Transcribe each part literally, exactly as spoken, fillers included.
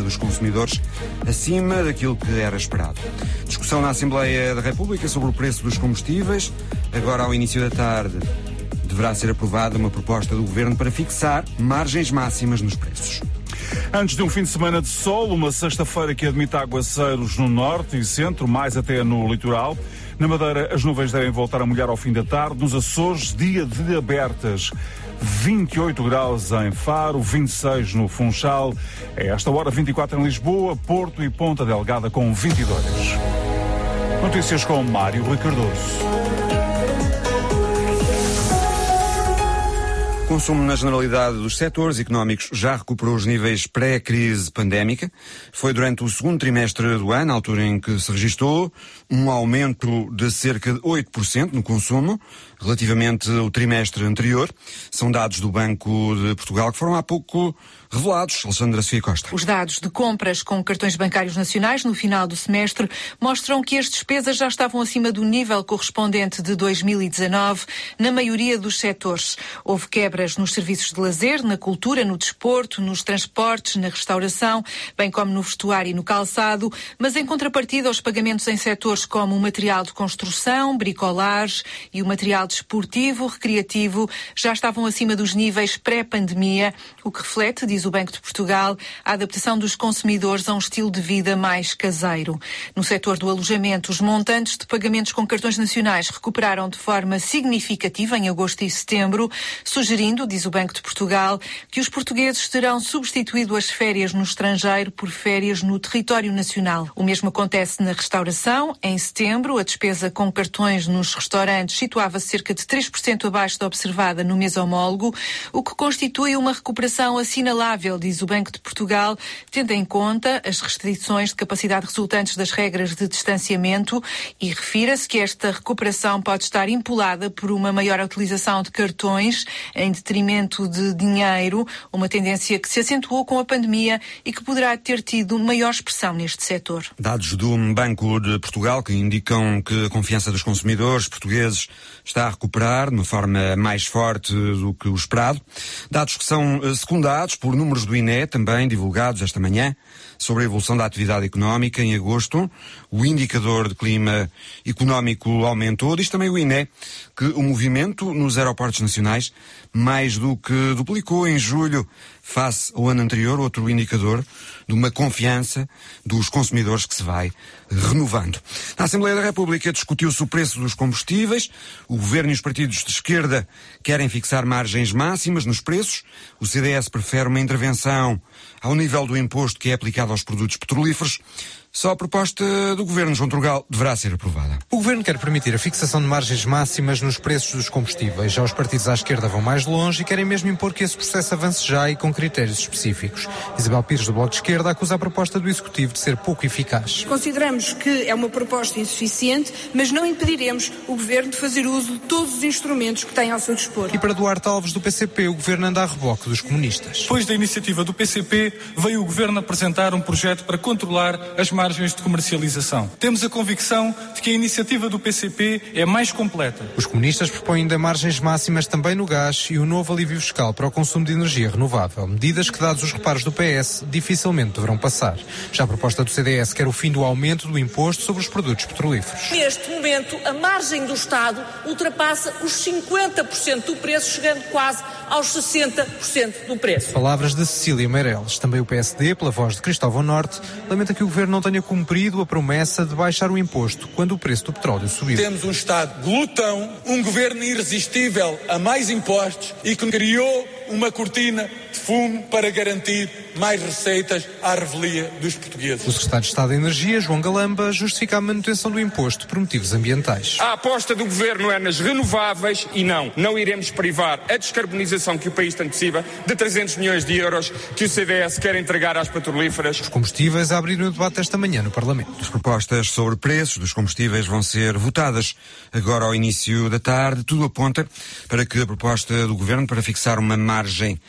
dos consumidores acima daquilo que era esperado. Discussão na Assembleia da República sobre o preço dos combustíveis. Agora, ao início da tarde, deverá ser aprovada uma proposta do Governo para fixar margens máximas nos preços. Antes de um fim de semana de sol, uma sexta-feira que admite aguaceiros no norte e centro, mais até no litoral. Na Madeira, as nuvens devem voltar a molhar ao fim da tarde. Nos Açores, dia de abertas. vinte e oito graus em Faro, vinte e seis no Funchal. A esta hora, vinte e quatro em Lisboa, Porto e Ponta Delgada com vinte e dois. Notícias com Mário Rui Cardoso. O consumo na generalidade dos setores económicos já recuperou os níveis pré-crise pandémica. Foi durante o segundo trimestre do ano, a altura em que se registou um aumento de cerca de oito por cento no consumo, relativamente ao trimestre anterior. São dados do Banco de Portugal que foram há pouco revelados. Alexandra Sofia Costa. Os dados de compras com cartões bancários nacionais no final do semestre mostram que as despesas já estavam acima do nível correspondente de dois mil e dezanove na maioria dos setores. Houve quebras nos serviços de lazer, na cultura, no desporto, nos transportes, na restauração, bem como no vestuário e no calçado, mas em contrapartida os pagamentos em setores como o material de construção, bricolagem e o material desportivo, recreativo, já estavam acima dos níveis pré-pandemia, o que reflete, diz o Banco de Portugal, a adaptação dos consumidores a um estilo de vida mais caseiro. No setor do alojamento, os montantes de pagamentos com cartões nacionais recuperaram de forma significativa em agosto e setembro, sugerindo, diz o Banco de Portugal, que os portugueses terão substituído as férias no estrangeiro por férias no território nacional. O mesmo acontece na restauração. Em setembro, a despesa com cartões nos restaurantes situava-se cerca de três por cento abaixo da observada no mês homólogo, o que constitui uma recuperação assinalável, diz o Banco de Portugal, tendo em conta as restrições de capacidade resultantes das regras de distanciamento, e refira-se que esta recuperação pode estar impulada por uma maior utilização de cartões em detrimento de dinheiro, uma tendência que se acentuou com a pandemia e que poderá ter tido maior expressão neste setor. Dados do Banco de Portugal que indicam que a confiança dos consumidores portugueses está a recuperar de uma forma mais forte do que o esperado. Dados que são secundados por números do I N E, também divulgados esta manhã, sobre a evolução da atividade económica em agosto. O indicador de clima económico aumentou. Diz também o I N E que o movimento nos aeroportos nacionais mais do que duplicou em julho face ao ano anterior, outro indicador de uma confiança dos consumidores que se vai renovando. Na Assembleia da República discutiu-se o preço dos combustíveis. O Governo e os partidos de esquerda querem fixar margens máximas nos preços. O C D S prefere uma intervenção ao nível do imposto que é aplicado aos produtos petrolíferos. Só a proposta do Governo, João Trugal, deverá ser aprovada. O Governo quer permitir a fixação de margens máximas nos preços dos combustíveis. Já os partidos à esquerda vão mais longe e querem mesmo impor que esse processo avance já e com critérios específicos. Isabel Pires, do Bloco de Esquerda, acusa a proposta do Executivo de ser pouco eficaz. Consideramos que é uma proposta insuficiente, mas não impediremos o Governo de fazer uso de todos os instrumentos que tem ao seu dispor. E para Duarte Alves, do P C P, o Governo anda a reboque dos comunistas. Depois da iniciativa do P C P, veio o Governo apresentar um projeto para controlar as margens de comercialização. Temos a convicção de que a iniciativa do P C P é mais completa. Os comunistas propõem ainda margens máximas também no gás e um novo alívio fiscal para o consumo de energia renovável. Medidas que, dados os reparos do P S, dificilmente deverão passar. Já a proposta do C D S quer o fim do aumento do imposto sobre os produtos petrolíferos. Neste momento, a margem do Estado ultrapassa os cinquenta por cento do preço, chegando quase aos sessenta por cento do preço. Palavras de Cecília Meireles. Também o P S D, pela voz de Cristóvão Norte, lamenta que o Governo não tenha cumprido a promessa de baixar o imposto quando o preço do petróleo subiu. Temos um Estado glutão, um Governo irresistível a mais impostos e que criou uma cortina de fumo para garantir mais receitas à revelia dos portugueses. O secretário de Estado da Energia, João Galamba, justifica a manutenção do imposto por motivos ambientais. A aposta do Governo é nas renováveis e não, não iremos privar a descarbonização que o país antecipa de trezentos milhões de euros que o C D S quer entregar às petrolíferas. Os combustíveis abriram o debate esta manhã no Parlamento. As propostas sobre preços dos combustíveis vão ser votadas agora ao início da tarde. Tudo aponta para que a proposta do Governo para fixar uma margem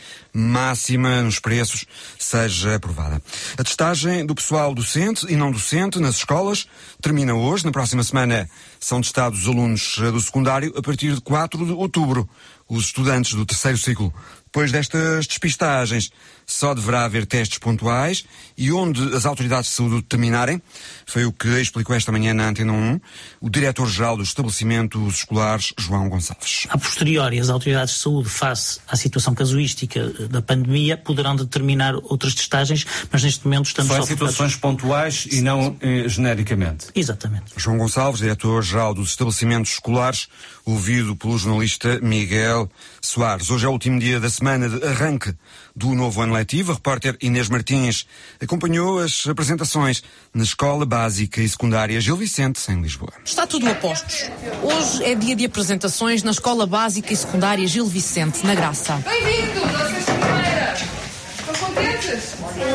máxima nos preços seja aprovada. A testagem do pessoal docente e não docente nas escolas termina hoje. Na próxima semana são testados os alunos do secundário a partir de quatro de outubro. Os estudantes do terceiro ciclo. Depois destas despistagens, só deverá haver testes pontuais e onde as autoridades de saúde determinarem. Foi o que explicou esta manhã na Antena um o diretor-geral dos estabelecimentos escolares, João Gonçalves. A posteriori, as autoridades de saúde, face à situação casuística da pandemia, poderão determinar outras testagens, mas neste momento estamos... Só em situações pontuais e não eh, genericamente. Exatamente. João Gonçalves, diretor-geral dos estabelecimentos escolares, ouvido pelo jornalista Miguel Soares. Hoje é o último dia da semana de arranque do novo ano letivo. A repórter Inês Martins acompanhou as apresentações na Escola Básica e Secundária Gil Vicente, em Lisboa. Está tudo a postos. Hoje é dia de apresentações na Escola Básica e Secundária Gil Vicente, na Graça. Bem-vindos à sexta-feira! Estão contentes?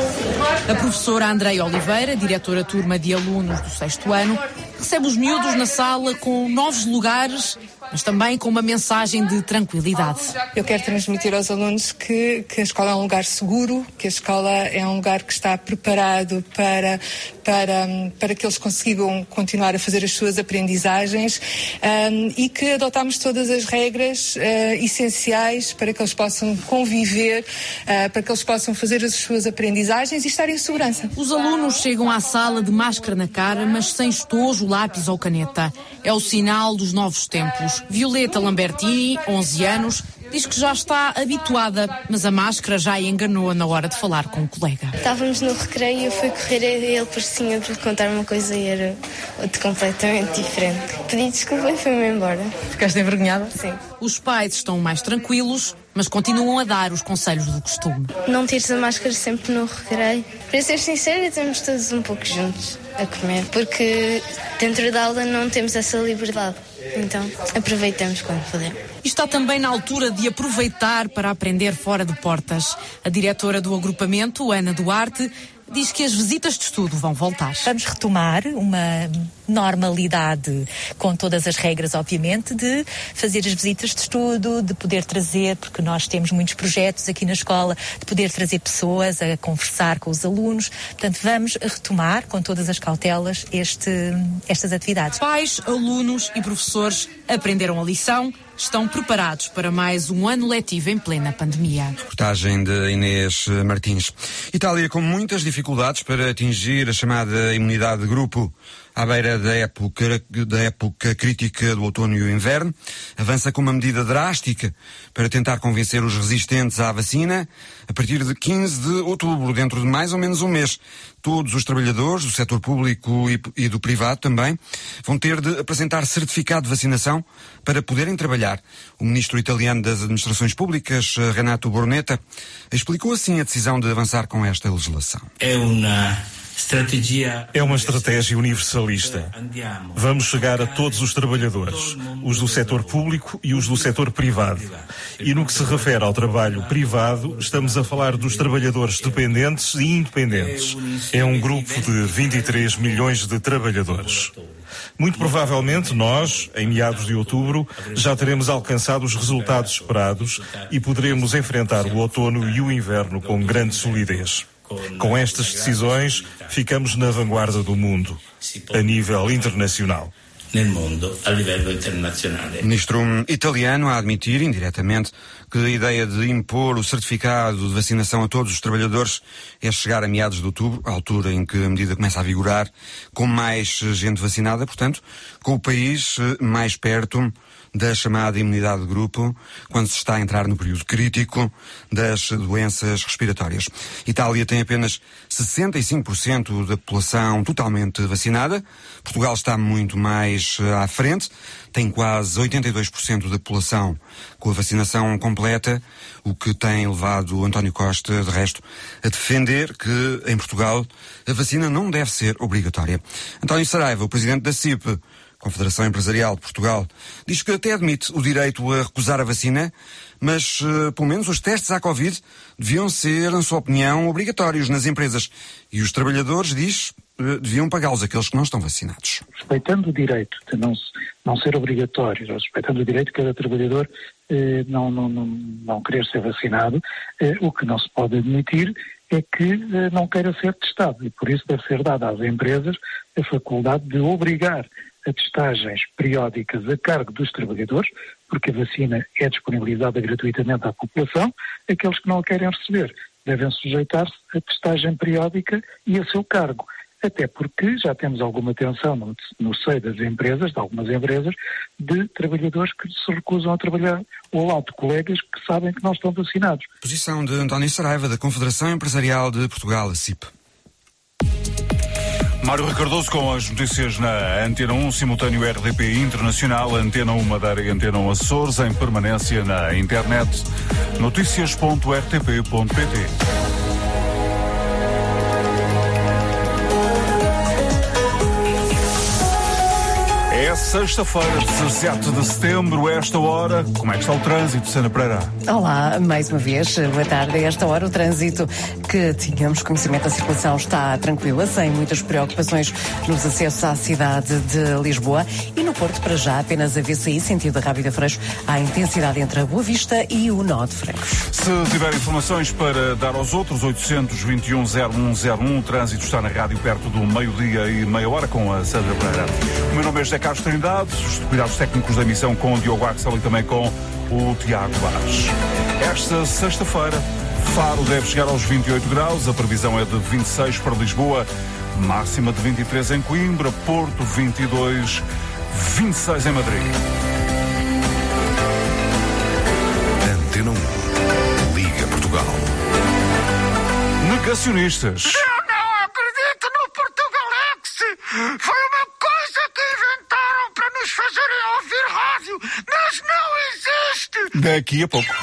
A professora Andreia Oliveira, diretora turma de alunos do sexto ano, recebe os miúdos na sala com novos lugares, mas também com uma mensagem de tranquilidade. Eu quero transmitir aos alunos que, que a escola é um lugar seguro, que a escola é um lugar que está preparado para, para, para que eles consigam continuar a fazer as suas aprendizagens um, e que adotamos todas as regras uh, essenciais para que eles possam conviver, uh, para que eles possam fazer as suas aprendizagens e estar em segurança. Os alunos chegam à sala de máscara na cara, mas sem estojo, lápis ou caneta. É o sinal dos novos tempos. Violeta Lambertini, onze anos, diz que já está habituada, mas a máscara já a enganou na hora de falar com um colega. Estávamos no recreio e eu fui correr e ele parecia para lhe contar uma coisa e era outro completamente diferente. Pedi desculpa e fui-me embora. Ficaste envergonhada? Sim. Os pais estão mais tranquilos, mas continuam a dar os conselhos do costume. Não tires a máscara sempre no recreio. Para ser sincera, estamos todos um pouco juntos a comer, porque dentro da aula não temos essa liberdade. Então, aproveitamos quando podemos. E está também na altura de aproveitar para aprender fora de portas. A diretora do agrupamento, Ana Duarte, diz que as visitas de estudo vão voltar. Vamos retomar uma normalidade, com todas as regras, obviamente, de fazer as visitas de estudo, de poder trazer, porque nós temos muitos projetos aqui na escola, de poder trazer pessoas a conversar com os alunos. Portanto, vamos retomar, com todas as cautelas, este, estas atividades. Pais, alunos e professores aprenderam a lição, estão preparados para mais um ano letivo em plena pandemia. Reportagem de Inês Martins. Itália com muitas dificuldades para atingir a chamada imunidade de grupo à beira da época, da época crítica do outono e o inverno. Avança com uma medida drástica para tentar convencer os resistentes à vacina. A partir de quinze de outubro, dentro de mais ou menos um mês, todos os trabalhadores do setor público e, e do privado também vão ter de apresentar certificado de vacinação para poderem trabalhar. O ministro italiano das Administrações Públicas, Renato Brunetta, explicou assim a decisão de avançar com esta legislação. É uma É uma estratégia universalista. Vamos chegar a todos os trabalhadores, os do setor público e os do setor privado. E no que se refere ao trabalho privado, estamos a falar dos trabalhadores dependentes e independentes. É um grupo de vinte e três milhões de trabalhadores. Muito provavelmente nós, em meados de outubro, já teremos alcançado os resultados esperados e poderemos enfrentar o outono e o inverno com grande solidez. Com estas decisões, ficamos na vanguarda do mundo, a nível internacional. O ministro italiano a admitir, indiretamente, que a ideia de impor o certificado de vacinação a todos os trabalhadores é chegar a meados de outubro, a altura em que a medida começa a vigorar, com mais gente vacinada, portanto, com o país mais perto da chamada imunidade de grupo, quando se está a entrar no período crítico das doenças respiratórias. Itália tem apenas sessenta e cinco por cento da população totalmente vacinada. Portugal está muito mais à frente, tem quase oitenta e dois por cento da população com a vacinação completa, o que tem levado António Costa, de resto, a defender que, em Portugal, a vacina não deve ser obrigatória. António Saraiva, o presidente da C I P, Confederação Empresarial de Portugal, diz que até admite o direito a recusar a vacina, mas, uh, pelo menos, os testes à Covid deviam ser, na sua opinião, obrigatórios nas empresas. E os trabalhadores, diz, uh, deviam pagá-los, aqueles que não estão vacinados. Respeitando o direito de não, não ser obrigatório, respeitando o direito de cada trabalhador eh, não, não, não, não querer ser vacinado, eh, o que não se pode admitir é que eh, não queira ser testado. E por isso deve ser dada às empresas a faculdade de obrigar a testagens periódicas a cargo dos trabalhadores, porque a vacina é disponibilizada gratuitamente à população, aqueles que não a querem receber devem sujeitar-se a testagem periódica e a seu cargo. Até porque já temos alguma tensão no, no seio das empresas, de algumas empresas, de trabalhadores que se recusam a trabalhar ao lado de colegas que sabem que não estão vacinados. Posição de António Saraiva, da Confederação Empresarial de Portugal, a C I P. Mário Ricardoso com as notícias na Antena um, simultâneo R D P Internacional, Antena um Madeira e Antena um Açores, em permanência na internet, notícias ponto r t p ponto p t. É sexta-feira, dezassete de setembro, esta hora. Como é que está o trânsito, Sana Pereira? Olá, mais uma vez, boa tarde. A esta hora o trânsito que tínhamos conhecimento da circulação está tranquila, sem muitas preocupações nos acessos à cidade de Lisboa, e no Porto, para já, apenas a V C I, sentido Rábida Freixo, há intensidade entre a Boa Vista e o Nó de Francos. Se tiver informações para dar aos outros, oitocentos e vinte e um, zero um zero um, o trânsito está na rádio perto do meio-dia e meia hora com a Sandra Pereira. O meu nome é José Carlos Trindade, os cuidados técnicos da emissão com o Diogo Axel e também com o Tiago Bares. Esta sexta-feira, Faro deve chegar aos vinte e oito graus, a previsão é de vinte e seis para Lisboa, máxima de vinte e três em Coimbra, Porto vinte e dois, vinte e seis em Madrid. Antena um, Liga Portugal. Negacionistas. Eu não acredito no Portugalex! Foi uma coisa que inventaram para nos fazerem ouvir rádio, mas não existe! Daqui a pouco.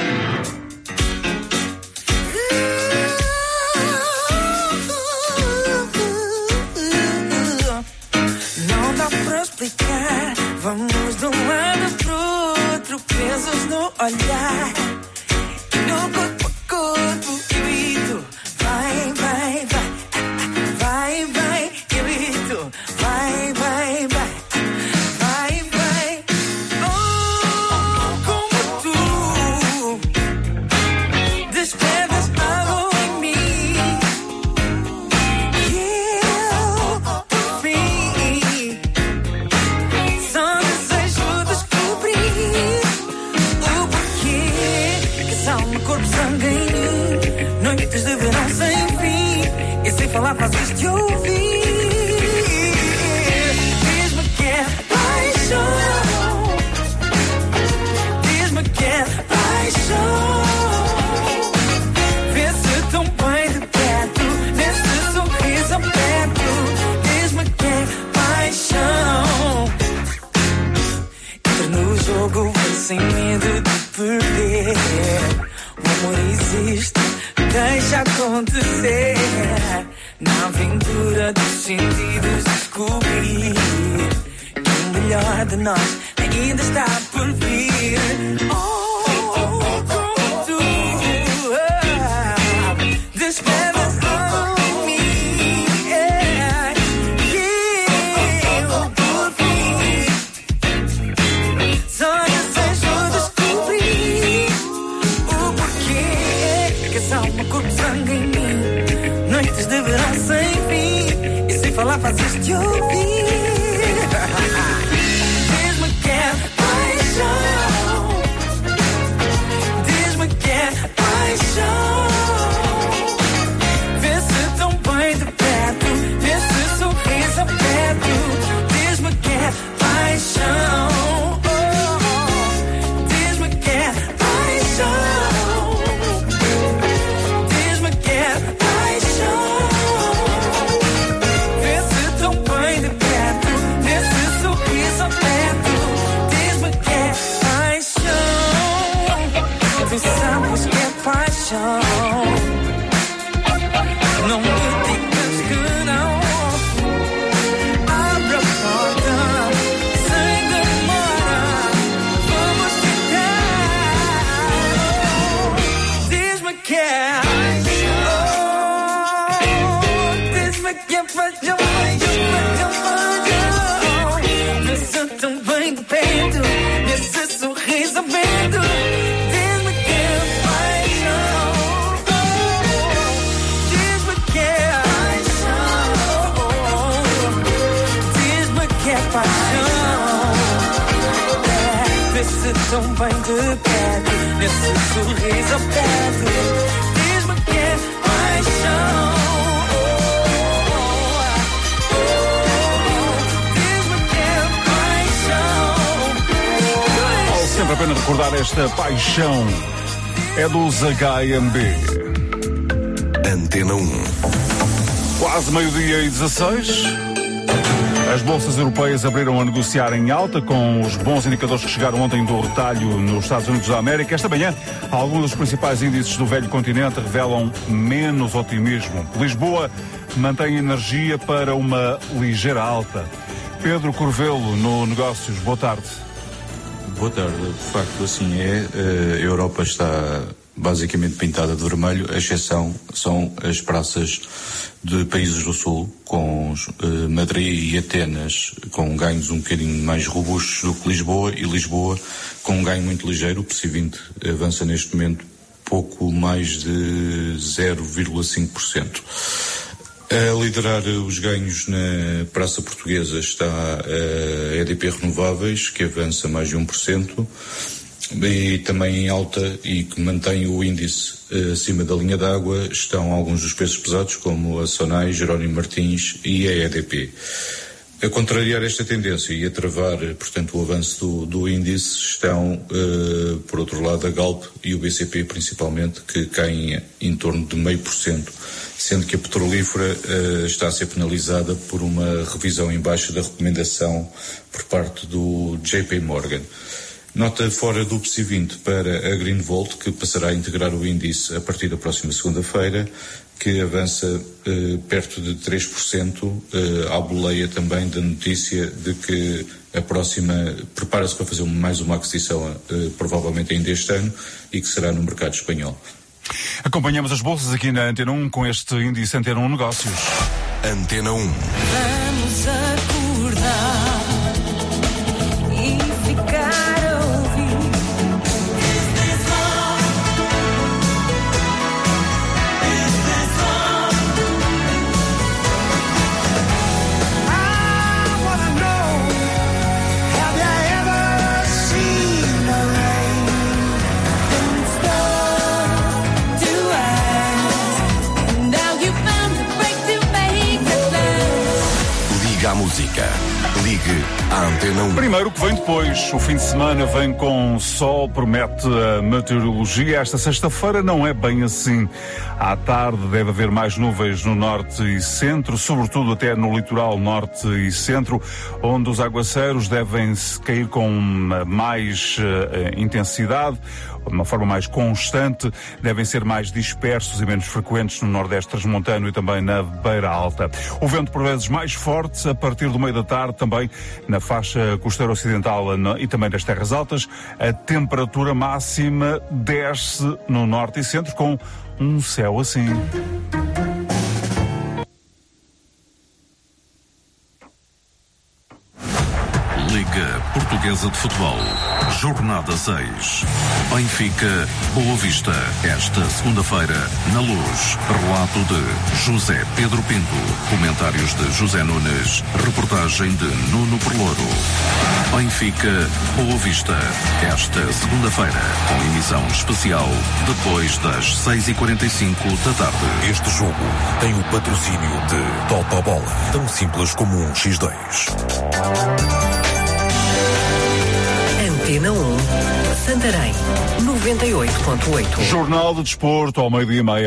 Não dá para explicar, vamos de um lado pro outro, presos no olhar, no corpo a corpo, grito, vai, vai, vai, vai, vai, grito, vai, vai, vai, vai, vai, oh, como tu descreves algo em mim, e eu, por fim, só desejo descobrir o porquê que só um corpo, sangue em mim, noites de verão sem fim, e sem falar fazes te ouvir. Diz-me que é paixão, diz-me que é paixão, vê-se tão bem de perto, nesse sorriso aberto. Diz-me que é paixão, entra no jogo, vai sem medo de perder. O amor existe, deixa acontecer. Na aventura dos sentidos descobrir que o melhor de nós ainda está por vir. Oh, como tu ah, descreves em mim, yeah, yeah, eu por fim só desejo descobrir o porquê que essa alma, corpo, sangue em mim, noites de verão sem fim, e sem falar fazes te ouvir. Diz-me que é paixão, diz-me que é paixão, vê-se tão bem de perto, nesse sorriso aberto. Diz-me que é paixão, oh, diz-me que é paixão, diz-me que é paixão, vê-se tão bem de perto, nesse sorriso aberto. Diz-me que é paixão, tu sabes que é paixão, não me digas que não. Abre a porta, sem demora, vamos ficar. Diz-me que é oh, diz-me que é paixão, paixão, paixão, vê-se tão bem de perto, nesse sorriso aberto. Diz-me que é paixão, oh, diz-me que é paixão, diz-me que é paixão, é, vê-se tão bem de perto, nesse sorriso aberto. Diz-me que é pena recordar esta paixão. É dos H M B. Antena um. Quase meio-dia e dezasseis. As bolsas europeias abriram a negociar em alta, com os bons indicadores que chegaram ontem do retalho nos Estados Unidos da América. Esta manhã, alguns dos principais índices do velho continente revelam menos otimismo. Lisboa mantém energia para uma ligeira alta. Pedro Corvelo, no Negócios, boa tarde. Boa tarde. De facto, assim é. A Europa está basicamente pintada de vermelho. A exceção são as praças de países do Sul, com uh, Madrid e Atenas com ganhos um bocadinho mais robustos do que Lisboa, e Lisboa com um ganho muito ligeiro. O P C vinte avança neste momento pouco mais de zero vírgula cinco por cento. A liderar os ganhos na Praça Portuguesa está a E D P Renováveis, que avança mais de um por cento, e também em alta e que mantém o índice acima da linha d'água estão alguns dos pesos pesados, como a Sonai, Jerónimo Martins e a E D P. A contrariar esta tendência e a travar, portanto, o avanço do, do índice estão, uh, por outro lado, a Galp e o B C P, principalmente, que caem em torno de meio por cento, sendo que a petrolífera uh, está a ser penalizada por uma revisão em baixa da recomendação por parte do J P Morgan. Nota fora do P C vinte para a Greenvolt, que passará a integrar o índice a partir da próxima segunda-feira, que avança eh, perto de três por cento, eh, à boleia também da notícia de que a próxima prepara-se para fazer mais uma aquisição, eh, provavelmente ainda este ano, e que será no mercado espanhol. Acompanhamos as bolsas aqui na Antena um com este índice Antena um Negócios. Antena um. Vamos acordar e ficar. A música. Ligue à Antena um. Primeiro, o que vem depois. O fim de semana vem com sol, promete a meteorologia. Esta sexta-feira não é bem assim. À tarde deve haver mais nuvens no norte e centro, sobretudo até no litoral norte e centro, onde os aguaceiros devem cair com mais uh, intensidade, de uma forma mais constante, devem ser mais dispersos e menos frequentes no nordeste transmontano e também na Beira Alta. O vento por vezes mais forte a partir do meio da tarde, também na faixa costeira ocidental e também nas terras altas. A temperatura máxima desce no norte e centro com um céu assim. Liga Portuguesa de Futebol, Jornada seis. Benfica, Boa Vista, esta segunda-feira, na Luz. Relato de José Pedro Pinto. Comentários de José Nunes. Reportagem de Nuno Perlouro. Benfica, Boa Vista, esta segunda-feira, com emissão especial depois das seis e quarenta e cinco da tarde. Este jogo tem o patrocínio de Totobola, tão simples como um xis dois. Antena um, Santarém, noventa e oito ponto oito. Jornal de Desporto ao meio-dia e meia.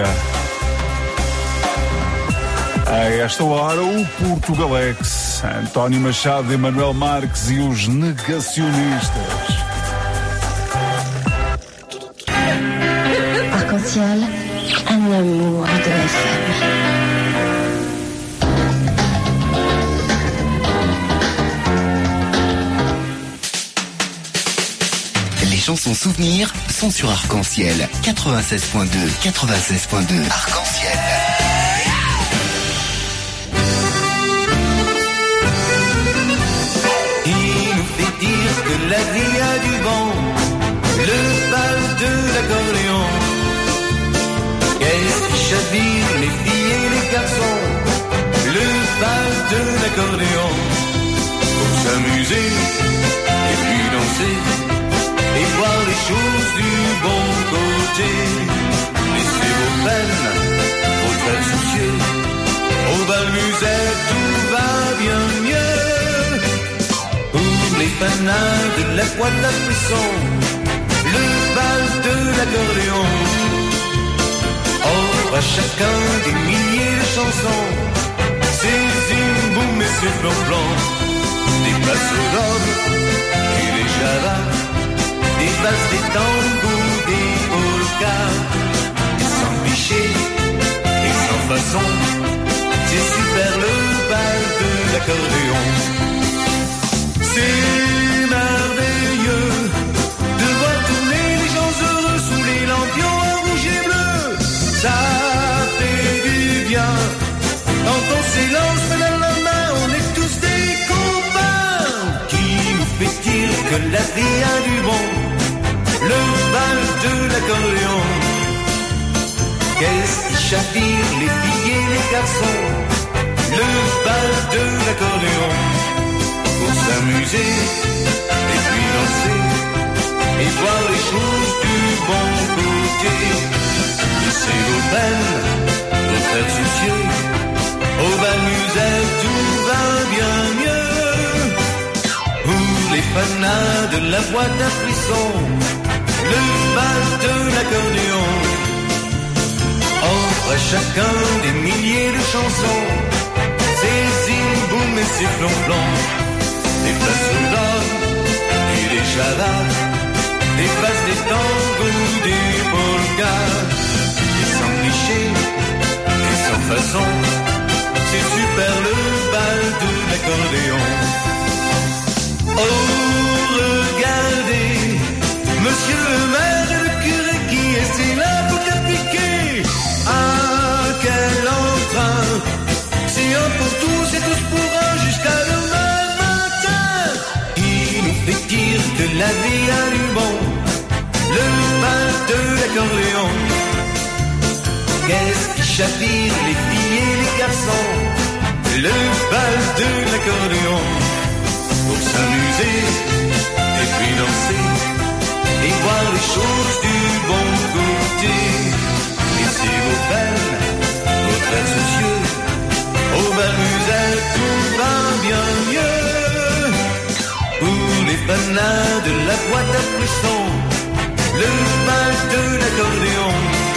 A esta hora, o Portugalex, António Machado, Emanuel Marques e os negacionistas. Arc-en-ciel, un amour de F M. Les chansons souvenirs sont sur Arc-en-ciel. quatre-vingt-seize point deux, quatre-vingt-seize point deux. Arc-en-ciel. Il nous fait dire que la vie a du vent, le bal de l'accordéon. Qu'est-ce qui chavire les filles et les garçons, le bal de l'accordéon. Pour s'amuser et puis danser et voir les choses du bon côté. Laissez vos peines, vos traits soucieux, au bal musette tout va bien mieux. Pour les fanats de la boîte à frisson, bal de l'accordéon. Offre à chacun des milliers de chansons, ces zimboum et ces flan-flan, des bassos d'orgue et des charas, des basses, des tangos, des polkas, sans cliché et sans façon. C'est super le bal de l'accordéon. C'est merveilleux de voir tourner les gens heureux sous les lampions en rouge et bleu. Ça fait du bien quand on s'élance dans la main, on est tous des copains qui nous fait dire que la vie a du bon. Le bal de l'accordéon, qu'est-ce qui chavire les filles et les garçons. Le bal de l'accordéon, pour s'amuser et puis danser et voir les choses du bon côté. Laissez vos peines, vos frères soucieux, au bal musette tout va bien mieux. Pour les fanas de la boîte à frissons, le bal de l'accordéon offre à chacun des milliers de chansons, ces zimboum et ces flonflons, des places d'or et des charades, des passes, des tangos, des polkas, et sans cliché et sans façon, c'est super le bal de l'accordéon. Oh, regardez, monsieur le maire et le curé qui essaie là pour t'appliquer. Ah, quel entrain! C'est un pour tous et tous pour un jusqu'à demain matin. Il nous fait dire que la vie a du bon. Le bal de l'accordéon, qu'est-ce qui chavire les filles et les garçons. Le bal de l'accordéon, pour s'amuser et puis danser et voir les choses du bon côté. Laissez vos peines, vos traits soucieux, au bal musette tout va bien mieux. Pour les fanas de la boîte à frissons, le bal de l'accordéon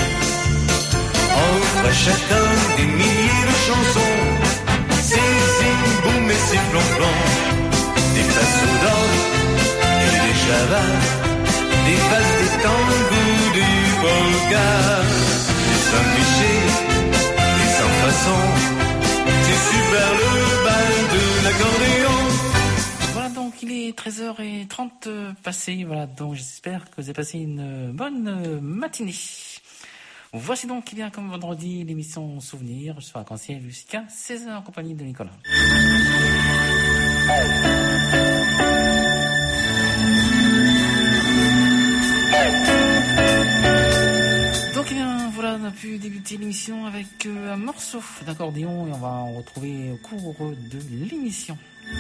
offre à chacun des milliers de chansons, ces zimboum et ces flonflons, des passos d'or et des charas, des valses, des tangos, des polkas, des Saint-Michel et sans façon. C'est super le bal de l'accordéon. Voilà, donc il est treize heures trente passé. Voilà, donc j'espère que vous avez passé une bonne matinée. Voici donc, il y a comme vendredi l'émission Souvenir sur Arc-en-Ciel jusqu'à seize heures en compagnie de Nicolas. Donc, eh bien, voilà, on a pu débuter l'émission avec euh, un morceau d'accordéon et on va en retrouver au cours de l'émission.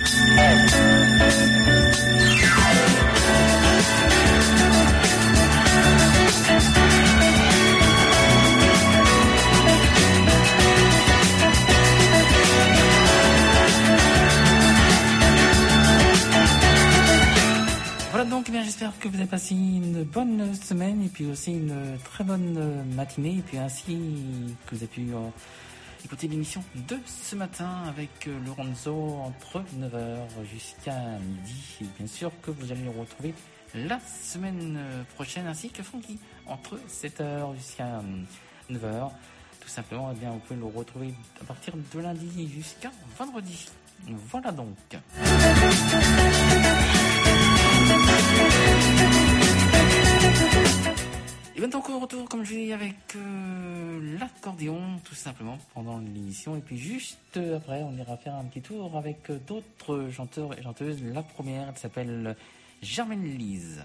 Voilà donc, eh bien, j'espère que vous avez passé une bonne semaine et puis aussi une très bonne matinée et puis ainsi que vous avez pu euh, écouter l'émission de ce matin avec euh, Lorenzo entre neuf heures jusqu'à midi et bien sûr que vous allez le retrouver la semaine prochaine ainsi que Francky entre sept heures jusqu'à neuf heures. Tout simplement, eh bien, vous pouvez le retrouver à partir de lundi jusqu'à vendredi. Voilà donc. Et bien donc au retour, comme je dis, avec euh, l'accordéon, tout simplement, pendant l'émission. Et puis juste après, on ira faire un petit tour avec d'autres chanteurs et chanteuses. La première, elle s'appelle Germaine Lise.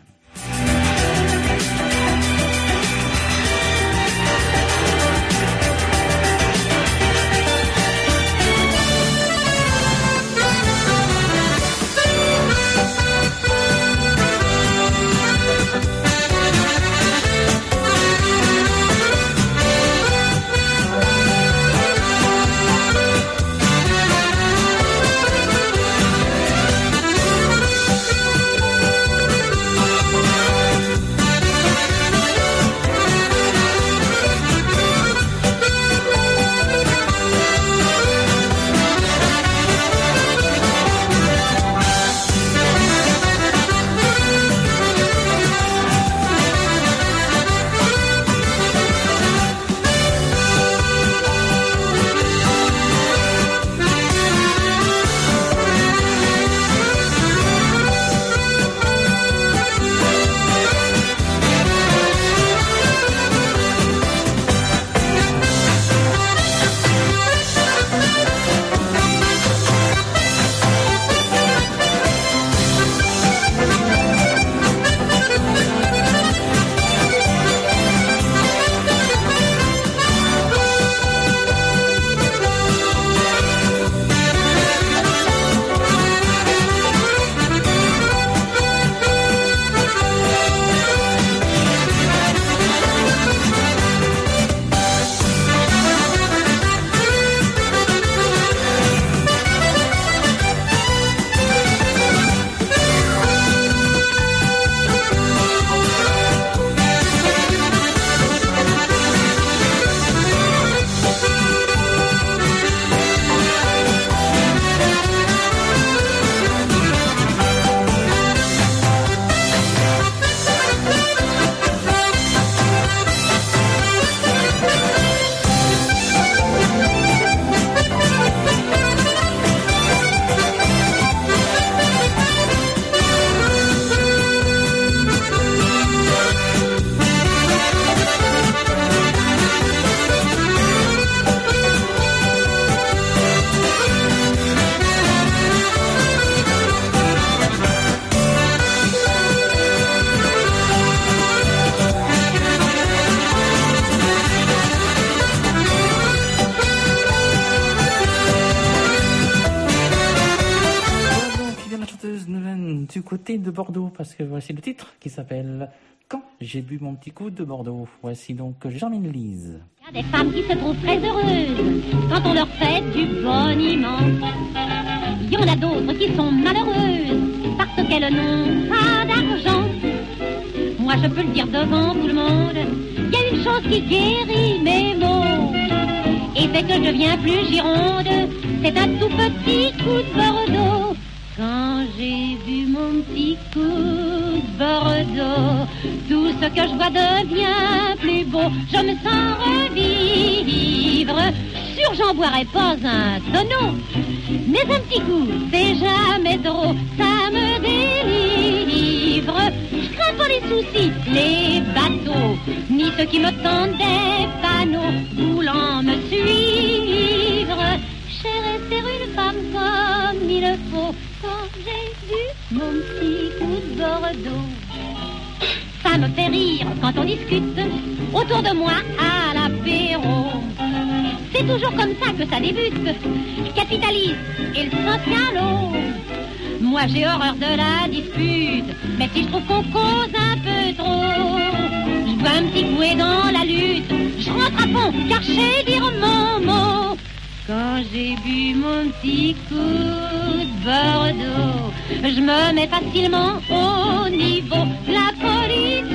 côté de Bordeaux, parce que voici le titre qui s'appelle « Quand j'ai bu mon petit coup de Bordeaux ». Voici donc Jean-Mine Lise. Il y a des femmes qui se trouvent très heureuses quand on leur fait du boniment. Il y en a d'autres qui sont malheureuses parce qu'elles n'ont pas d'argent. Moi je peux le dire devant tout le monde, il y a une chose qui guérit mes maux et fait que je deviens plus gironde, c'est un tout petit coup de Bordeaux. Quand j'ai bu mon petit coup de Bordeaux, tout ce que je vois devient plus beau. Je me sens revivre, sûr j'en boirai pas un tonneau, mais un petit coup c'est jamais trop, ça me délivre. Je crains pas les soucis, les bateaux, ni ceux qui me tendent des panneaux, voulant me suivre. J'ai resté une femme comme il le faut quand j'ai vu mon petit coup de Bordeaux. Ça me fait rire quand on discute autour de moi à l'apéro. C'est toujours comme ça que ça débute, le capitalisme et le socialo. Moi j'ai horreur de la dispute, mais si je trouve qu'on cause un peu trop, je bois un petit coup et dans la lutte, je rentre à fond car je sais dire mon mot. Quand j'ai bu mon petit coup de Bordeaux, je me mets facilement au niveau de la politique.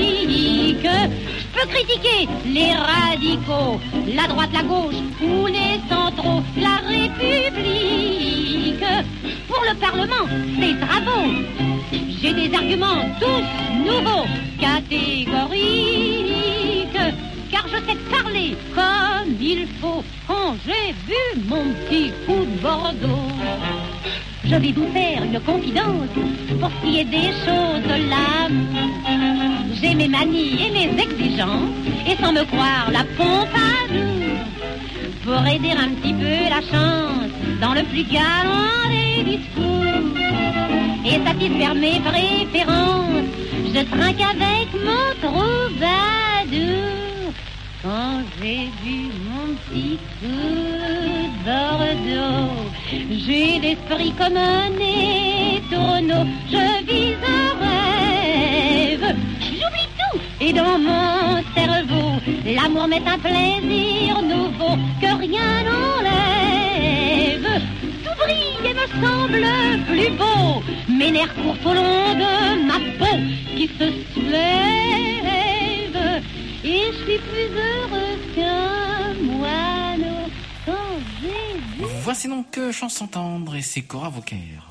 Je peux critiquer les radicaux, la droite, la gauche ou les centraux, la République. Pour le Parlement, c'est bravo. J'ai des arguments tous nouveaux, catégoriques, car je sais parler comme il faut. Quand j'ai vu mon petit coup de Bordeaux, je vais vous faire une confidence pour ce qui est des choses de l'âme. J'ai mes manies et mes exigences, et sans me croire la Pompadour, pour aider un petit peu la chance dans le plus galant des discours et satisfaire mes préférences, je trinque avec mon troubadour. Quand j'ai vu mon petit coup de Bordeaux, j'ai l'esprit comme un étourneau, je vise un rêve, j'oublie tout, et dans mon cerveau, l'amour met un plaisir nouveau que rien n'enlève. Tout brille et me semble plus beau, mes nerfs courent au long de ma peau qui se soulève. Et je suis plus heureux qu'un moineau quand j'ai vu... Voici donc euh, Chanson tendre et c'est Cora Vauquer.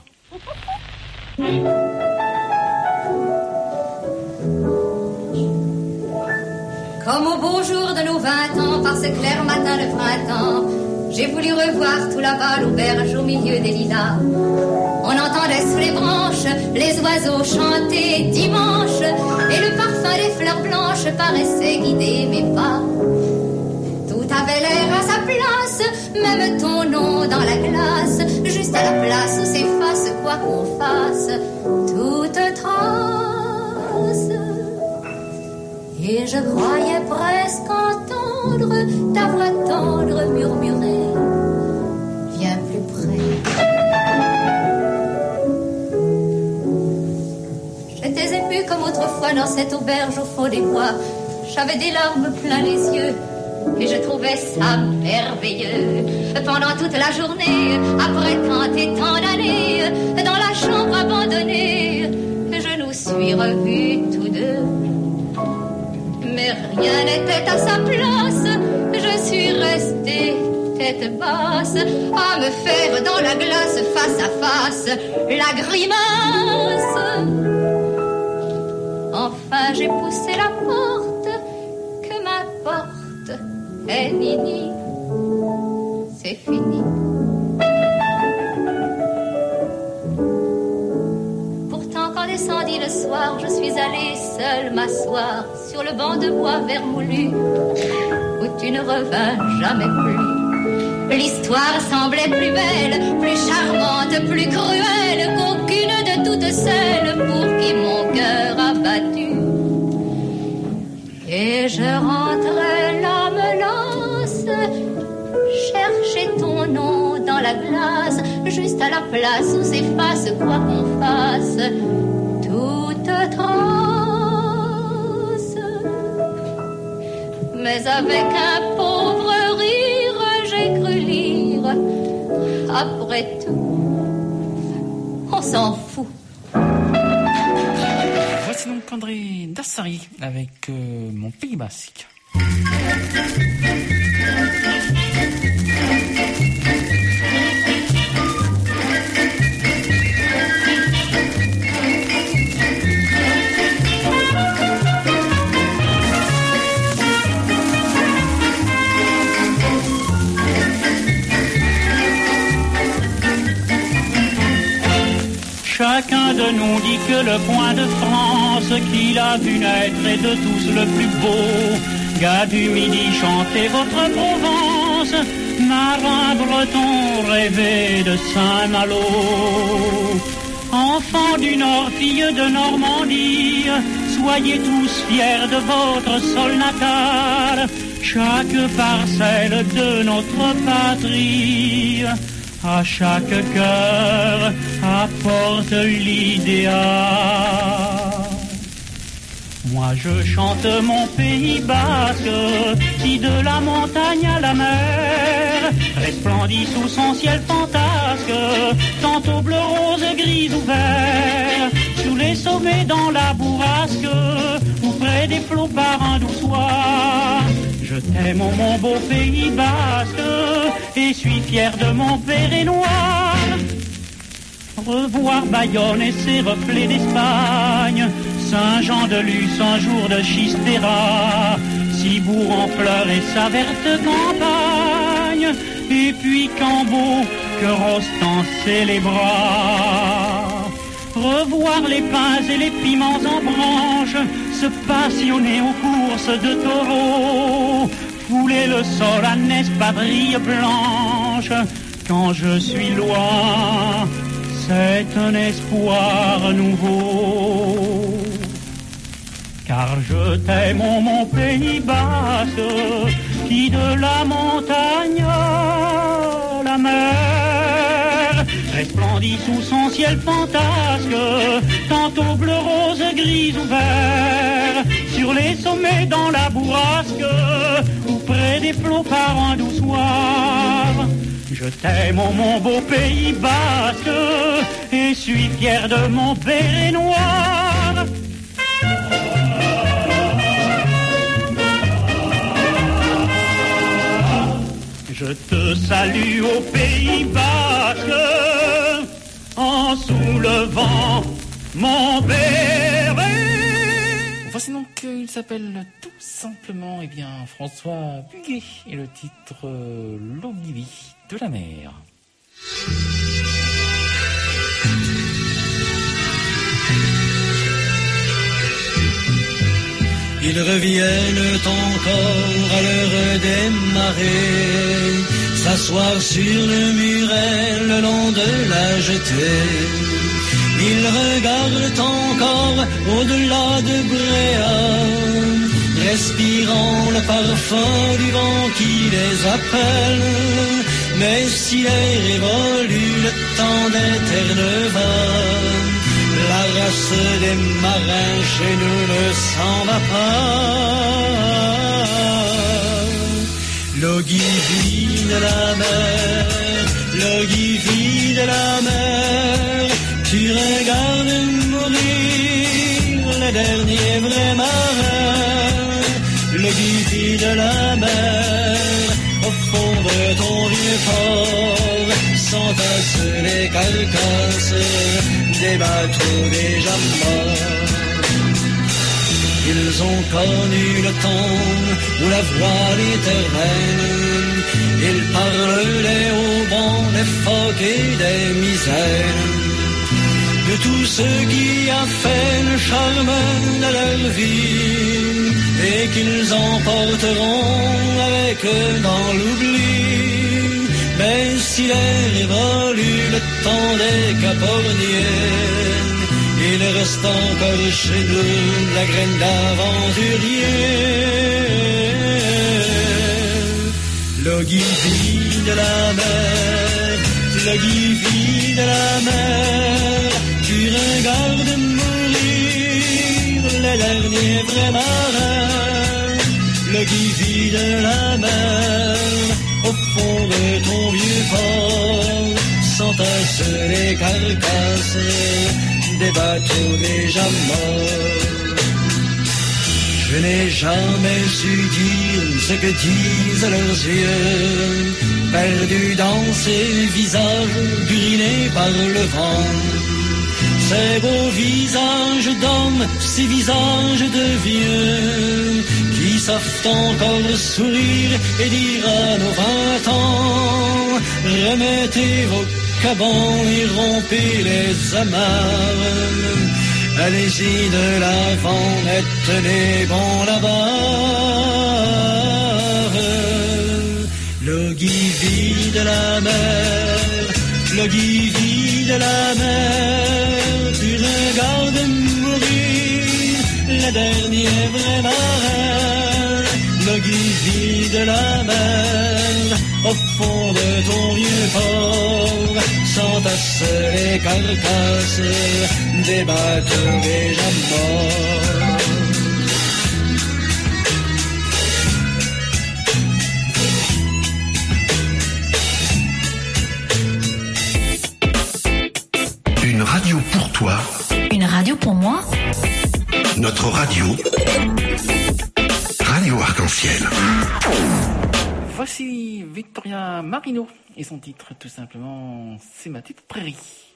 Comme au beau jour de nos vingt ans, par ce clair matin de printemps, j'ai voulu revoir tout là-bas l'auberge au milieu des lilas. On entendait sous les branches les oiseaux chanter dimanche, et le parfum des fleurs blanches paraissait guider mes pas. Tout avait l'air à sa place, même ton nom dans la glace, juste à la place où s'efface quoi qu'on fasse toute trace. Et je croyais presque entendre ta voix tendre murmurer, viens plus près. J'étais émue comme autrefois dans cette auberge au fond des bois. J'avais des larmes plein les yeux et je trouvais ça merveilleux. Pendant toute la journée, après tant et tant d'années, dans la chambre abandonnée, je nous suis revus tous deux. Mais rien n'était à sa place, je suis restée tête basse, à me faire dans la glace face à face la grimace. Enfin j'ai poussé la porte, que m'importe, eh Nini, c'est fini. Pourtant quand descendit le soir, je suis allée seule m'asseoir sur le banc de bois vermoulu, où tu ne revins jamais plus. L'histoire semblait plus belle, plus charmante, plus cruelle qu'aucune de toutes celles pour qui mon cœur a battu. Et je rentrais l'âme lance, chercher ton nom dans la glace, juste à la place où s'efface quoi qu'on fasse, toute trace. Mais avec un pauvre rire, j'ai cru lire, après tout, on s'en fout. Voici donc André Dassari avec euh, Mon Pays Basque. Chacun de nous dit que le coin de France qu'il a vu naître est de tous le plus beau. Gars du Midi, chantez votre Provence, marin breton, rêvez de Saint-Malo. Enfants du Nord, filles de Normandie, soyez tous fiers de votre sol natal. Chaque parcelle de notre patrie, à chaque cœur apporte l'idéal. Moi je chante mon Pays Basque, qui de la montagne à la mer resplendit sous son ciel fantasque, tantôt bleu, rose, gris ou vert, sous les sommets dans la bourrasque, ou près des flots par un doux soir. Je t'aime mon beau Pays Basque, et suis fier de mon Béret noir. Revoir Bayonne et ses reflets d'Espagne, Saint-Jean-de-Luz, un jour de Chistera, Cibourg en fleurs et sa verte campagne, et puis Cambo, que Rostand c'est les bras. Revoir les pins et les piments en branche, se passionner aux courses de taureaux, fouler le sol à espadrille blanche. Quand je suis loin, c'est un espoir nouveau. Car je t'aime mon Pays Basque, qui de la montagne à la mer resplendit sous son ciel fantasque, tantôt bleu, rose, gris ou vert, sur les sommets dans la bourrasque, ou près des flots par un doux soir. Je t'aime mon beau Pays Basque, et suis fier de mon Béret noir. Je te salue au Pays Basque, en soulevant mon béret. Voici donc, euh, il s'appelle tout simplement, eh bien, François Buguet, et le titre euh, L'Ogivie de la mer. Ils reviennent encore à l'heure des marées, s'asseoir sur le muret le long de la jetée. Ils regardent encore au-delà de Bréa, respirant le parfum du vent qui les appelle. Mais s'il est révolu le temps des terres vagues, la race des marins chez nous ne s'en va pas. L'Ogivie de la mer, l'Ogivie de la mer, tu regardes mourir les derniers vrais marins. L'Ogivie de la mer, au fond de ton vieux fort, s'entassent les carcasses des bateaux déjà morts. Ils ont connu le temps où la voile était reine. Ils parlaient au vent des phoques et des misères, de tout ce qui a fait le charme de leur vie, et qu'ils emporteront avec eux dans l'oubli. Mais s'il est révolu le temps des caporniers, il reste encore chez nous la graine d'aventurier. L'Ogivie de la mer, le guivi de la mer, tu regardes mourir les derniers vrais marins. Le guivi de la mer, au fond de ton vieux port, s'entassent les carcasses des bateaux déjà morts. Je n'ai jamais su dire ce que disent leurs yeux, perdus dans ces visages grinés par le vent. Ces beaux visages d'hommes, ces visages de vieux, qui savent encore sourire et dire à nos vingt ans, remettez vos cabans et rompez les amarres. Allez-y de l'avant, tenez bon la barre. Le guivi de la mer, le guivi de la mer, tu regardes mourir les derniers vrais marins. Le guivi de la mer, au fond de ton vieux port, s'entassent les carcasses des bateaux déjà morts. Une radio pour toi. Une radio pour moi. Notre radio. Radio Arc-en-Ciel. Voici Victoria Marino et son titre tout simplement C'est ma petite prairie.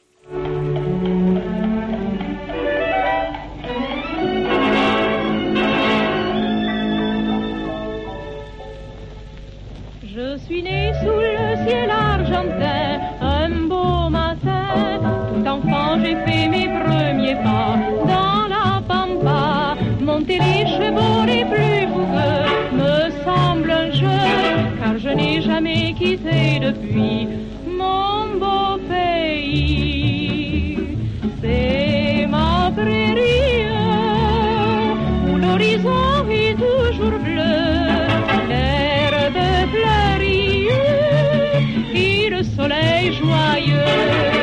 Je suis née sous le ciel argentin, un beau matin. Tout enfant, j'ai fait mes premiers pas dans la pampa. Monter les chevaux les plus fougueux me semble un jeu, car je n'ai jamais quitté depuis mon beau pays. C'est ma prairie où l'horizon est toujours bleu, l'herbe fleurie et le soleil joyeux.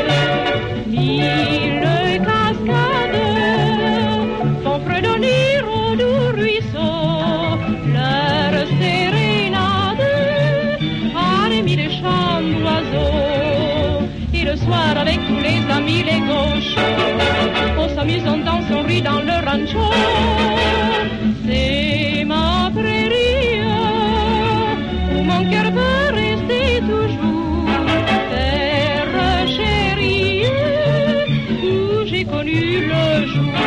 Mille cascades font fredonner au doux ruisseau leur sérénade à l'émi des chants d'oiseaux. Et le soir avec tous les amis les gauches, on s'amuse, on danse, on rit dans le rancho. C'est ma prairie où mon cœur veut rester toujours, terre chérie où j'ai connu le jour.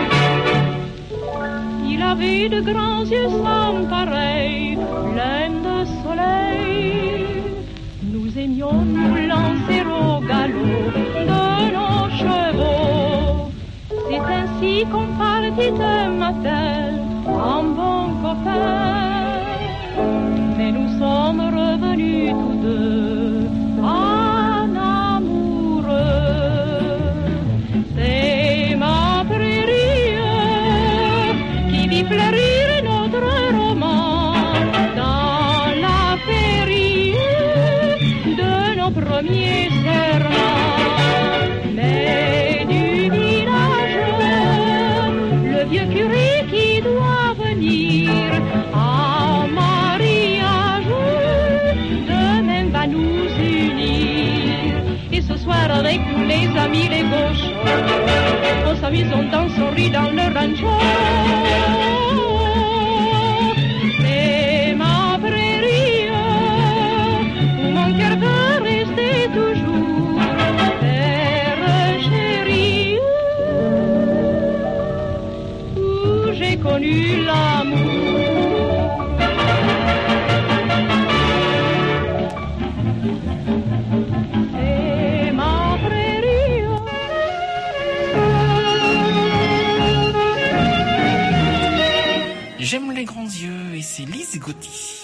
Il avait de grands yeux sans pareil, pleins de soleil. Nous aimions nous lancer au galop de nos chevaux. C'est ainsi qu'on partit un matin en bon copain. Mais nous sommes revenus tous deux en amoureux. C'est ma prairie qui vit fleurir notre roman dans la féerie de nos premiers serments. Mais du village, le vieux curé qui doit venir en mariage, demain va nous unir. Et ce soir avec tous les amis les gauches, on s'amuse, on danse, on rit dans le rancho. C'est ma prairie où mon cœur veut rester toujours, terre chérie où j'ai connu l'amour. C'est ma prairie. J'aime les grands yeux et c'est Lise Gauthier.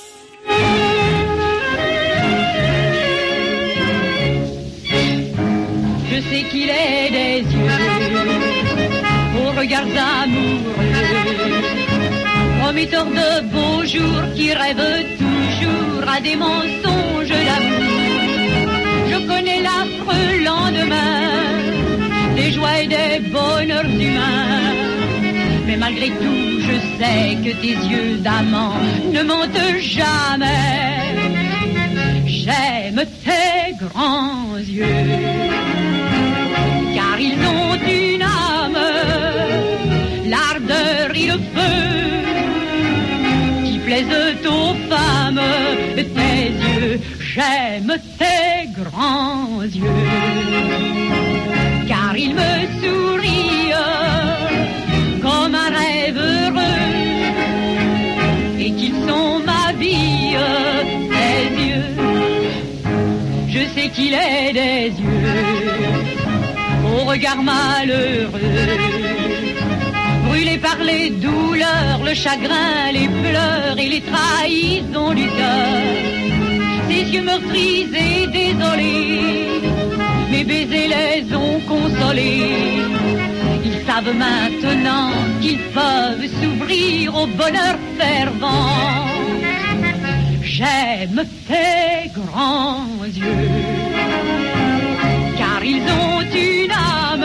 Je sais qu'il est des yeux aux regards amoureux, prometteur de beaux jours qui rêve toujours à des mensonges d'amour. Je connais la bonheurs humains. Mais malgré tout, je sais que tes yeux d'amant ne mentent jamais. J'aime tes grands yeux, car ils ont une âme, l'ardeur et le feu, qui plaisent aux femmes. Tes yeux, j'aime tes grands yeux, car ils me sourient comme un rêve heureux, et qu'ils sont ma vie. Tes yeux, je sais qu'il est des yeux au regard malheureux, brûlés par les douleurs, le chagrin, les pleurs et les trahisons du cœur. Ces yeux meurtris et désolés, mes baisers les ont consolés. Ils savent maintenant qu'ils peuvent s'ouvrir au bonheur fervent. J'aime tes grands yeux, car ils ont une âme,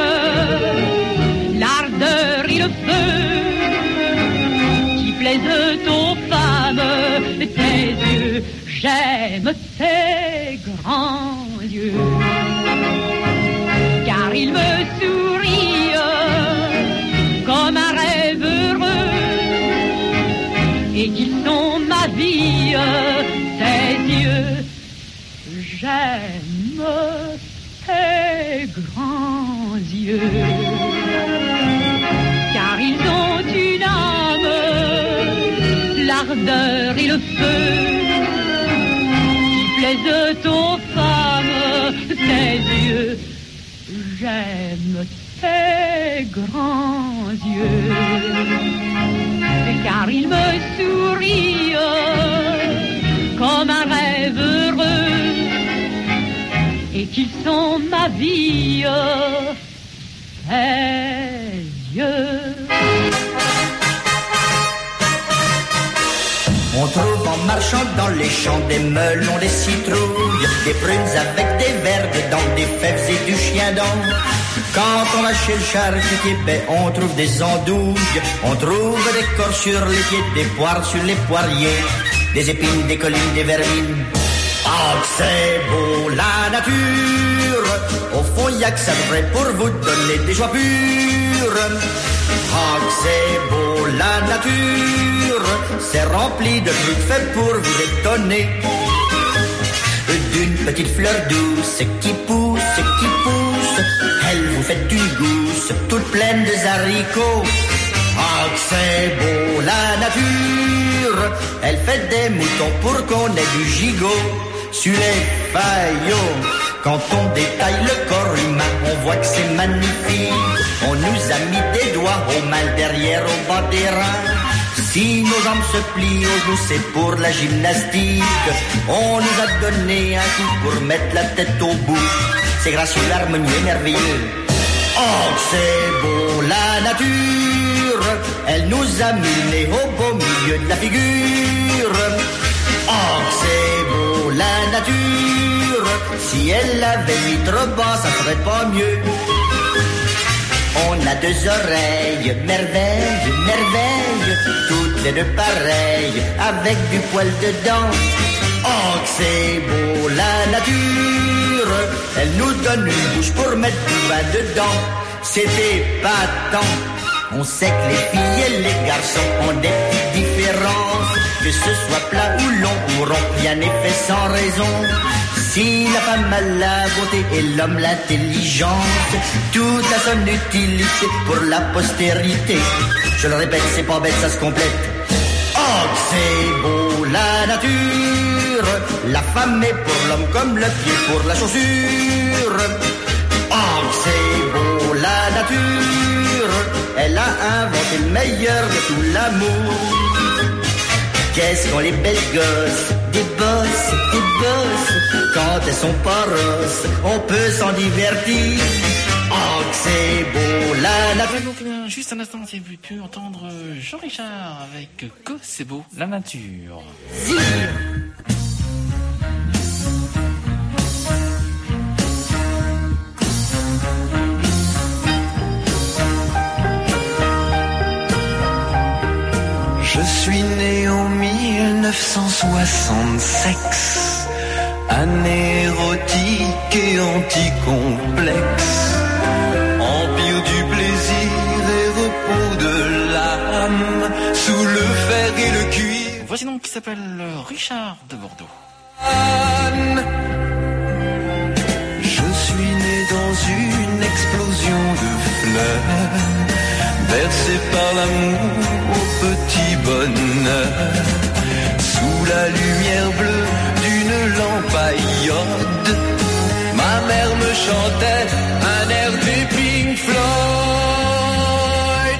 l'ardeur et le feu, qui plaisent aux femmes. Tes yeux, j'aime tes grands yeux, car ils me sourient comme un rêve heureux, et qu'ils sont ma vie. Tes yeux, j'aime tes grands yeux, car ils ont une âme, l'ardeur et le feu, qui plaisent aux femmes. Tes yeux, j'aime tes grands yeux, car ils me sourient comme un rêve heureux, et qu'ils sont ma vie. Tes yeux. On trouve en marchant dans les champs des melons, des citrouilles, des prunes avec des vers dedans, des fèves et du chien dent. Quand on va chez le charcutier, ben on trouve des andouilles, on trouve des corps sur les pieds, des poires sur les poiriers, des épines, des collines, des vermines. Ah, que c'est beau la nature, au fond y'a que ça devrait pour vous donner des joies pures. Ah, que c'est beau la nature, c'est rempli de trucs faits pour vous étonner. D'une petite fleur douce qui pousse, qui pousse, elle vous fait une gousse toute pleine de haricots. Ah, que c'est beau la nature, elle fait des moutons pour qu'on ait du gigot. Sur les faillots, quand on détaille le corps humain, on voit que c'est magnifique. On nous a mis des doigts au mal derrière, au bas des reins. Si nos jambes se plient aux genoux, c'est pour la gymnastique. On nous a donné un coup pour mettre la tête au bout. C'est gracieux, harmonieux, merveilleux. Oh, que c'est beau la nature, elle nous a mis le nez au beau milieu de la figure. Oh, que c'est beau la nature, si elle l'avait mis trop bas, ça serait pas mieux. On a deux oreilles, merveille, merveille, toutes les deux pareilles, avec du poil dedans. Oh, que c'est beau la nature, elle nous donne une bouche pour mettre du vin dedans. C'était pas tant. On sait que les filles et les garçons ont des petites différences, que ce soit plat ou long ou rond, rien n'est fait sans raison. Si la femme a la beauté et l'homme l'intelligence, tout a son utilité pour la postérité. Je le répète, c'est pas bête, ça se complète. Oh, que c'est beau la nature, la femme est pour l'homme comme le pied pour la chaussure. Oh, que c'est beau la nature, elle a inventé le meilleur de tout l'amour. Qu'est-ce qu'on les belles gosses, des bosses, des bosses, quand elles sont pas rosses, on peut s'en divertir. Oh, que c'est beau la nature. Donc, eh bien, juste un instant, si vous pu entendre Jean Richard avec Que c'est beau la nature. Zir. soixante-sexe, anérotique et anticomplexe, empire du plaisir et repos de l'âme, sous le fer et le cuir. Voici donc qui s'appelle Richard de Bordeaux. Je suis né dans une explosion de fleurs, bercé par l'amour au petit bonheur, sous la lumière bleue d'une lampe à iode. Ma mère me chantait un air des Pink Floyd.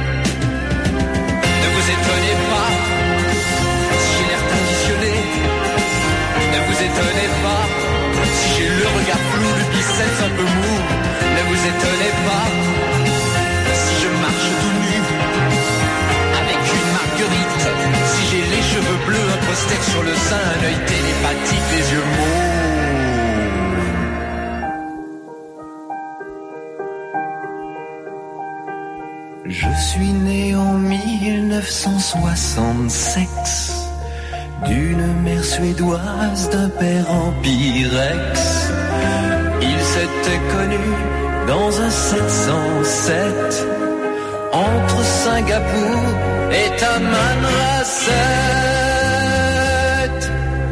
Ne vous étonnez pas si j'ai l'air conditionné. Ne vous étonnez pas si j'ai le regard flou, le biceps un peu mou. Ne vous étonnez pas si je marche tout nu avec une marguerite. Si j'ai les cheveux bleus, un poster sur le sein, un œil télépathique, les yeux mauves. Je suis né en mille neuf cent soixante-six d'une mère suédoise, d'un père empirex. Il s'était connu dans un sept cent sept entre Singapour et Tamanrasset.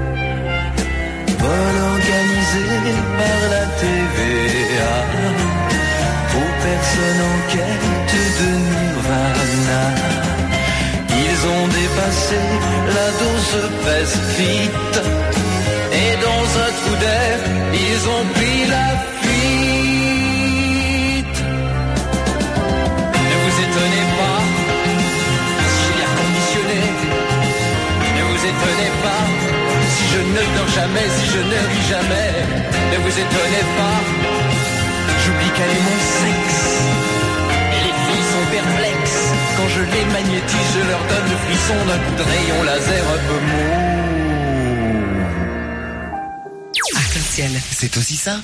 Vol organisé par la T V A aux personnes en quête de nirvana. Ils ont dépassé la dose prescrite et dans un trou d'air, ils ont pris la fuite. Ne vous étonnez pas si j'ai l'air conditionné. Ne vous étonnez pas si je ne dors jamais, si je ne ris jamais. Ne vous étonnez pas, j'oublie quel est mon sexe. Et les filles sont perplexes. Quand je les magnétise, je leur donne le frisson d'un coup de rayon laser un peu mou. Arc-en-ciel, c'est aussi ça.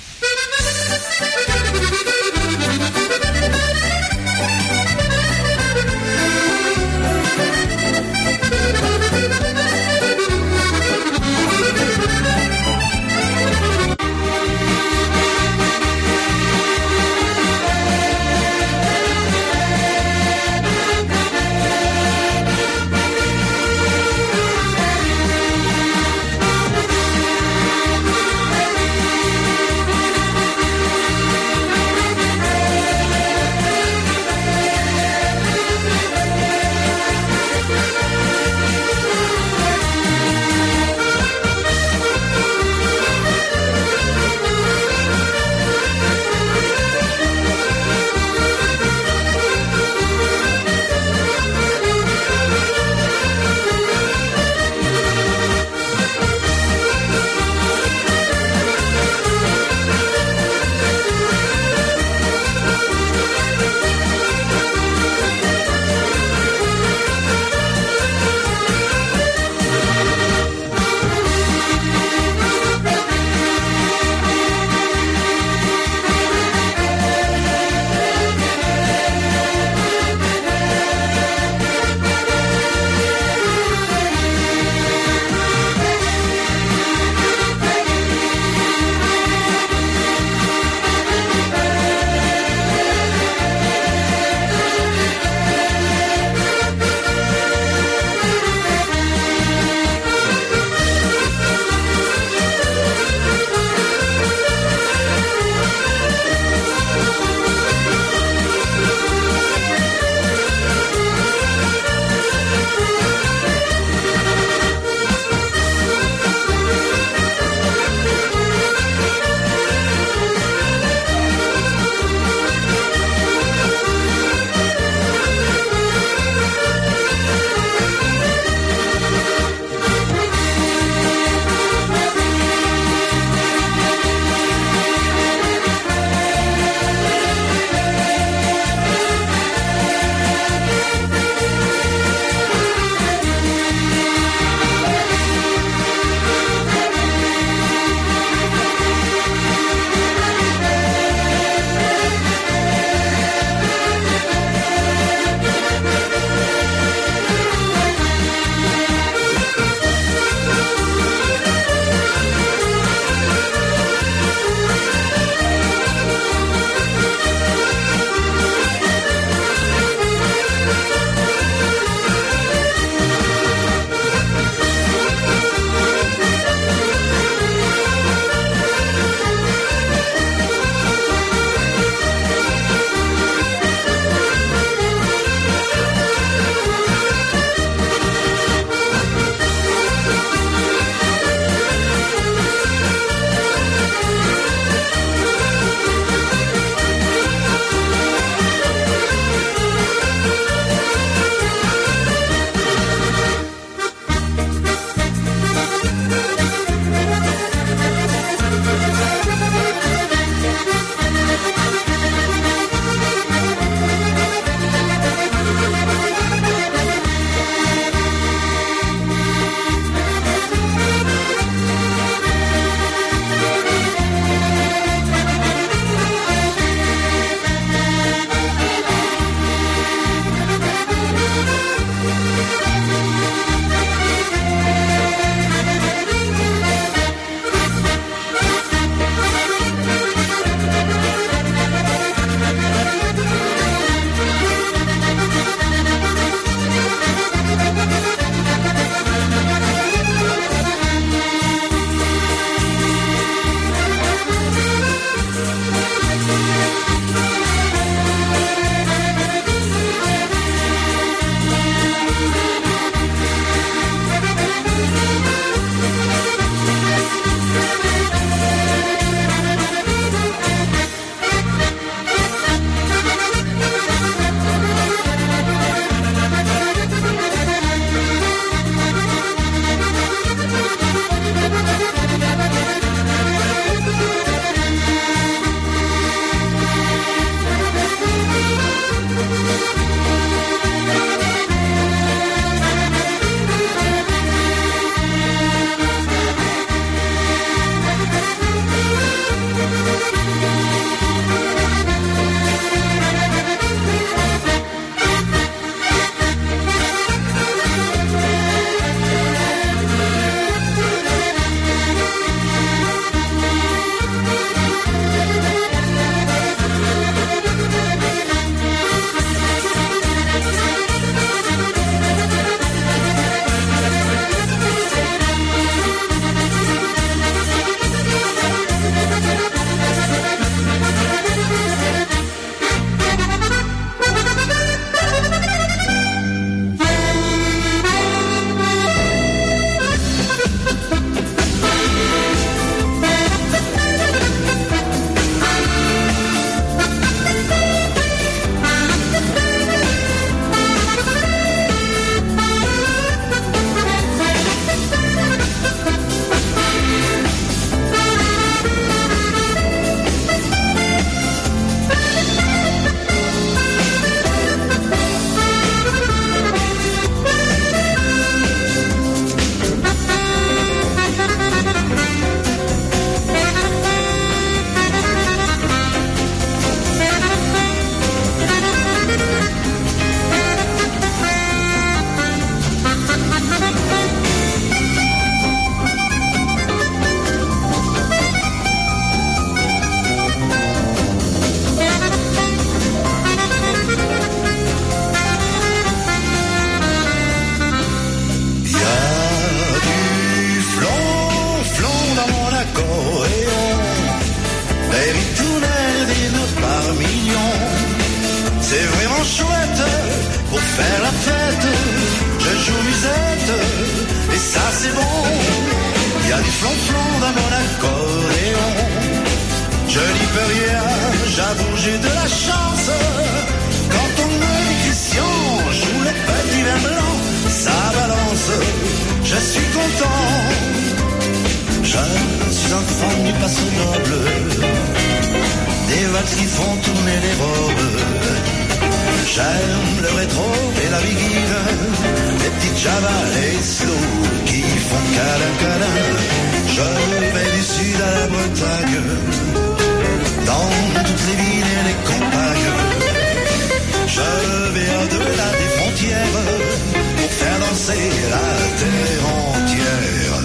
j'avoue j'ai de la chance. Quand on me dit Christian, joue le petit vin blanc, ça balance, je suis content. Je suis un fan du passo noble, des valses qui font tourner les robes. J'aime le rétro et la biguine, les petites javas, les slow qui font câlin câlin. Je vais du sud à la Bretagne, dans toutes les villes et les campagnes. Je vais au-delà des frontières pour faire danser la terre entière.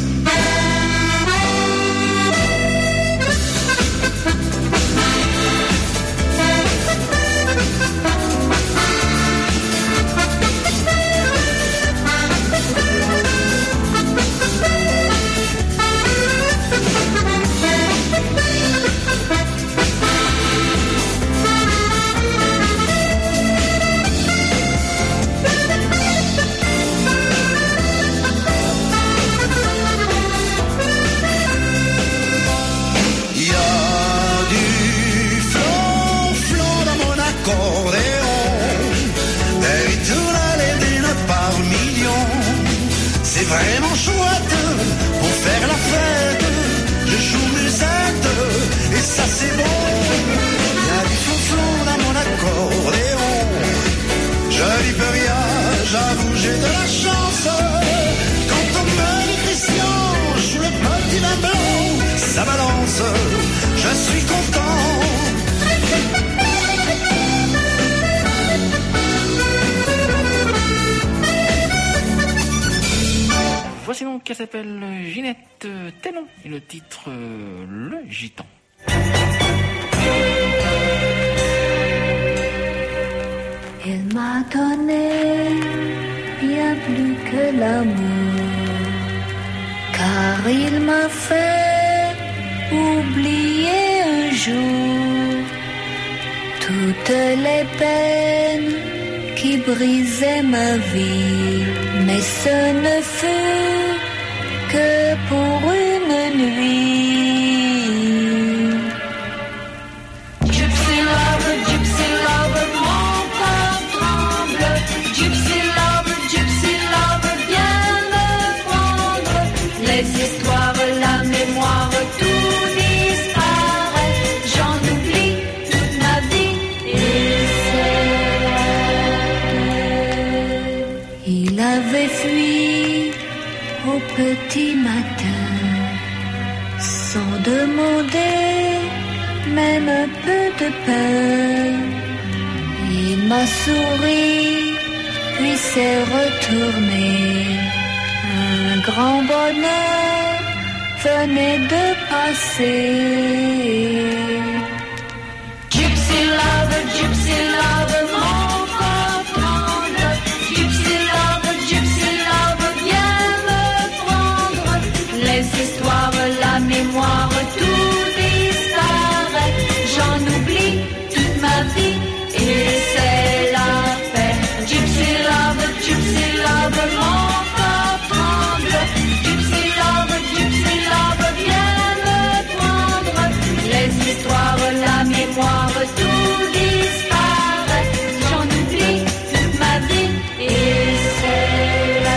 C'est vraiment chouette pour faire la fête. Je joue musette et ça c'est bon. Il y a du flonflon dans mon accordéon. Je n'y peux rien, j'avoue j'ai de la chance. Quand on me dit Christian, je joue le petit vin blanc, ça balance, je suis content. Voici donc qu'elle s'appelle Ginette Ténon et le titre euh, Le Gitan. Il m'a donné bien plus que l'amour, car il m'a fait oublier un jour toutes les peines qui brisaient ma vie, mais ce ne fut que pour une nuit. Gypsy lover, gypsy lover, mon corps tremble. Gypsy lover, gypsy lover, viens me prendre. Les histoires, la mémoire, tout disparaît. J'en oublie toute ma vie et c'est... Il avait fui au petit matin, sans demander même un peu de pain. Il m'a souri, puis s'est retourné. Un grand bonheur venait de passer. Gypsy lover, gypsy lover, mon corps tremble. Gypsy lover, gypsy lover, viens me prendre. Les histoires, la mémoire, tout disparaît. J'en oublie toute ma vie et c'est la paix. Gypsy lover, gypsy lover, mon corps tremble. Gypsy lover, gypsy lover, viens me prendre. Les histoires, la mémoire, tout disparaît. J'en oublie toute ma vie et c'est la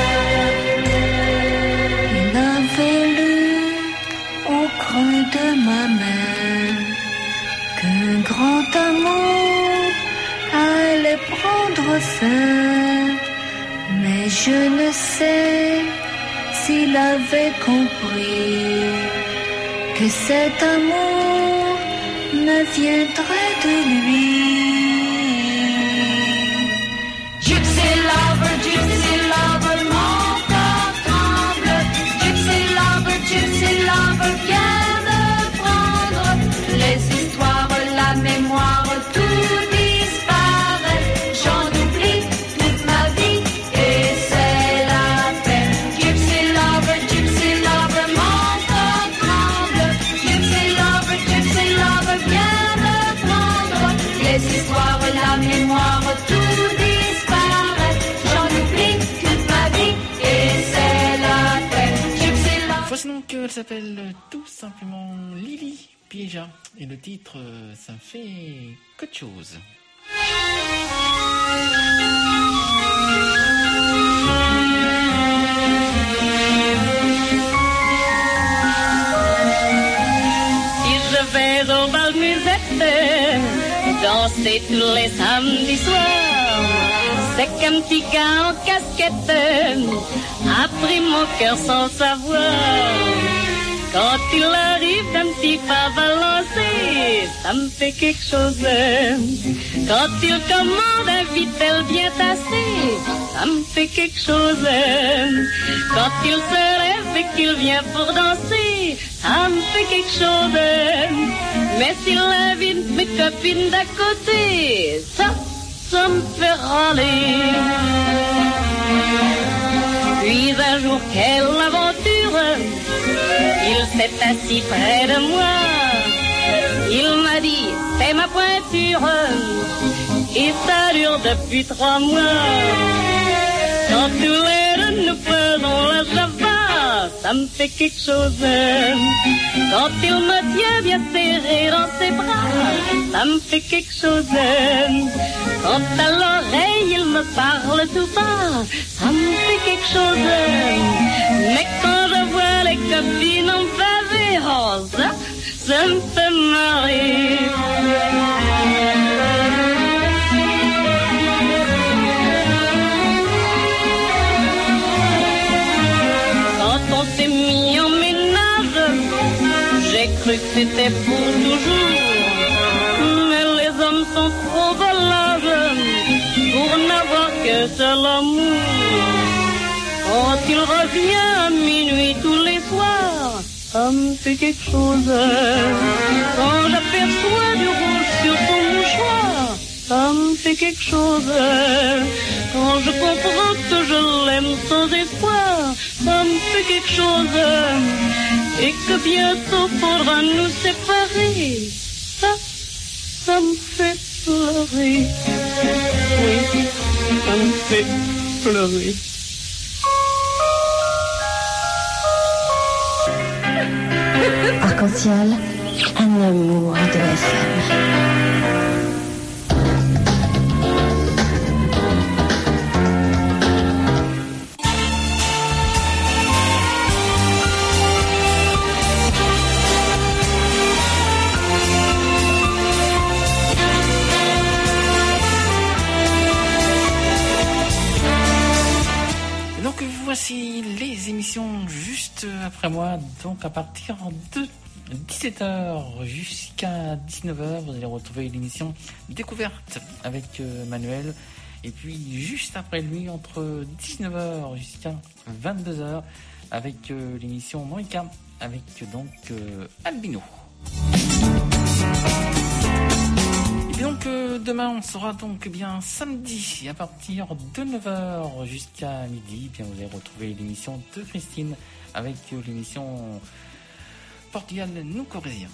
paix. Il avait lu au creux de ma main qu'un grand amour allait prendre fin, mais je ne sais s'il avait compris que cet amour ne viendrait de lui. Gypsy lover, gypsy lover, mon corps tremble. Gypsy lover, gypsy lover, viens me prendre. Les histoires, la mémoire, tout disparaît. J'en oublie toute ma vie et c'est la paix. Gypsy lover, gypsy lover, mon corps tremble. Gypsy lover, gypsy lover, viens me prendre. Les histoires, la mémoire, tout disparaît. J'en oublie toute ma vie et c'est la paix. Gypsy lover. Voici donc qu'elle s'appelle tout simplement Lily, Piéja. Et le titre, ça fait que de chose. Si je vais au bal musette, danser tous les samedis soirs, c'est qu'un petit gars en casquette a pris mon cœur sans savoir. Quand il arrive d'un petit pas balancé, ça me fait quelque chose. Quand il commande un vitel bien tassé, ça me fait quelque chose. Quand il se lève et qu'il vient pour danser, ça me fait quelque chose. Mais s'il invite mes copines d'à côté, ça, ça me fait râler. Puis un jour, quelle aventure, il s'est assis près de moi. Il m'a dit, c'est ma pointure, et ça dure depuis trois mois. Quand tous les deux nous faisons la java, ça me fait quelque chose. Quand il me tient bien serré dans ses bras, ça me fait quelque chose. Quand à l'oreille il me parle tout bas, ça me fait quelque chose. Mais quand je vois les copines en pavé, oh, ça, ça me fait marrer. Quand on s'est mis en ménage, j'ai cru que c'était pour toujours. Mais les hommes sont trop valables pour n'avoir que seul amour. Quand il revient à minuit tous les soirs, ça me fait quelque chose. Quand j'aperçois du rouge sur son mouchoir, ça me fait quelque chose. Quand je comprends que je l'aime sans espoir, ça me fait quelque chose. Et que bientôt faudra nous séparer, ça, ça me fait pleurer. Oui, ça me fait pleurer. Arc-en-ciel, un amour de F M. Voici les émissions juste après moi, donc à partir de dix-sept heures jusqu'à dix-neuf heures, vous allez retrouver l'émission Découverte avec euh, Manuel, et puis juste après lui, entre dix-neuf heures jusqu'à vingt-deux heures, avec euh, l'émission Moïka, avec donc euh, Albino. Et donc euh, demain on sera donc bien samedi à partir de neuf heures jusqu'à midi. Bien, vous allez retrouver l'émission de Christine avec euh, l'émission Portugal nous Corréziens.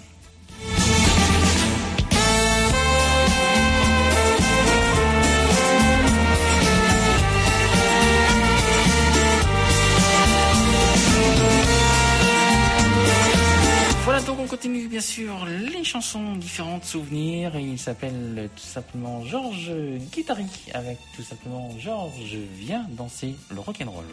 Voilà, donc on continue bien sûr les chansons différentes souvenirs, et il s'appelle tout simplement Georges Guittari avec tout simplement Georges vient danser le rock'n'roll.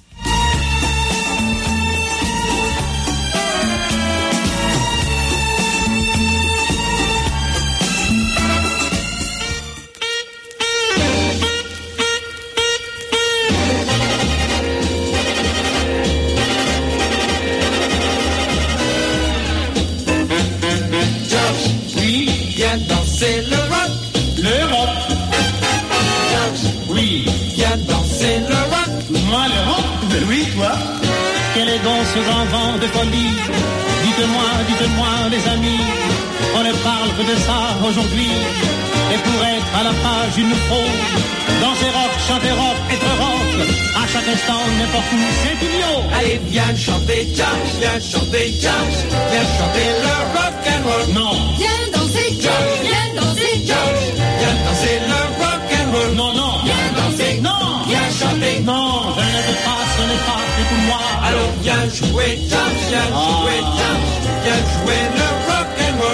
Danser le rock, le rock. Georges, oui, viens danser le rock. Moi le rock, ben oui, toi. Quel est donc ce grand vent de folie? Dites-moi, dites-moi les amis, on ne parle que de ça aujourd'hui. Et pour être à la page, il nous faut danser rock, chanter rock, être rock. À chaque instant, n'importe où, c'est idiot. Allez, viens chanter Georges, viens chanter Georges, viens chanter le rock and roll. Non. Viens danser Georges, viens danser Georges, viens danser le rock and roll. Non, non. Viens danser, non. Viens chanter, non. Je ne veux pas, ce n'est pas fait pour moi. Alors viens jouer Georges, viens ah. jouer Georges, viens jouer le rock and roll.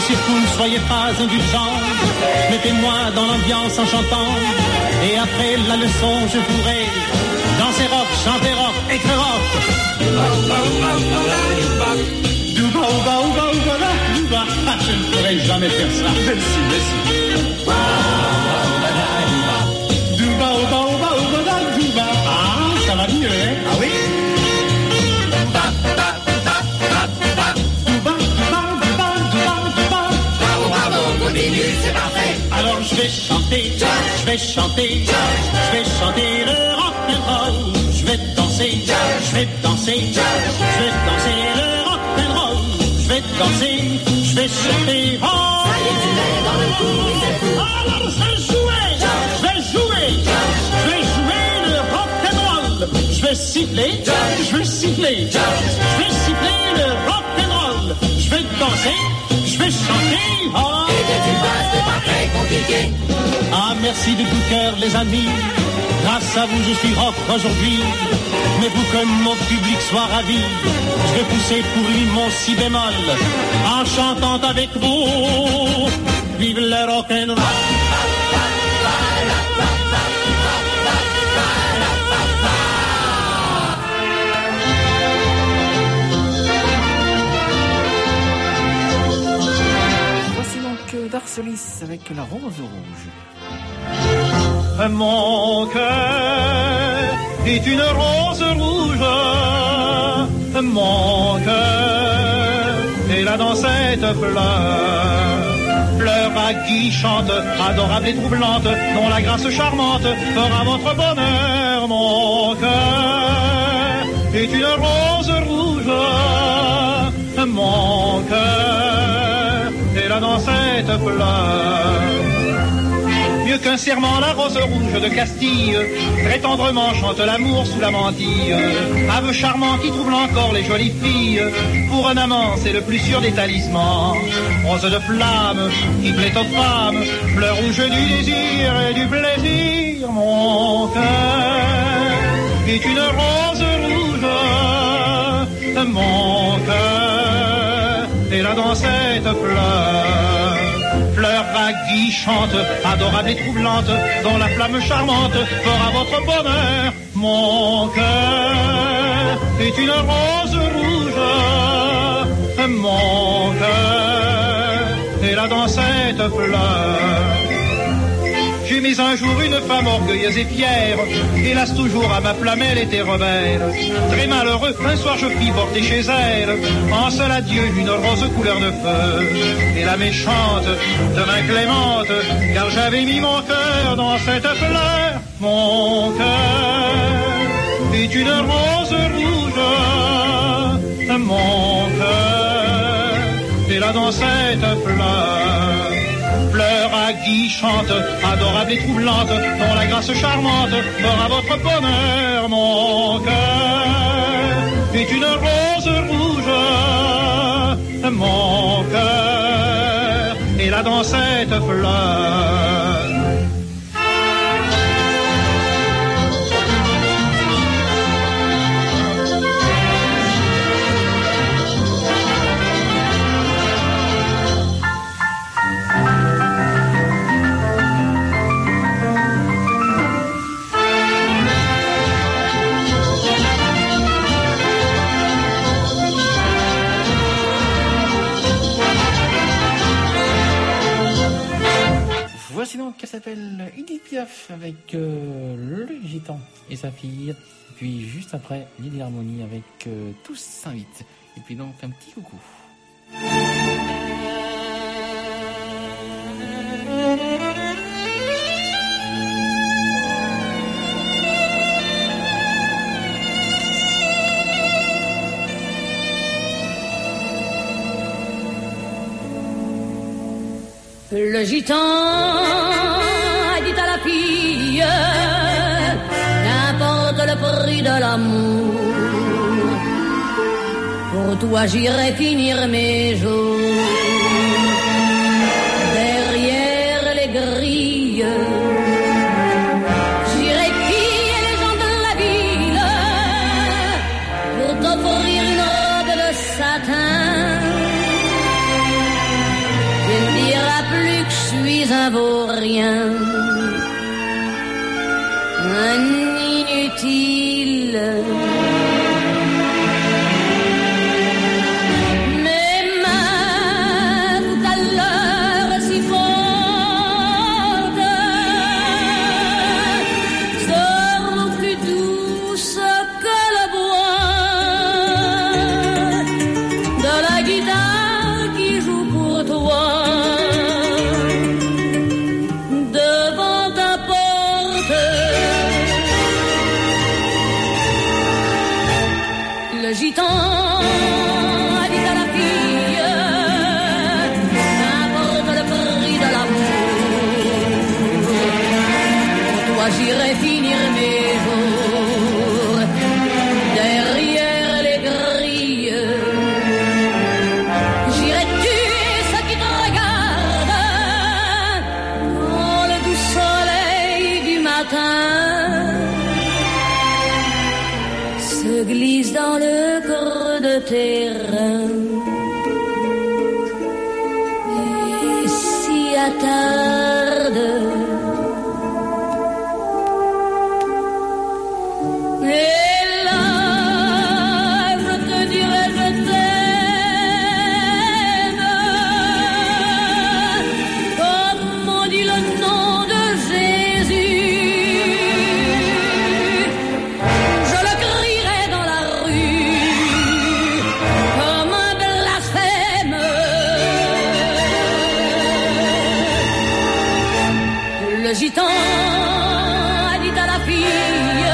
surtout ne soyez pas indulgents. Mettez-moi dans l'ambiance en chantant. Et après la leçon, je pourrai danser rock, chanter rock, écrire rock. Douba, ouba, ouba, ouba, là, douba. Ah, je ne pourrai jamais faire ça. Merci, merci. Douba, ouba, ouba, ouba, là, douba. Ah, ça va mieux, hein? Ah oui? C'est parfait. Alors je vais chanter, je vais chanter, je vais chanter le rock'n'roll. Je vais danser, je vais danser, je vais danser le rock'n'roll. Je vais danser, je vais chanter. Oh, ça y est, tu es dans le coup, c'est tout. Alors je vais jouer, je vais jouer, je vais jouer le rock'n'roll. Je vais siffler, je vais siffler, je vais siffler le rock'n'roll. Je vais danser, je vais chanter. Oh, c'est pas très compliqué. Ah, merci de tout cœur, les amis. Grâce à vous, je suis rock aujourd'hui. Mais pour que mon public soit ravi, je vais pousser pour lui mon si bémol en chantant avec vous. Vive le rock'n'roll. D'Arcelis avec la rose rouge. Mon cœur est une rose rouge. Mon cœur est là dans cette fleur. Fleur aguichante, adorable et troublante, dont la grâce charmante fera votre bonheur. Mon cœur est une rose rouge. Mon cœur est là dans cette fleur. Mieux qu'un serment, la rose rouge de Castille, très tendrement chante l'amour sous la mantille. Aveu charmant qui trouble encore les jolies filles. Pour un amant, c'est le plus sûr des talismans. Rose de flamme qui plaît aux femmes, fleur rouge du désir et du plaisir. Mon cœur est une rose rouge. Mon cœur est là dans cette fleur. Fleur aguichante, adorable et troublante, dont la flamme charmante fera votre bonheur. Mon cœur est une rose rouge. Mon cœur est là dans cette fleur. J'ai mis un jour une femme orgueilleuse et fière, hélas toujours à ma flamme elle était rebelle. Très malheureux, un soir je fis porter chez elle, en seul adieu une rose couleur de feu. Et la méchante devint clémente, car j'avais mis mon cœur dans cette fleur. Mon cœur est une rose rouge. Mon cœur est là dans cette fleur. Fleur aguichante, adorable et troublante, dont la grâce charmante fera votre bonheur. Mon cœur est une rose rouge. Mon cœur est là dans cette fleur. Voici donc qu'elle s'appelle Edith Piaf avec euh, le gitan et sa fille. Et puis juste après, Lily Harmonie avec euh, Tous s'invitent. Et puis donc un petit coucou. Le gitan dit à la fille, n'importe le prix de l'amour, pour toi j'irai finir mes jours derrière les grilles. J'irai piller les gens de la ville pour t'offrir une robe de satin. suis un vaurien, un inutile. Mes mains tout à l'heure si fortes seront plus douces que le bois de la guitare qui joue pour toi. Devant ta porte, le gitan a dit à la fille, n'importe le prix de l'amour, pour toi j'irai finir mes jours derrière les grilles. J'irai tuer ceux qui te regardent dans le doux soleil du matin se glisse dans le creux de tes reins et s'y attarde. Et là, je te dirai je t'aime, comme on dit le nom de Jésus. Je le crierai dans la rue comme un blasphème. Le gitan a dit à la fille,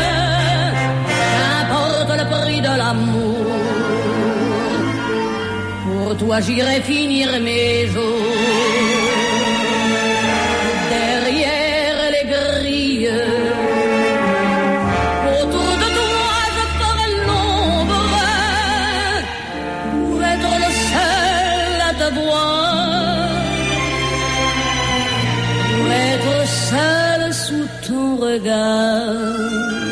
qu'importe le prix de l'amour, pour toi j'irai finir mes jours derrière les grilles. Autour de toi je ferai l'ombre pour être le seul à te voir, pour être seul sous ton regard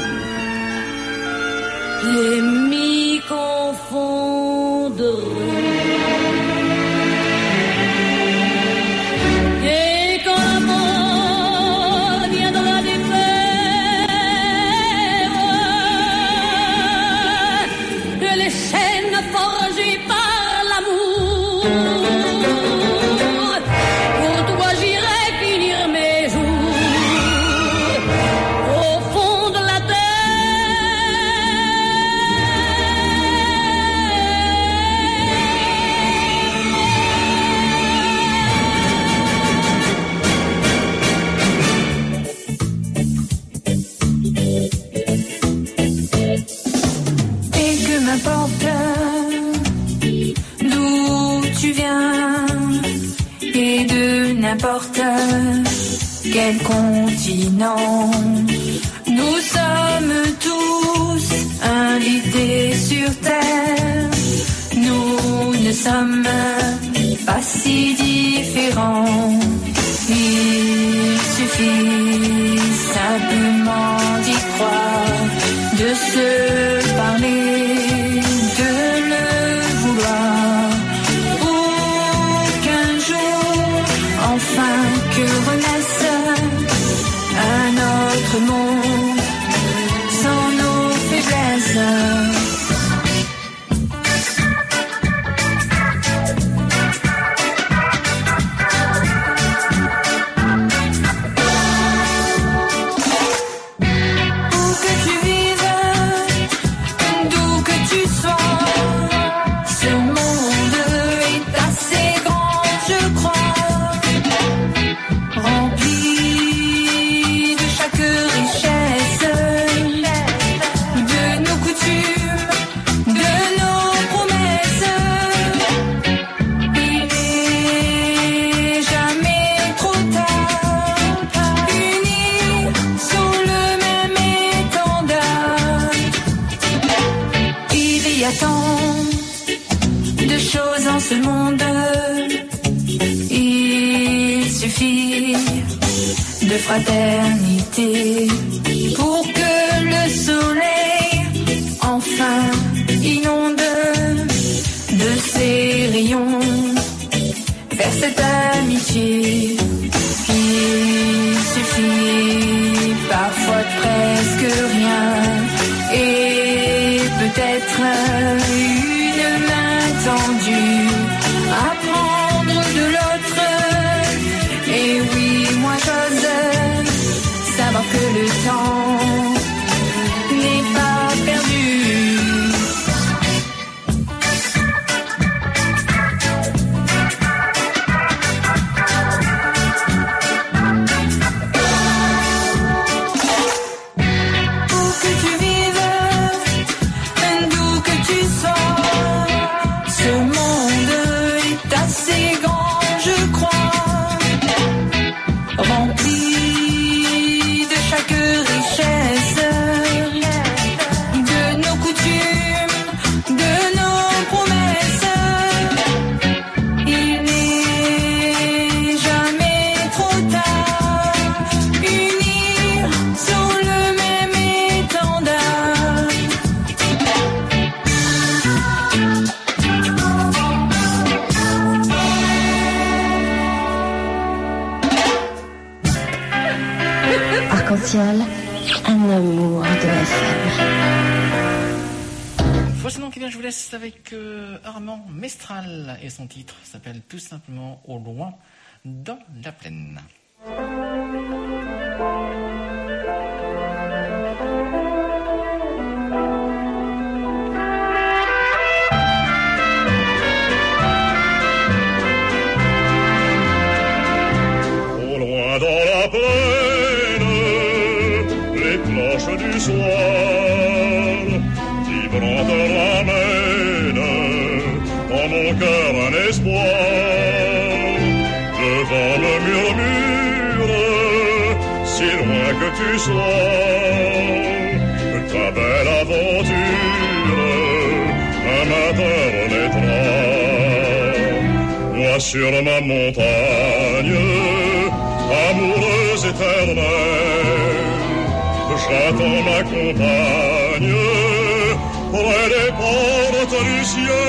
et m'y confondre. Et quand la mort viendra défaire les chaînes forgées par l'amour, pour toi j'irai finir mes jours au fond de la terre. Et que m'importe d'où tu viens et de n'importe quel continent, nous sommes tous invités sur terre. Nous ne sommes pas si différents. Il suffit simplement d'y croire, de se parler, de le vouloir, pour qu'un jour, enfin que renaisse un autre monde sans nos faiblesses. Où que tu vives, d'où que tu sois, ce monde est assez grand, je crois, rempli de chaque richesse, de nos coutumes, de nos promesses. Il n'est jamais trop tard, unis sous le même étendard. Il y a tant de choses en ce monde, il suffit de fraternité pour que le soleil enfin inonde de ses rayons vers cette amitié. suffit, suffit parfois de presque rien. Et peut-être une main tendue à prendre de l'autre. Et oui, moi j'ose savoir que le temps n'est pas perdu. Arc-en-ciel, un amour de F M. Voici donc, eh bien, je vous laisse avec euh, Armand Mestral et son titre s'appelle tout simplement Au loin dans la plaine. Au loin dans la plaine, les cloches du soir vibrantes ramènent en mon cœur un espoir. Le vent me murmure, si loin que tu sois, ta belle aventure un matin renaîtra. Moi sur ma montagne, amoureuse éternelle, j'attends ma compagne près des portes du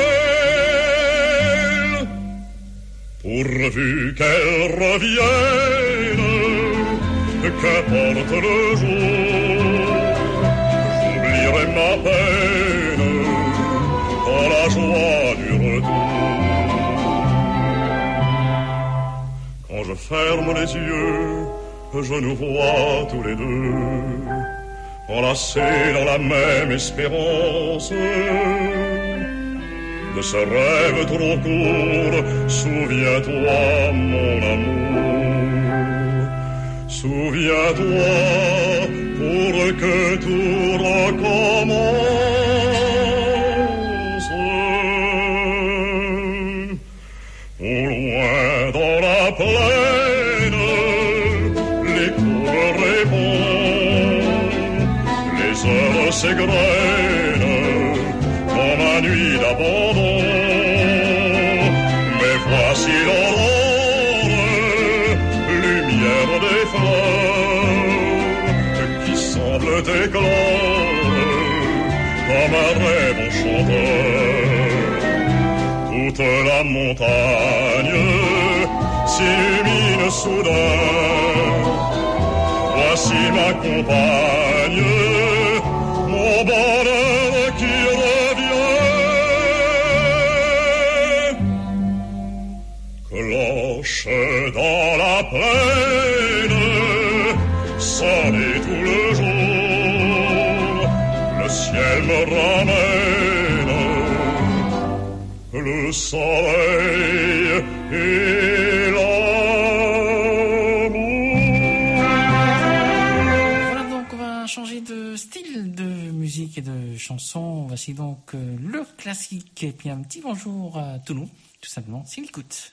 ciel, pourvu qu'elle revienne, qu'apporte le jour, j'oublierai ma peine dans la joie du retour. Quand je ferme les yeux, je nous vois tous les deux, enlacés dans la même espérance. De ce rêve trop court, souviens-toi mon amour. Souviens-toi pour que tout recommence. Au loin dans la plaine, l'écho me répond, les heures s'égrènent dans ma nuit d'abandon. Mais voici l'aurore, lumière des fleurs, qui semble éclore comme un rêve enchanteur. Toute la montagne s'illumine soudain. Voici ma compagne, mon bonheur qui revient. Cloche dans la plaine, sonnez tout le jour. Le ciel me ramène le soleil et l'amour. Voilà, donc on va changer de style de musique et de chanson. Voici donc euh, le classique et puis un petit bonjour à tous nous, tout simplement, s'il écoute.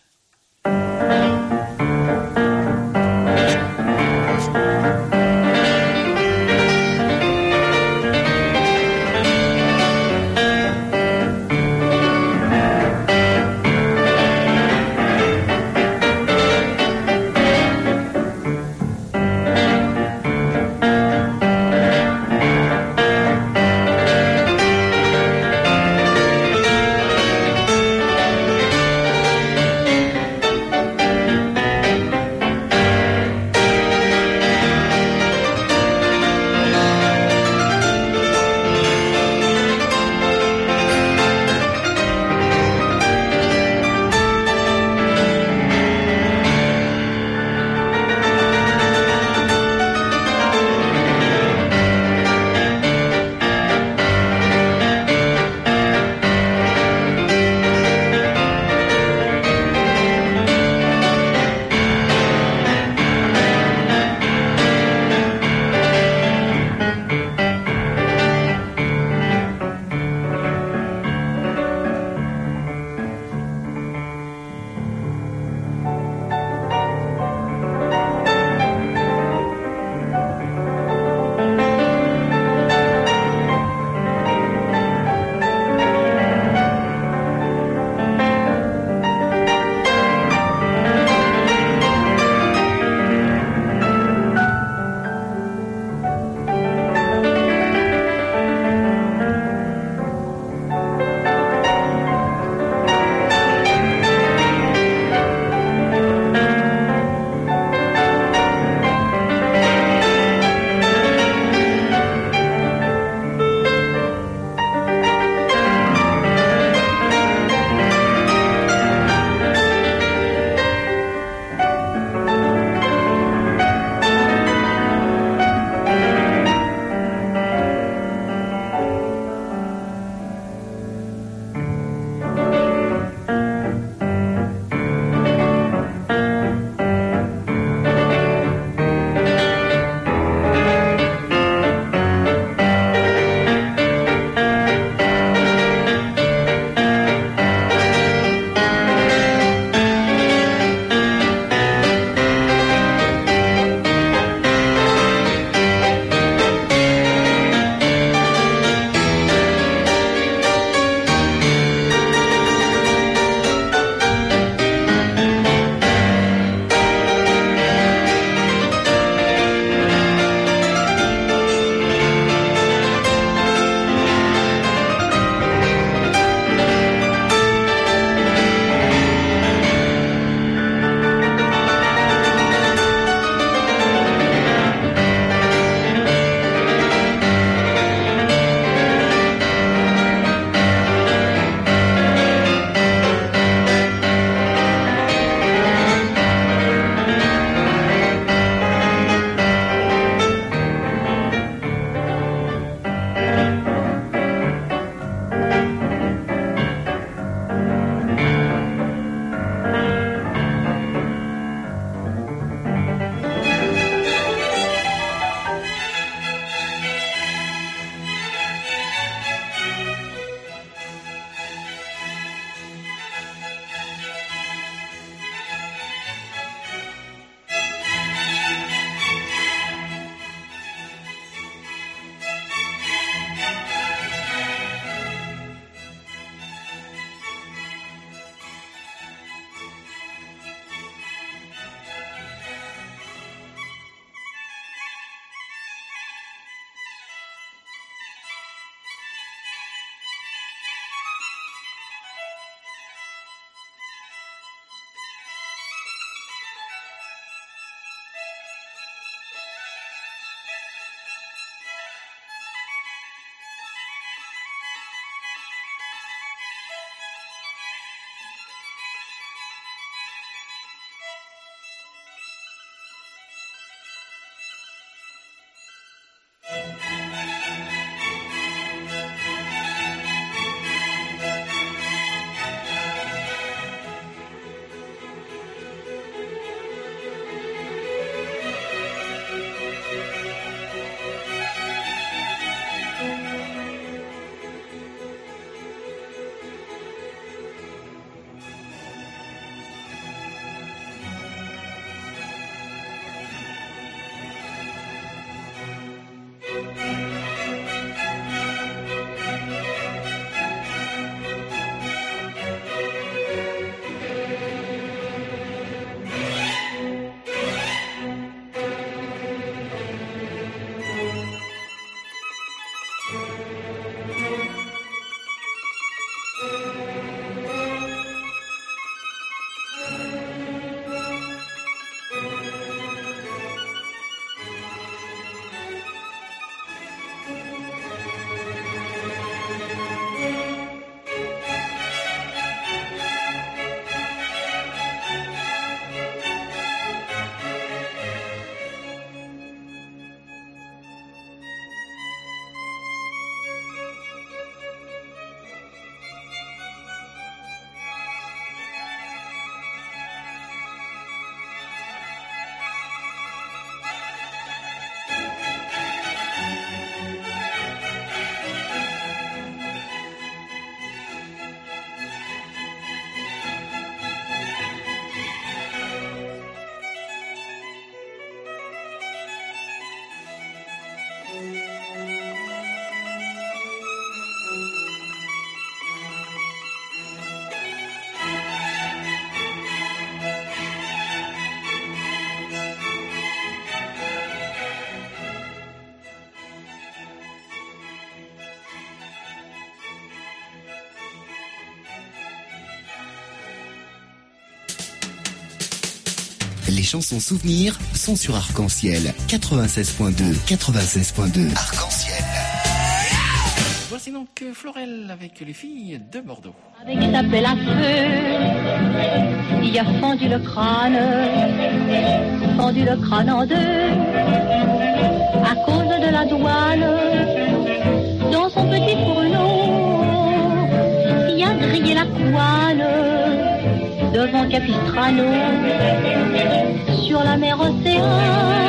Les chansons souvenirs sont sur Arc-en-Ciel. quatre-vingt-seize point deux. quatre-vingt-seize point deux. Arc-en-Ciel. Voici donc euh, Florel avec les filles de Bordeaux. Avec sa pelle à feu, il a fendu le crâne, fendu le crâne en deux, à cause de la douane. Dans son petit fourneau, il a grillé la couane, devant Capistrano, sur la mer Océan.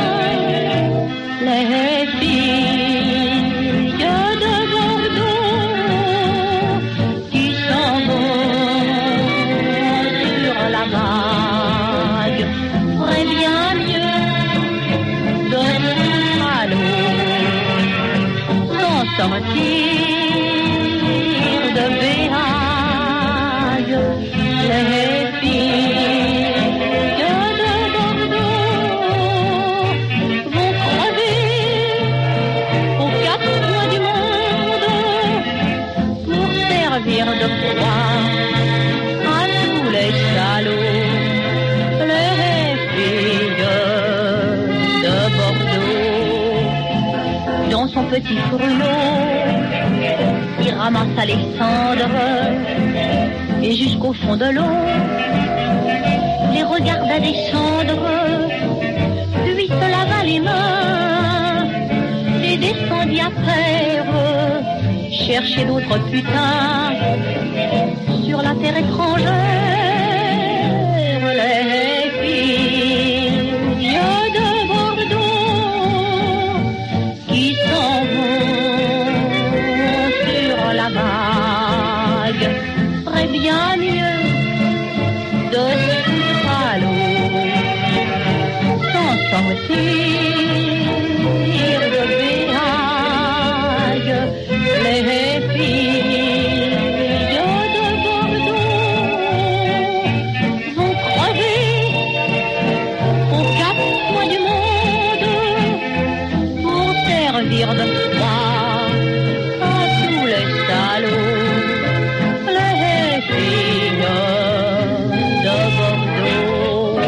Les filles de Bordeaux qui s'en vont sur la vague ferait bien mieux de se à l'eau, sans sortir de béage. Les filles de Bordeaux vont crever aux quatre coins du monde pour servir de proie à tous les salauds. Les filles de Bordeaux, dans son petit fourneau, il ramasse Alexandre et jusqu'au fond de l'eau, les regarda descendre, puis se lava les mains et descendit à terre, chercher d'autres putains sur la terre étrangère. Les filles de Bordeaux qui s'en vont sur la vague ferait bien mieux de se foutre à l'eau, sans sortir de béage. Les filles de Bordeaux vont crever aux quatre coins du monde pour servir de proie à tous les salauds. Les filles de Bordeaux.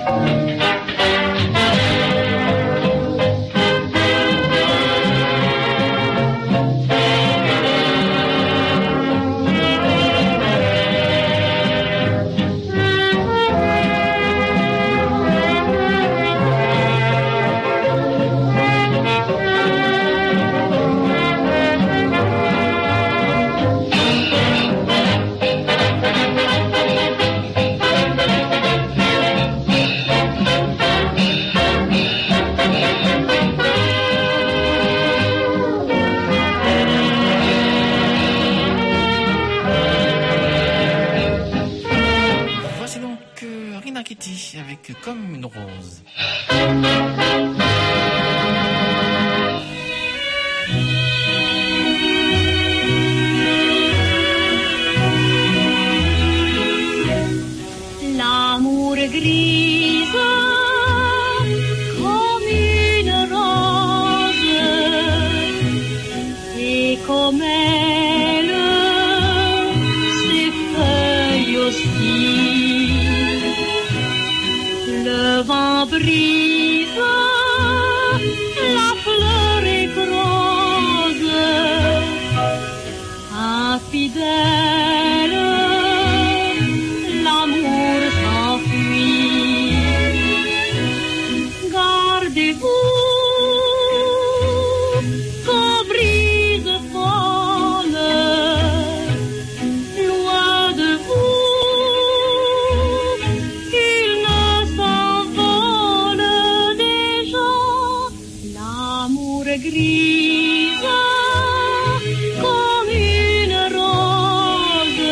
Voici donc euh, Rina Kitty avec Comme une rose. L'amour grise comme une rose, et comme elle, ses feuilles aussi. Le vent brise, la fleur est rose, infidèle, l'amour s'enfuit. Gardez-vous qu'en brise folle, loin de vous, il ne s'envole des gens. L'amour grise comme une rose,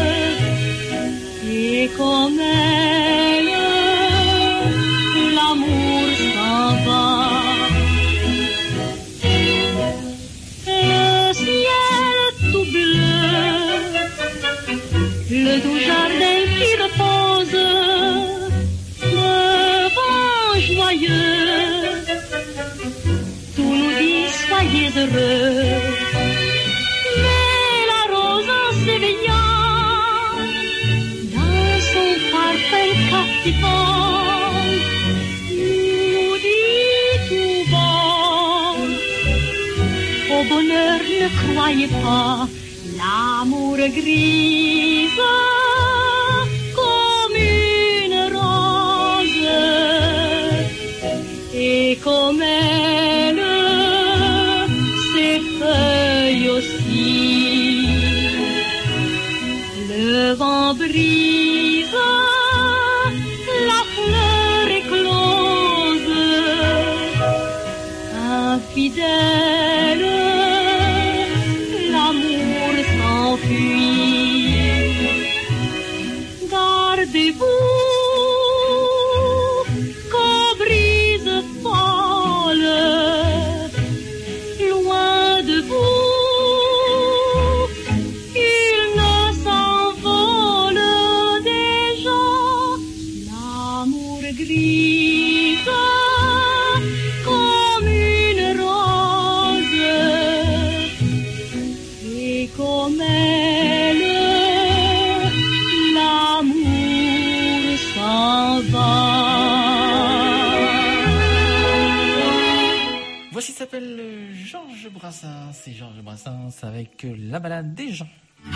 et comme elle, l'amour s'en va. Le ciel tout bleu, le doux jardin qui repose, le vent joyeux, tout nous dit soyez heureux. Mais la rose en s'éveillant, dans son parfum captivant, croyez pas, l'amour grise comme une rose, et comme elle, ses feuilles aussi. Le vent brise, la fleur éclose, infidèle, l'amour s'enfuit. Gardez-vous qu'aux brises folles, loin de vous, il ne s'envole déjà. L'amour grise comme une rose, et comme elle, l'amour s'en va. Voici s'appelle Georges Brassens. C'est Georges Brassens avec La balade des gens.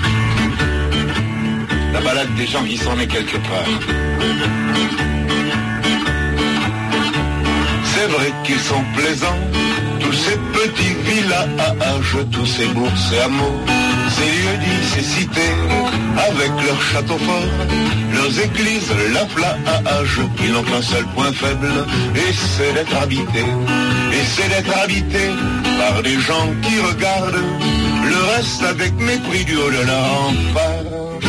La balade des gens qui s'en est quelque part. C'est vrai qu'ils sont plaisants, tous ces petits villages, tous ces bourgs et hameaux, ces lieux-dits, ces cités, avec leurs châteaux forts, leurs églises, la plage. Ils n'ont qu'un seul point faible, et c'est d'être habités. Et c'est d'être habités par des gens qui regardent le reste avec mépris du haut de leur rempart.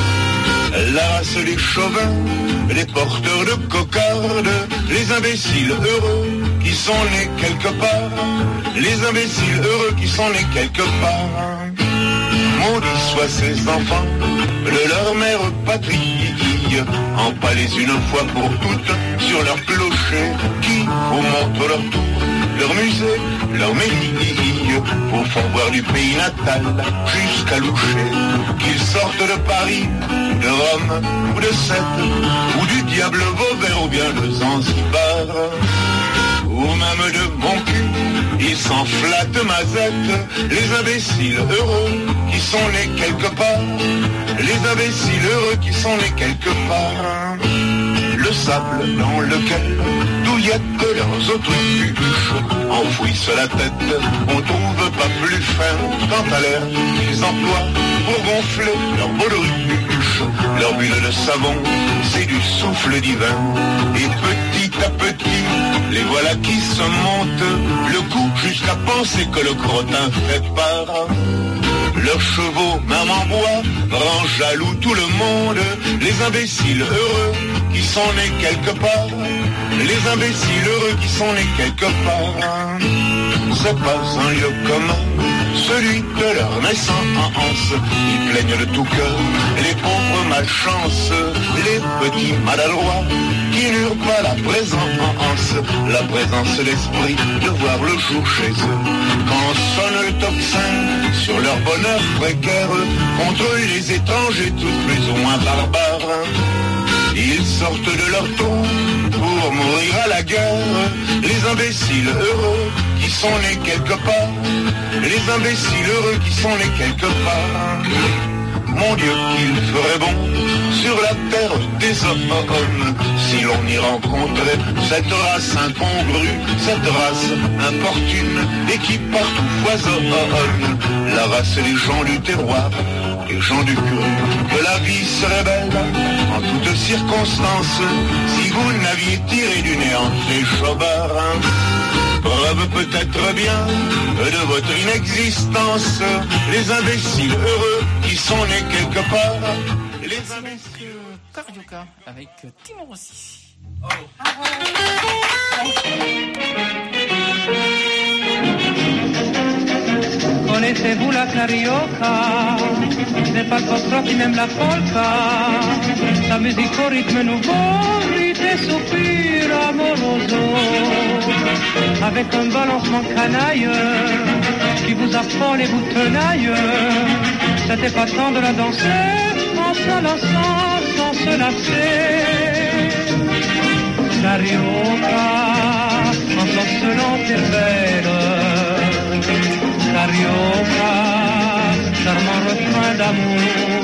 La race des chauvins, les porteurs de cocardes, les imbéciles heureux qui sont nés quelque part, les imbéciles heureux qui sont nés quelque part. Maudits soient ces enfants de leur mère patrie, empalés une fois pour toutes sur leur clocher, qui vous montrent leur tour, leur musée, leur mairie, vous font voir du pays natal jusqu'à Loucher. Qu'ils sortent de Paris, de Rome ou de Sète, ou du diable Vauvert ou bien de Zanzibar, ou même de mon cul, ils s'en flattent mazette, les imbéciles heureux qui sont nés quelque part, les imbéciles heureux qui sont nés quelque part. Le sable dans lequel douillettent leurs autruches enfouissent la tête, on trouve pas plus fin quant à l'air qu'ils emploient pour gonfler leur baudruche. Leur bulle de savon, c'est du souffle divin, et petit à petit, les voilà qui se montent le cou jusqu'à penser que le crottin fait part. Leurs chevaux, même en bois, rendent jaloux tout le monde, les imbéciles heureux qui sont nés quelque part, les imbéciles heureux qui sont nés quelque part. C'est pas un lieu commun, celui de leur naissance. Ils plaignent de tout cœur les pauvres malchances, les petits maladroits qui n'eurent pas la présence, la présence d'esprit de voir le jour chez eux. Quand sonne le tocsin sur leur bonheur précaire, contre eux les étrangers tous plus ou moins barbares, ils sortent de leur trou pour mourir à la guerre, les imbéciles heureux qui sont nés quelque part, les imbéciles heureux qui sont nés quelque part. Mon Dieu, qu'il ferait bon sur la terre des hommes si l'on y rencontrait cette race incongrue, cette race importune et qui partout foisonne, la race des gens du terroir, des gens du cru, que la vie serait belle en toutes circonstances si vous n'aviez tiré du néant les chobards. Preuve peut-être bien de votre inexistence, les imbéciles heureux qui sont nés quelque part. Les imbéciles Carioca avec Timo Rossi. Oh. Connaissez-vous la carioca? C'est pas le foxtrot ni même la polka. Sa musique au rythme nouveau, rythme et soupir amoroso. Avec un balancement canaille qui vous affole et vous tenaille. C'était pas temps de la danser en s'enlaçant sans se lasser. Carioca, en chancelant tes belles. Carioca, d'amour.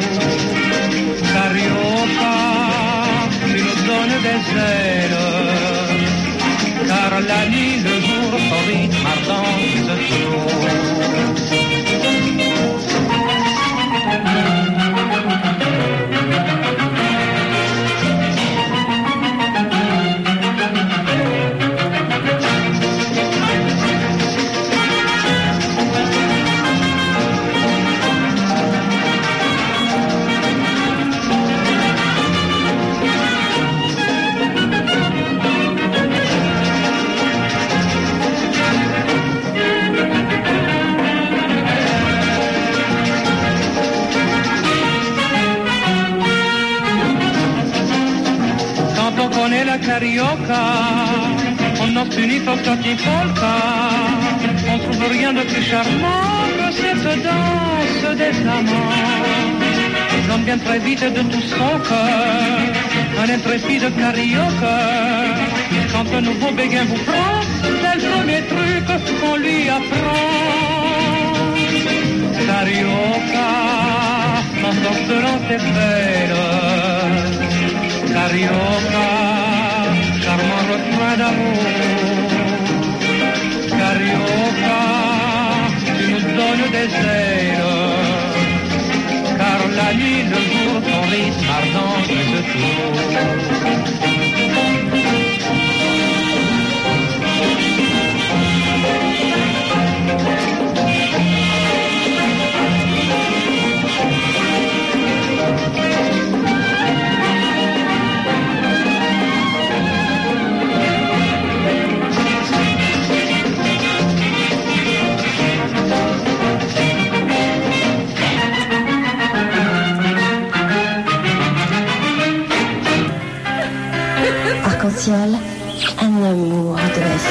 Carioca, tu nous donnes des ailes, car la nuit, le jour, ton rythme ardent se carioca, on obtient toccati polka, on trouve rien de plus charmant que cette danse des amants. L'homme vient très vite de tout son cœur, un intrépide carioca, quand un nouveau béguin vous prend, c'est le premier truc qu'on lui apprend. Carioca, ma sorcelante est belle, carioca, charmant refrain d'amour. Carioca, tu nous donnes des ailes, car la nuit, le jour, ton rythme ardent se Arc-en-ciel, un amour de F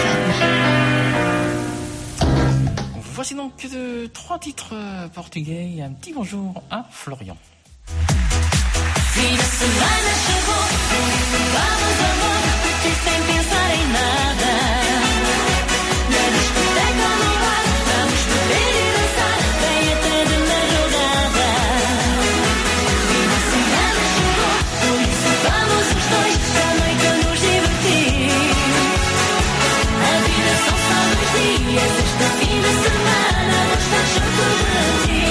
M. Voici donc de trois titres portugais et un petit bonjour à Florian. Fim de semana chegou, vamos amor, curtir sem pensar em nada. Na discoteca ou no bar, vamos beber e dançar, bem até de madrugada. Fim de semana chegou, por isso vamos os dois, à noite a nos divertir. A vida são só dois dias, este fim de semana vou estar junto de ti.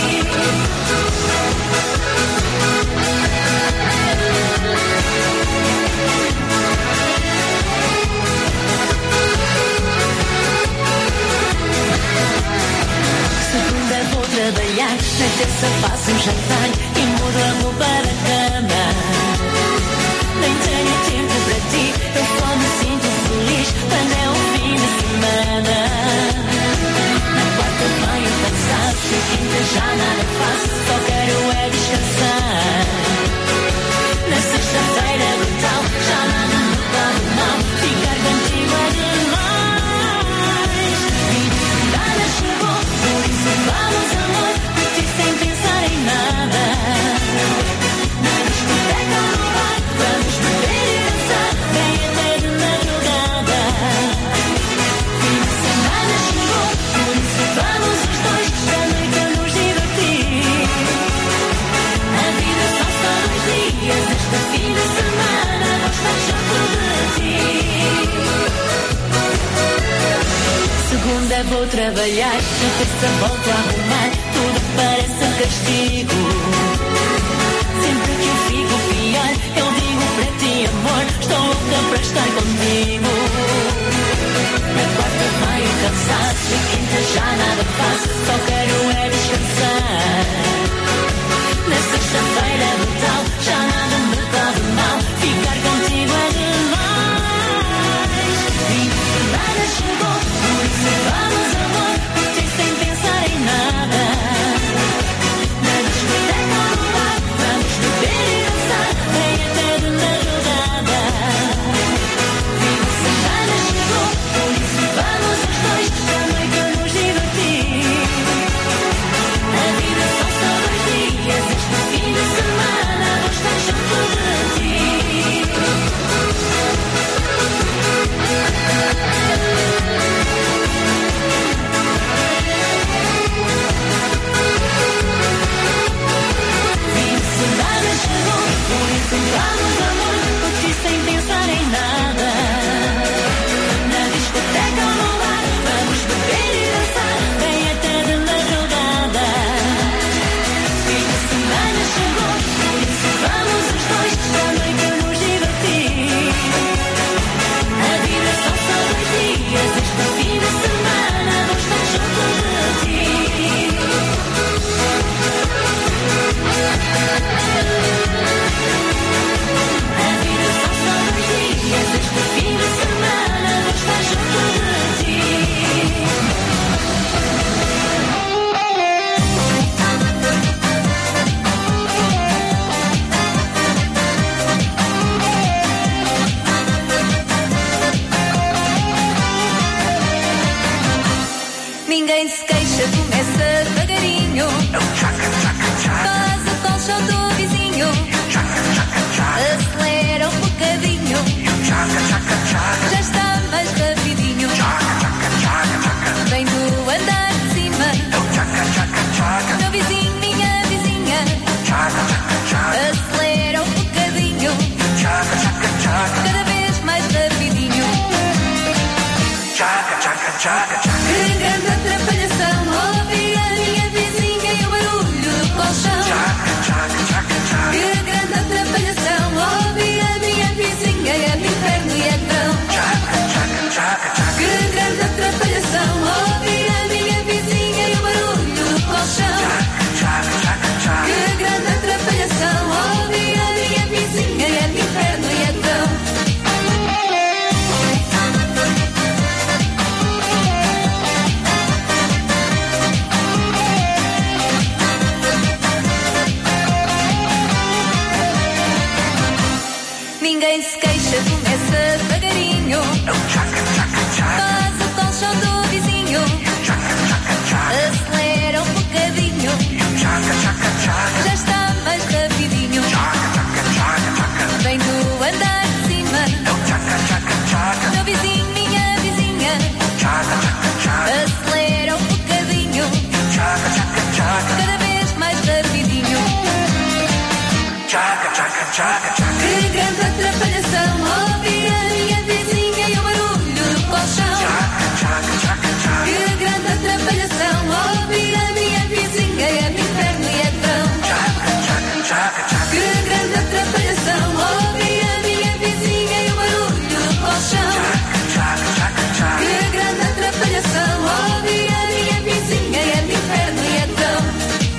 Segunda vou trabalhar, na terça faço um jantar e mudo a roupa da cama. Nem tenho tempo para ti, eu só me sinto feliz quando é o fim de semana. Na quarta venho cansado, na quinta já nada faço, só quero é descansar. Na sexta-feira brutal, já nada me corre mal, ficar contigo é demais. Fim de semana chegou, por isso vamos amor, curtir sem pensar em nada. Na discoteca ou no bar, vamos beber e dançar, bem até de madrugada. Fim de semana chegou, por isso vamos os dois, da noite a nos divertir. A vida são só dois dias, este fim de semana vou estar junto de ti. Segunda vou trabalhar, na terça volto a arrumar, tudo parece um castigo. Sempre que eu fico pior, eu digo para ti amor, estou louca para estar contigo. Na quarta venho cansado, na quinta já nada faço, só quero é descansar. Na sexta-feira brutal, já nada me corre mal, ficar contigo é demais. Fim de semana chegou, por isso vamos amor, curtir sem pensar em nada. Na discoteca ou no bar, vamos beber e dançar, bem até de madrugada. Fim de Já está mais rapidinho. Vem do andar de cima. Meu vizinho, minha vizinha. Acelera um bocadinho. Cada vez mais rapidinho. Que grande atrapalhação. Ouvir a minha vizinha e o barulho do colchão. Que grande atrapalhação. Ouvir a minha vizinha e a do inferno e a grão. Que grande atrapalhação. Ouvir a minha vizinha e o barulho do colchão. Que grande atrapalhação. Ouvir a minha vizinha e a do inferno e a grão. Ninguém se queixa, começa devagarinho. Faz o colchão do vizinho. Acelera um bocadinho. Já está mais rapidinho. Vem do andar de cima. Meu vizinho, minha vizinha. Acelera um bocadinho. Cada vez mais rapidinho. Que grande atrapalhação. Ouvir a minha vizinha e o barulho do colchão. Que grande atrapalhação. Ouvir a minha vizinha e a do inferno e a grão. Que grande atrapalhação. Ouvir a minha vizinha e o barulho do colchão. Que grande atrapalhação. Ouvir a minha vizinha e a do inferno e a grão.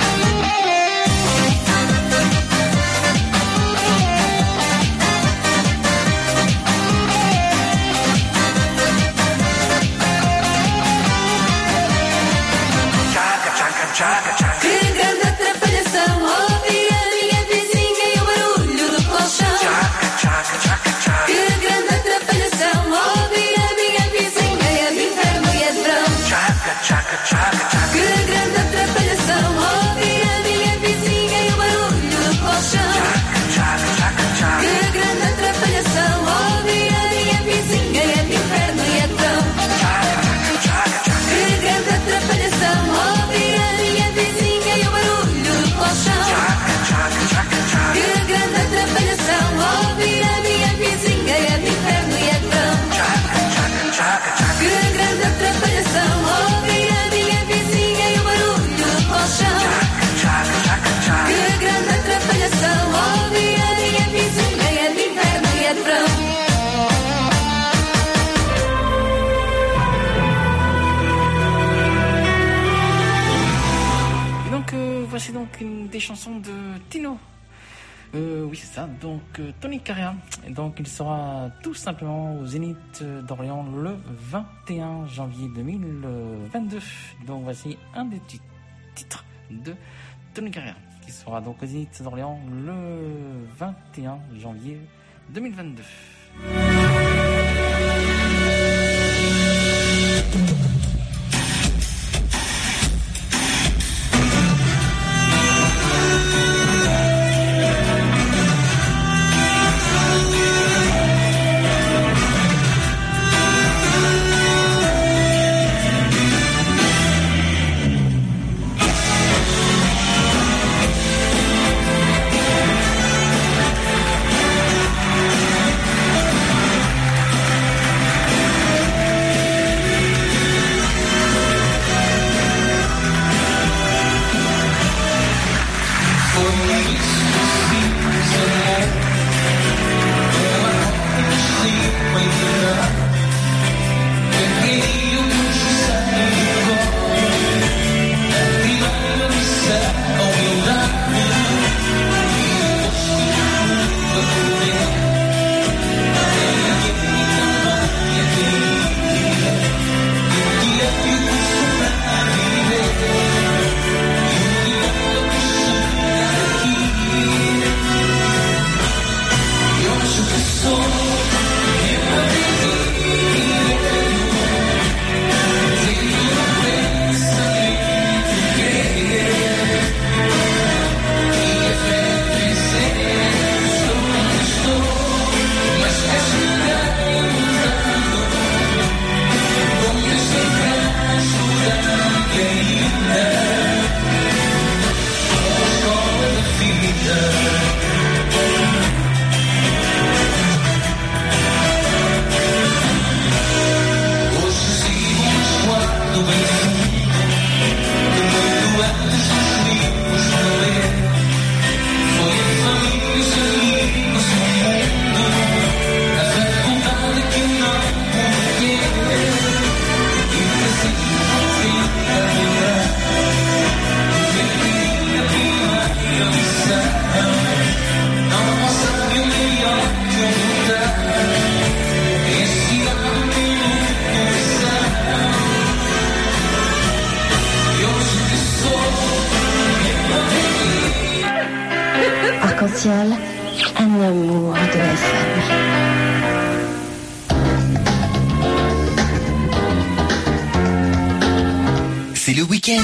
Que grande atrapalhação. Ouvir a minha vizinha e o barulho do colchão. Que grande atrapalhação. Ouvir a minha vizinha e a do inferno e a drão. Que grande atrapalhação. Ouvir a minha vizinha e o barulho do colchão. Que grande atrapalhação. Ouvir a minha vizinha e a do inferno e a drão. Que grande atrapalhação. Ouvir a minha vizinha e o barulho do colchão. Que grande atrapalhação. Ouvir a minha vizinha e a do inferno e a drão. Que grande atrapalhação. Ouvir a minha vizinha e o barulho do colchão. Que grande atrapalhação. Ouvir a minha vizinha e a do inferno e a drão. Donc euh, voici donc une des chansons de Tino. Euh, oui c'est ça, donc euh, Tony Carrera. Et donc il sera tout simplement au Zénith d'Orléans le vingt et un janvier deux mille vingt-deux. Donc voici un des tit- titres de Tony Carrera qui sera donc au Zénith d'Orléans le vingt et un janvier deux mille vingt-deux. Thank week-end.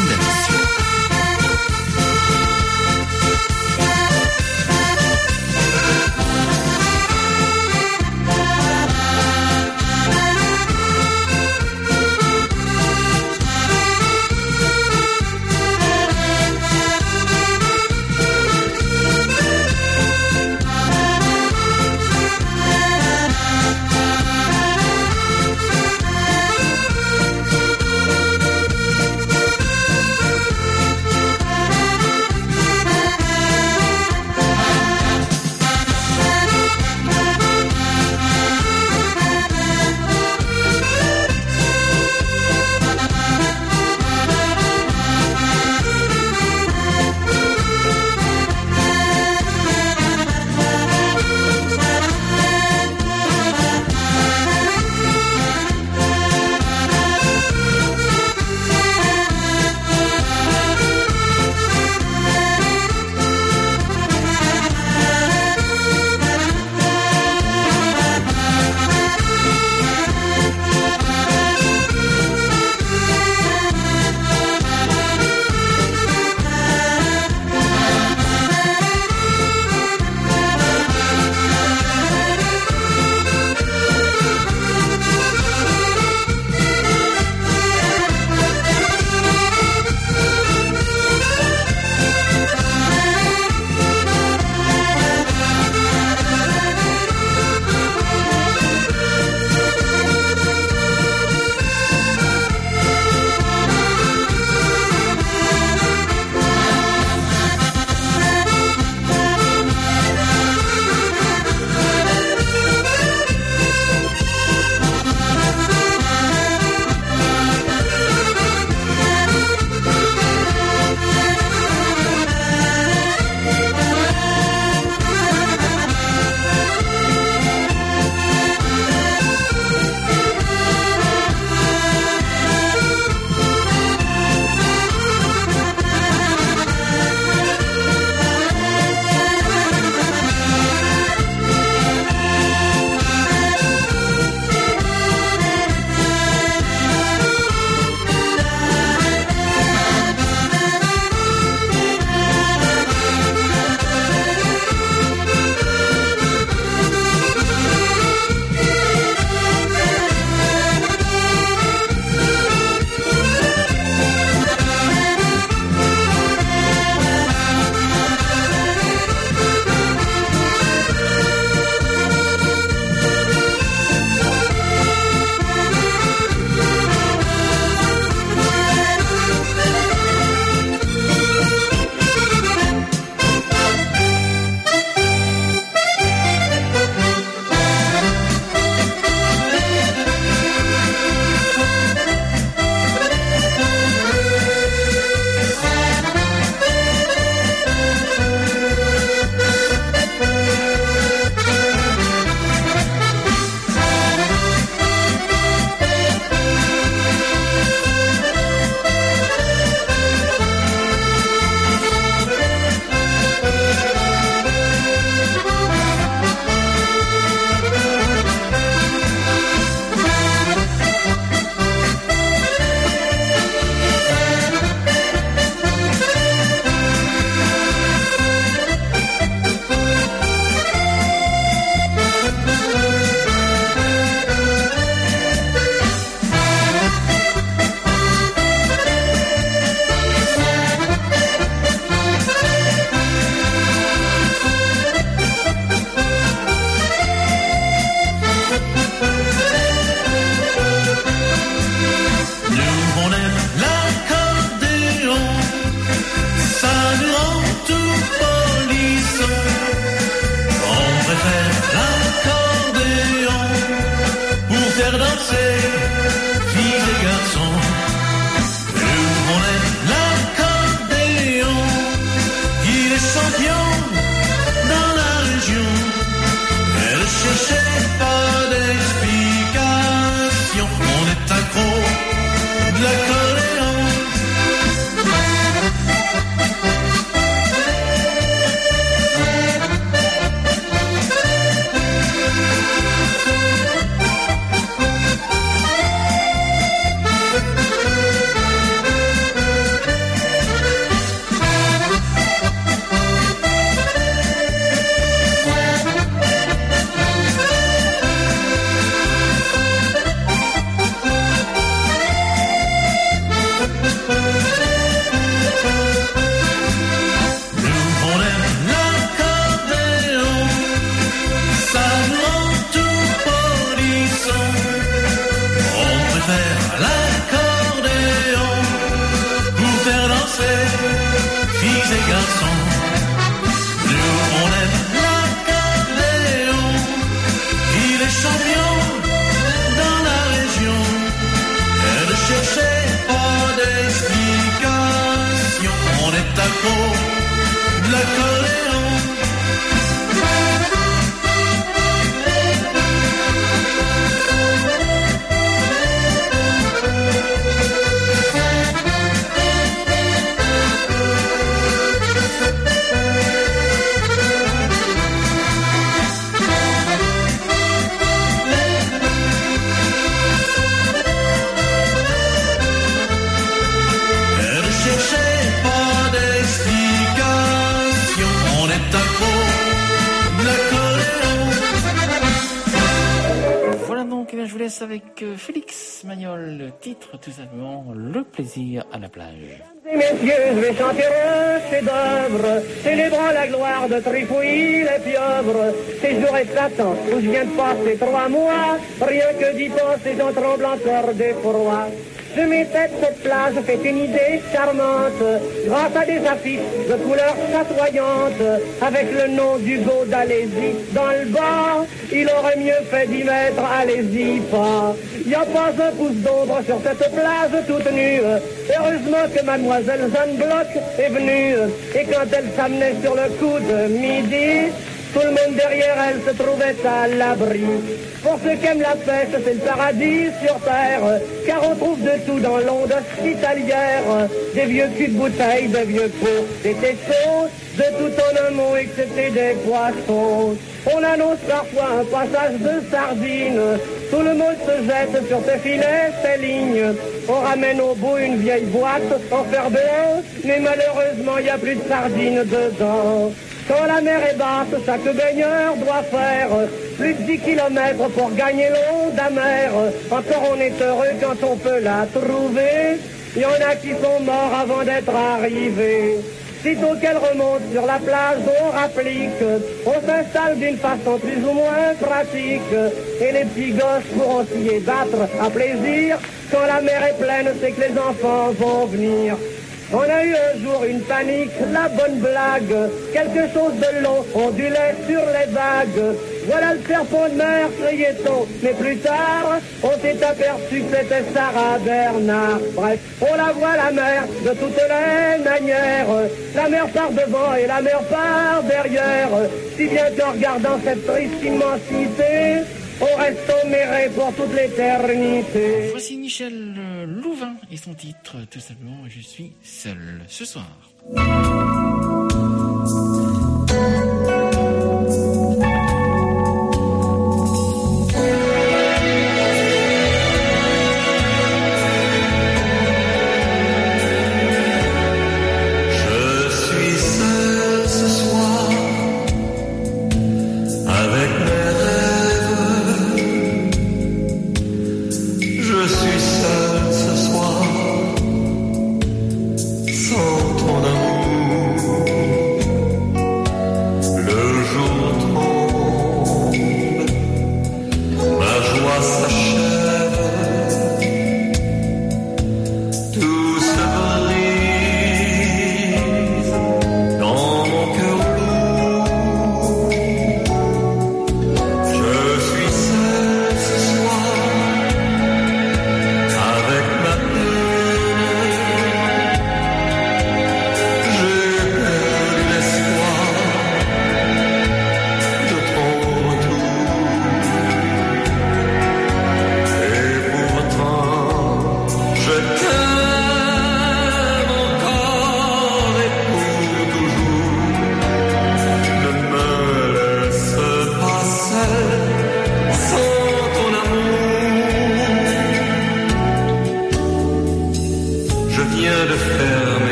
passe avec euh, Félix Mayol, le titre tout simplement Le plaisir à la plage. Mesdames et messieurs, je vais chanter un chef-d'œuvre, célébrant la gloire de Trifouille les pieuvres. Ces jours éclatants où je viens de passer trois mois, rien que d'y penser, j'en tremble encore d'effroi. Je m'étais de cette plage fait une idée charmante, grâce à des affiches de couleurs chatoyantes, avec le nom d'Hugo d'Alésie dans le bas. Il aurait mieux fait d'y mettre allez-y pas. Y a pas un pouce d'ombre sur cette plage toute nue. Heureusement que mademoiselle Jeanne Bloch est venue, et quand elle s'amenait sur le coup de midi, tout le monde derrière elle se trouvait à l'abri. Pour ceux qui aiment la pêche, c'est le paradis sur terre, car on trouve de tout dans l'onde hospitalière. Des vieux culs de bouteilles, des vieux pots, des tessons, de tout en un mot excepté des poissons. On annonce parfois un passage de sardines, tout le monde se jette sur ses filets, ses lignes. On ramène au bout une vieille boîte en fer blanc, mais malheureusement il n'y a plus de sardines dedans. Quand la mer est basse, chaque baigneur doit faire plus de dix kilomètres pour gagner l'onde amère. Encore on est heureux quand on peut la trouver. Il y en a qui sont morts avant d'être arrivés. Sitôt qu'elle remonte sur la plage, on rapplique. On s'installe d'une façon plus ou moins pratique. Et les petits gosses pourront s'y battre à plaisir. Quand la mer est pleine, c'est que les enfants vont venir. On a eu un jour une panique, la bonne blague, quelque chose de long, ondulait sur les vagues. Voilà le serpent de mer, criait-on, mais plus tard, on s'est aperçu que c'était Sarah Bernard. Bref, on la voit la mer de toutes les manières, la mer part devant et la mer part derrière, si bien qu'en regardant cette triste immensité, on reste emméré pour toute l'éternité. Voici Michel Louvain et son titre, tout simplement, Je suis seul ce soir.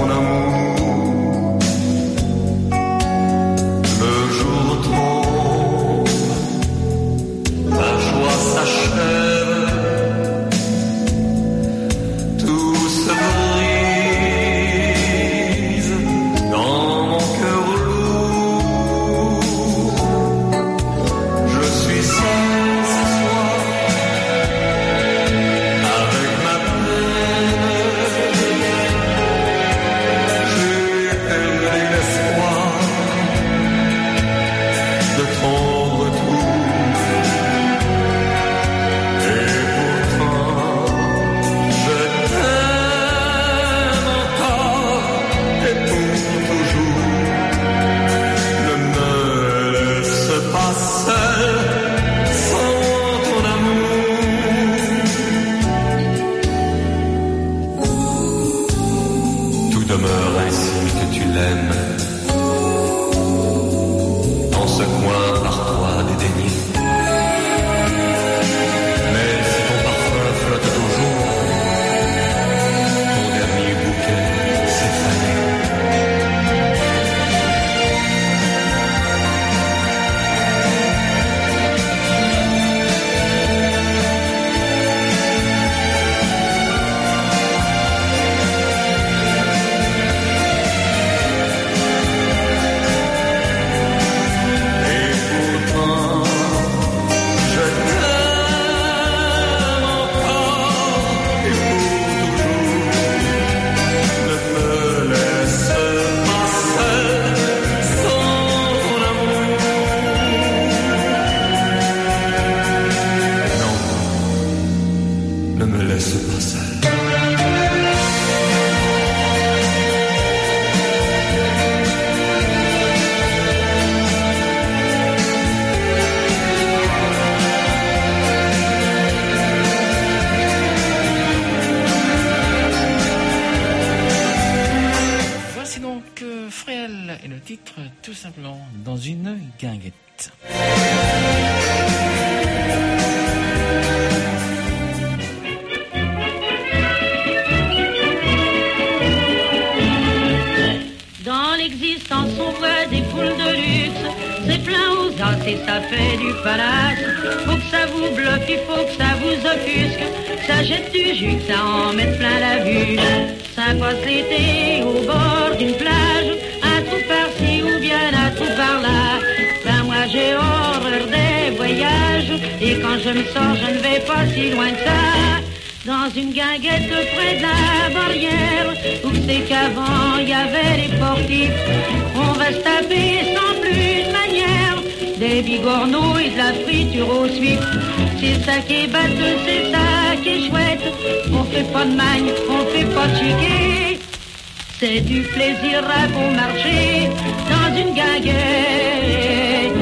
Le jour tombe. t'aime. Dans ce coin par toi dédaigné. Mais si ton parfum flotte toujours, ton dernier bouquet s'est fané. Tout simplement dans une guinguette. Dans l'existence on voit des foules de luxe, c'est plein aux as et ça fait du palace. Faut que ça vous bluffe, il faut que ça vous offusque, ça jette du jus, que ça en mette plein la vue. Ça passe l'été au bord d'une plage, à tout par-ci ou bien à tout par-là. Ben moi j'ai horreur des voyages, et quand je me sors je ne vais pas si loin que ça. Dans une guinguette près de la barrière, où c'est qu'avant il y avait les portifs, on va se taper sans plus de manière, des bigorneaux et de la friture au suif. C'est ça qui est batteux, c'est ça qui est chouette, on fait pas de magne, on fait pas de chiquet. C'est du plaisir à bon marché dans une guinguette.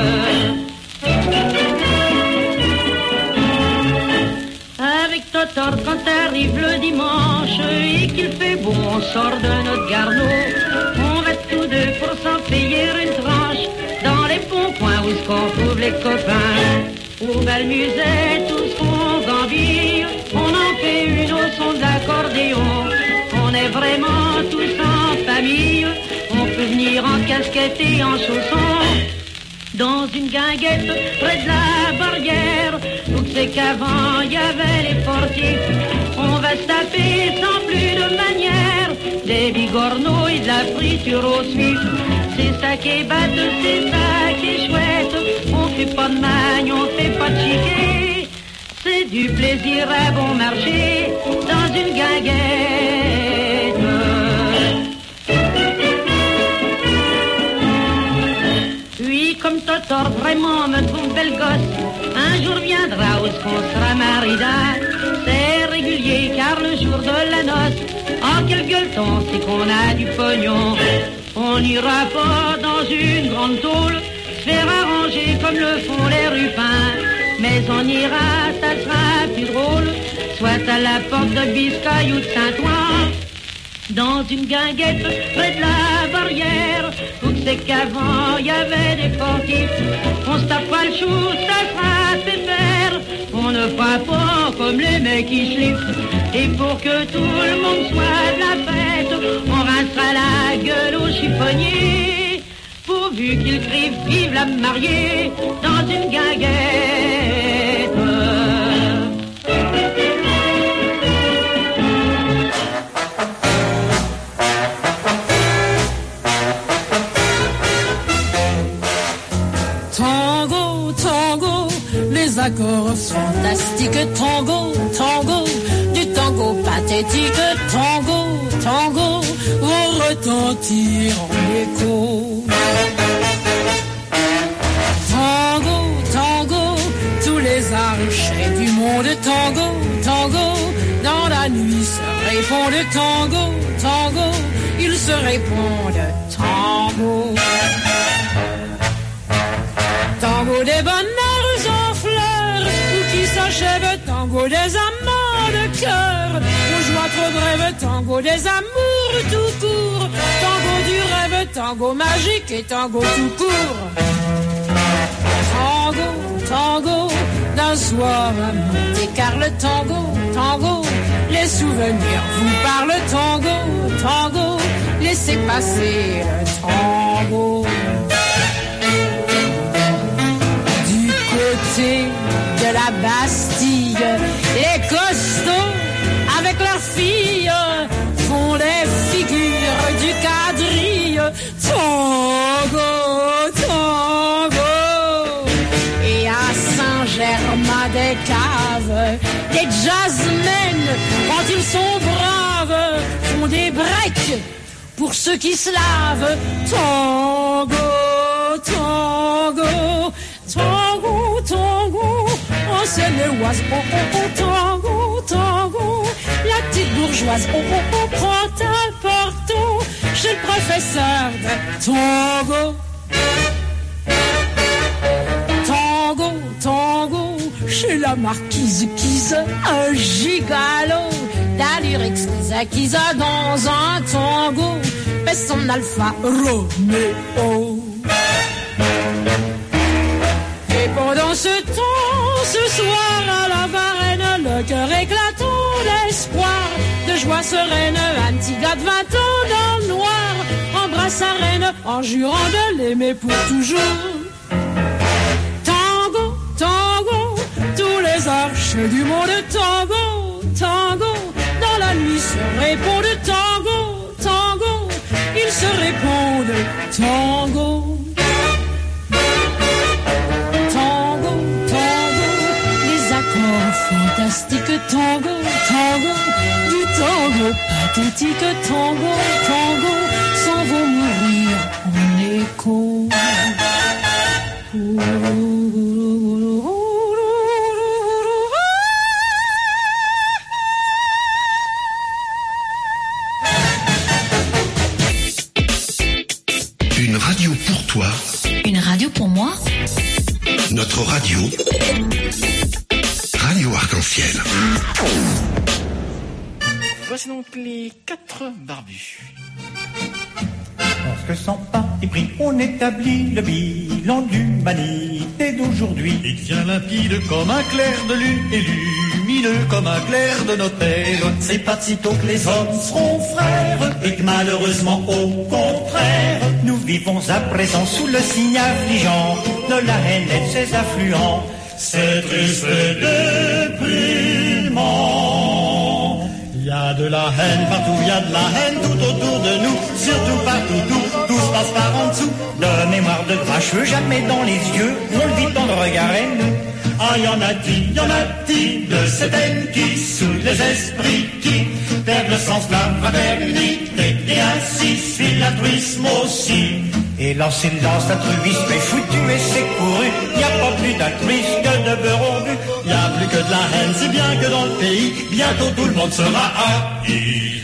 Avec Totor, quand arrive le dimanche et qu'il fait beau, on sort de notre garnot. On va tous deux pour s'en payer une tranche dans les bons coins où se retrouvent les copains. Au bal musette, tous qu'on gambille, on en fait une au son de l'accordéon. On est vraiment tous en famille, on peut venir en casquette et en chaussons. Dans une guinguette près de la barrière, où c'est qu'avant il y avait les portifs, on va se taper sans plus de manière, des bigorneaux et de la friture au suif. C'est ça qui est batteux, c'est ça qui est chouette, on fait pas de magne, on fait pas de chiquet. C'est du plaisir à bon marché dans une guinguette. Oui, comme Totor vraiment me trouve belle gosse, un jour viendra où ce qu'on sera marida. C'est régulier car le jour de la noce, oh quel gueuleton, c'est qu'on a du pognon. On n'ira pas dans une grande tôle, se faire arranger comme le font les rupins. Mais on ira, ça sera plus drôle, soit à la porte de Biscaye ou de Saint-Ouen. Dans une guinguette près de la barrière, où c'est qu'avant il y avait des portifs, on se tape pas le chou, ça sera pépère. On ne fera pas comme les mecs qui schliffent, et pour que tout le monde soit de la fête, on rincera la gueule au chiffonnier, pourvu qu'il crie vive la mariée dans une guinguette. Tango, tango, les accords fantastiques. Tango, tango, du tango pathétique. Tango, tango, vont retentir en écho. Tango, tango, tous les archers du monde. Tango, tango, dans la nuit se répondent. Tango, tango, ils se répondent. Tango. Tango des bonheurs en fleurs, où qui s'achève, tango des amants de cœur, où joie notre brève tango des amours tout court. Tango du rêve, tango magique et tango tout court. Tango, tango, d'un soir à Monte-Carlo, tango, tango, les souvenirs vous parlent, tango, tango, laissez passer le tango. Du côté de la Bastille, les costauds avec leurs filles font les figures du quadrille. Tango, tango. Et à Saint-Germain-des-Caves, les jazzmen, quand ils sont braves, font des breaks pour ceux qui se lavent. Tango, tango, tango, tango. En Seine-et-Oise, oh, oh, oh, tango, tango. La petite bourgeoise, oh, oh, oh, prend un porto chez le professeur de tango. Tango, tango, chez la marquise Kise, un gigalo d'allure exquise, acquise dans un tango, fait son alpha Roméo. Et pendant ce temps, ce soir à la Varenne, le cœur éclatant d'espoir, de joie sereine, un petit gars de vingt ans dans le noir embrasse sa reine en jurant de l'aimer pour toujours. Tango, tango, tous les arches du monde, tango, tango, dans la nuit se répondent tango, tango, ils se répondent tango. Fantastique tango, tango, du tango pathétique, tango, tango, s'en vont mourir en écho. Une radio pour toi. Une radio pour moi. Notre radio. Radio Arc-en-Ciel. Voici donc les quatre barbus. Lorsque sans pas et pris, on établit le bilan de l'humanité d'aujourd'hui. Il devient limpide comme un clair de lune et lumineux comme un clair de notaire. C'est pas de sitôt que les hommes seront frères et que malheureusement au contraire, nous vivons à présent sous le signe affligeant de la haine et de ses affluents. C'est triste et déprimant. Il y a de la haine partout, il y a de la haine tout autour de nous, surtout partout, tout, tout se passe par en dessous. De mémoire de cracheux, jamais dans les yeux, on le vit dans le regard haineux. Ah, y en a dix, y en a dix de cette haine qui souille les esprits, qui perdent le sens de la fraternité, et ainsi suit l'altruisme aussi. Et là, silence, l'altruisme est foutu et c'est couru. Y a pas plus d'altruisme que de beurre au but. Y a plus que de la haine, c'est bien que dans le pays, bientôt tout le monde sera haï.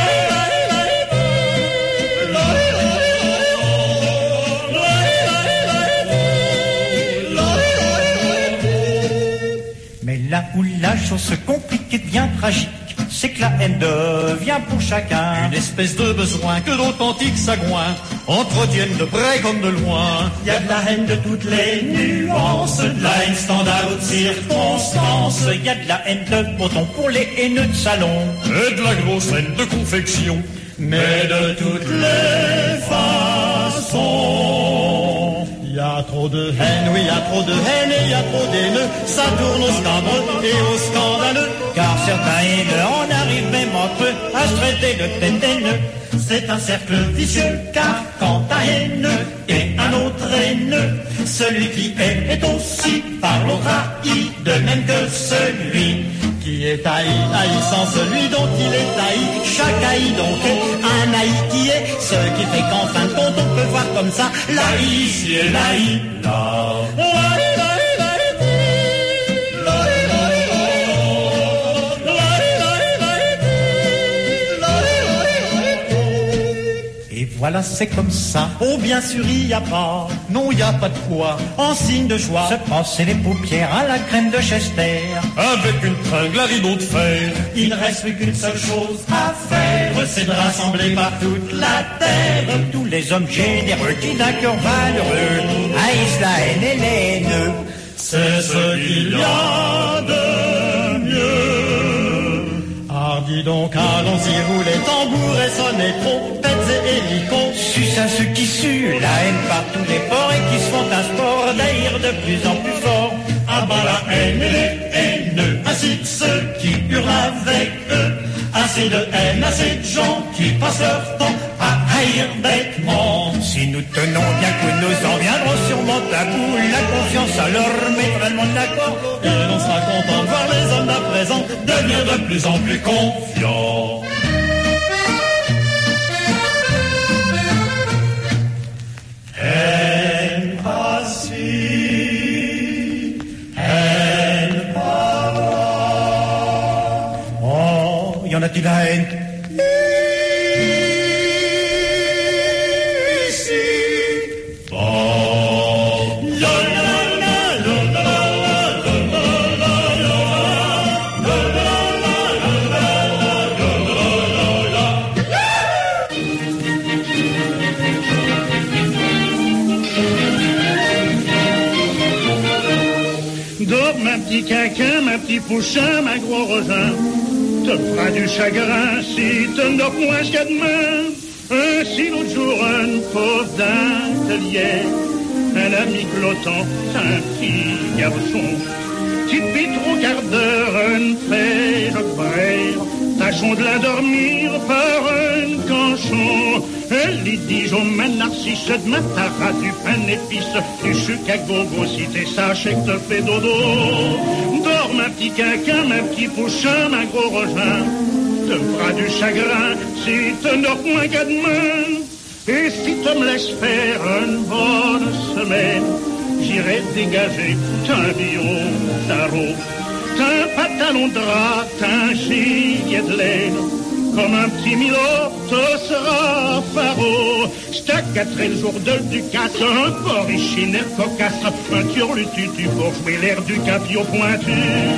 Mais là où la chose se complique et devient tragique, c'est que la haine devient pour chacun une espèce de besoin que d'authentiques sagouins entretiennent de près comme de loin. Il y a de la haine de toutes les nuances, de la haine standard ou de circonstance. Il y a de la haine de botton pour les haineux de salon, et de la grosse haine de confection, mais de toutes les façons. Il y a trop de haine, oui, il y a trop de haine et il y a trop d'haineux. Ça tourne au scabreux et au scandaleux, car certains haineux en arrivent même entre eux à se traiter de tête haineux. C'est un cercle vicieux, car quand un haineux et un autre haineux, celui qui hait est aussi par l'autre haï, de même que celui qui est haï, haïssant celui dont il est haï. Chaque haï donc est un haï qui est, ce qui fait qu'en fin de compte on peut voir comme ça l'haï ici et l'haï là. Voilà, c'est comme ça. Oh, bien sûr, il y a pas. Non, il y a pas de quoi. En signe de joie, se passer les paupières à la crème de Chester. Avec une tringle à rideau de fer. Il ne reste plus qu'une seule chose à faire, c'est de rassembler par toute la terre tous les hommes généreux qui d'un cœur valeureux haïssent la haine et les nœuds. C'est ce qu'il y a de mieux. Ah, dis donc, allons-y, roulez tambours et sonnez trompettes et hélicons. Suce à ceux qui suent la haine par tous les ports et qui se font un sport d'haïr de plus en plus fort. À bas la haine et les haineux, ainsi que ceux qui hurlent avec eux. Assez de haine, assez de gens qui passent leur temps à haïr bêtement. Si nous tenons bien que nous en viendrons sûrement à bout, la confiance à leur mettra le monde d'accord. Et on sera content de voir les hommes d'à présent devenir de plus en plus confiants. Haine pacifique, haine par oh, y en a-t-il la haine? Ma petit quinquin, ma petit pouchin, ma gros rosin, te fera du chagrin si te ne dors point jusqu'à demain. Ainsi l'autre jour, un pauvre d'atelier, un ami clotant, un petit garçon, qui depuis trois quarts d'heure, un fait le frère, tâchons de l'endormir par un canchon. Elle lui dit, j'en mets narcisse, demain t'auras du pain d'épices, du sucre à gogo, si t'es sage et que te fais dodo. Dors ma petit quinquin, ma petit pouchin, ma gros rogin, te fera du chagrin si te dors moins qu'à demain. Et si tu me laisses faire une bonne semaine, j'irai dégager t'un billon tarot, t'un pantalon de drap, t'un gilet de laine. Comme un petit milord, te sera faro. J't'accatterai le jour de Ducasse, un porrichinelle cocasse, un turlututu pour jouer l'air du capillot pointu.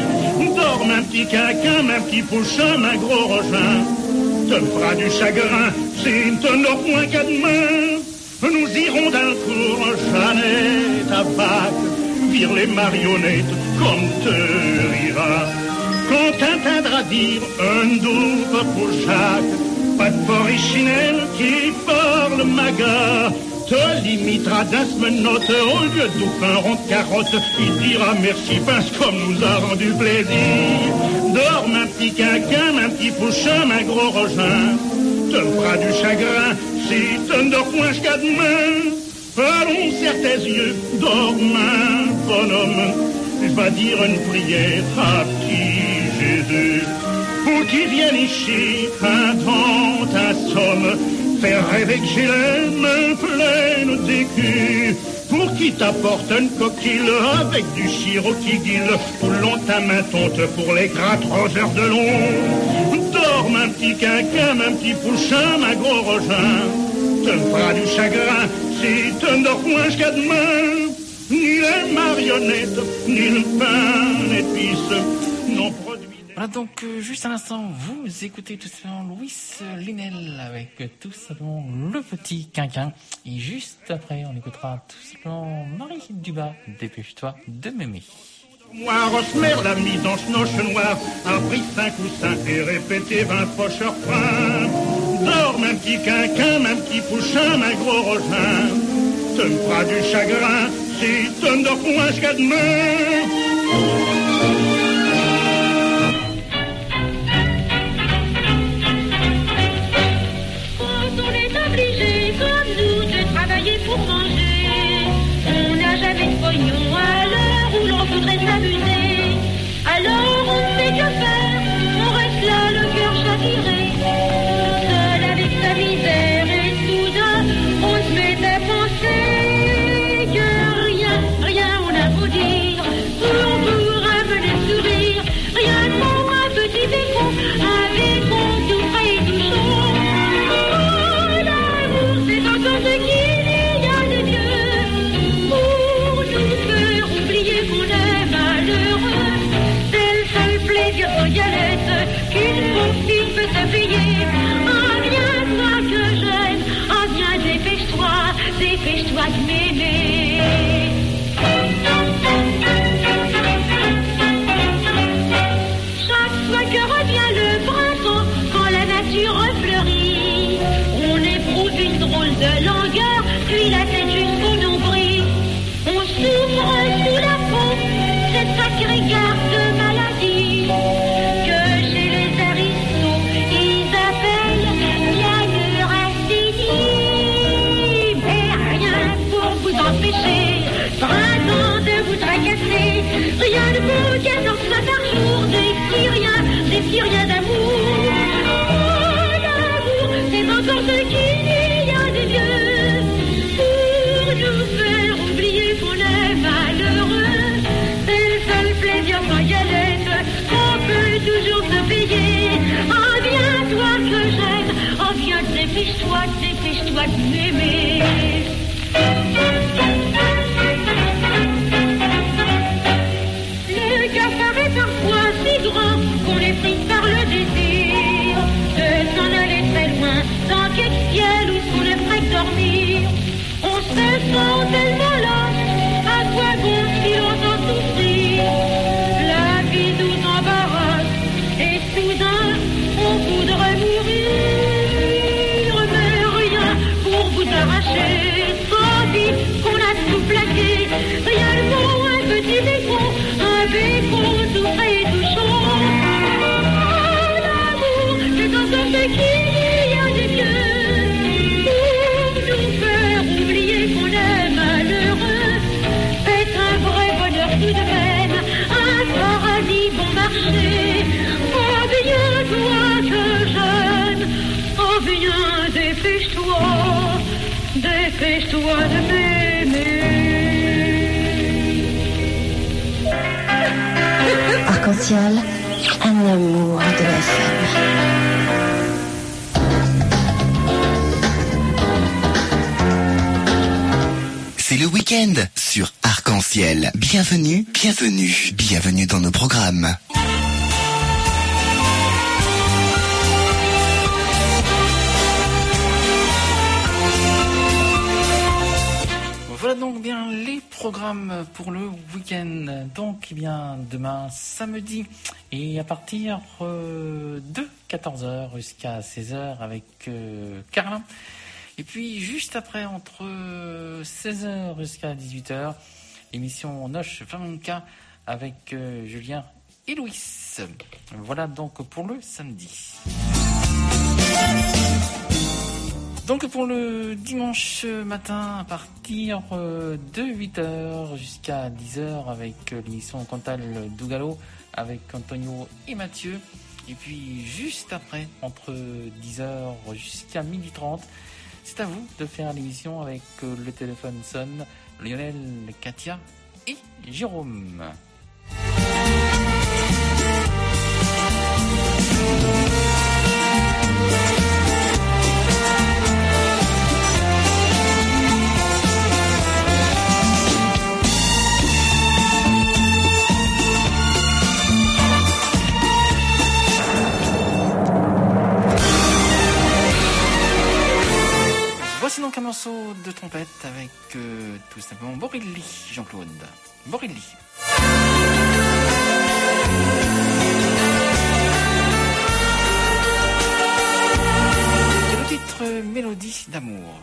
Dors, ma petit quinquin, ma petit pouchin, ma gros rogin, te fera du chagrin si te dors moins qu'à demain. Nous irons d'un cours, Jeannette à Pâques, vire les marionnettes comme te rira. Quand t'entendras dire un double pour Jacques, pas de porrichinelle qui parle maga, te limitera d'un semenote au lieu de un rond de carotte. Il dira merci parce comme nous a rendu plaisir. Dors ma petit quinquin, ma petit pouchin, ma gros rogin, te fera du chagrin si te ne dors point jusqu'à demain. Allons, serre tes yeux, dors ma bonhomme, je vais dire une prière à petit Jésus, pour qu'il vienne ici, un temps, un somme, faire rêver que j'ai l'aime pleine d'écus, pour qu'il t'apporte une coquille avec du sirop qui guille, pour long ta main tonte pour les gras trois heures de long. Dors, ma petit quinquin, ma petit pouchin, ma gros rogin, te fera du chagrin si te dors moins jusqu'à demain. Ni les marionnettes, ni le pain d'épices n'ont produit. Voilà donc euh, juste à l'instant, vous écoutez tout simplement Louis Linel avec euh, tout simplement Le Petit Quinquin. Et juste après, on écoutera tout simplement Marie Dubas, Dépêche-toi de m'aimer. Moi, Rosmer l'a mis dans ce noche noir, a pris cinq ou cinq et répété vingt fois sur fin. Dors, ma petit quinquin, ma petit pouchin, ma gros rogin, te me fera du chagrin si te ne dors point jusqu'à demain. Pour manger, on n'a jamais de pognon à l'heure où l'on voudrait s'amuser. Alors on ne sait que faire, on reste là le cœur chaviré, seul avec sa misère et soudain on se met à penser que rien, rien on a beau dire, on pourra fille peut se payer. Ah, viens, toi que j'aime, ah, viens, dépêche-toi, dépêche-toi de m'aimer. Chaque fois que revient le printemps, quand la nature fleurit, on éprouve une drôle de langueur, puis la tête jusqu'au nombril. On souffre sous la peau, cette sacrée garde de maladie, que chez les aristos, ils appellent l'anorestie. Mais rien pour vous empêcher, printemps, de vous tracasser. Rien de beau, quatorze fois par jour, des petits riens, des petits riens d'amour. Oh, l'amour, c'est encore ce qu'il y a de mieux pour nous faire oublier qu'on est malheureux. C'est le seul plaisir sans galette qu'on peut toujours se payer. Ah, viens, toi que j'aime, ah, viens, dépêche-toi, dépêche-toi de m'aimer. Le cafard est parfois si grand qu'on les prise par le désir de s'en aller très loin, dans quelque ciel où on ne ferait que dormir. On se sent tellement lâche, à quoi bon si longtemps souffrir? La vie nous embarrasse, et soudain on voudrait mourir. Mais rien pour vous arracher, tandis qu'on a tout plaqué. Rien de bon, un petit bécon, un bécon tout frais et tout chaud. Oh, l'amour, c'est encore ce qu'il y a de mieux pour nous faire oublier qu'on est malheureux. C'est un vrai bonheur tout de même, un paradis bon marché. Oh, viens, toi que j'aime, oh, viens, dépêche-toi, dépêche-toi de m'aimer. Arc-en-ciel, un amour de F M. C'est le week-end sur Arc-en-ciel. Bienvenue, bienvenue, bienvenue dans nos programmes. Voilà donc bien les programmes pour le week-end. Donc eh bien demain samedi et à partir euh, de quatorze heures jusqu'à seize heures avec euh, Carlin. Et puis juste après entre seize heures jusqu'à dix-huit heures, émission Noche Flamenca avec euh, Julien et Louis. Voilà donc pour le samedi. Donc pour le dimanche matin à partir de huit heures jusqu'à dix heures avec l'émission Cantal Dougalo avec Antonio et Mathieu. Et puis juste après entre dix heures jusqu'à midi trente, c'est à vous de faire l'émission avec le téléphone sonne, Lionel, Katia et Jérôme. Voici donc un morceau de trompette avec euh, tout simplement Borilli, Jean-Claude. Borilli. C'est le titre Mélodie d'amour.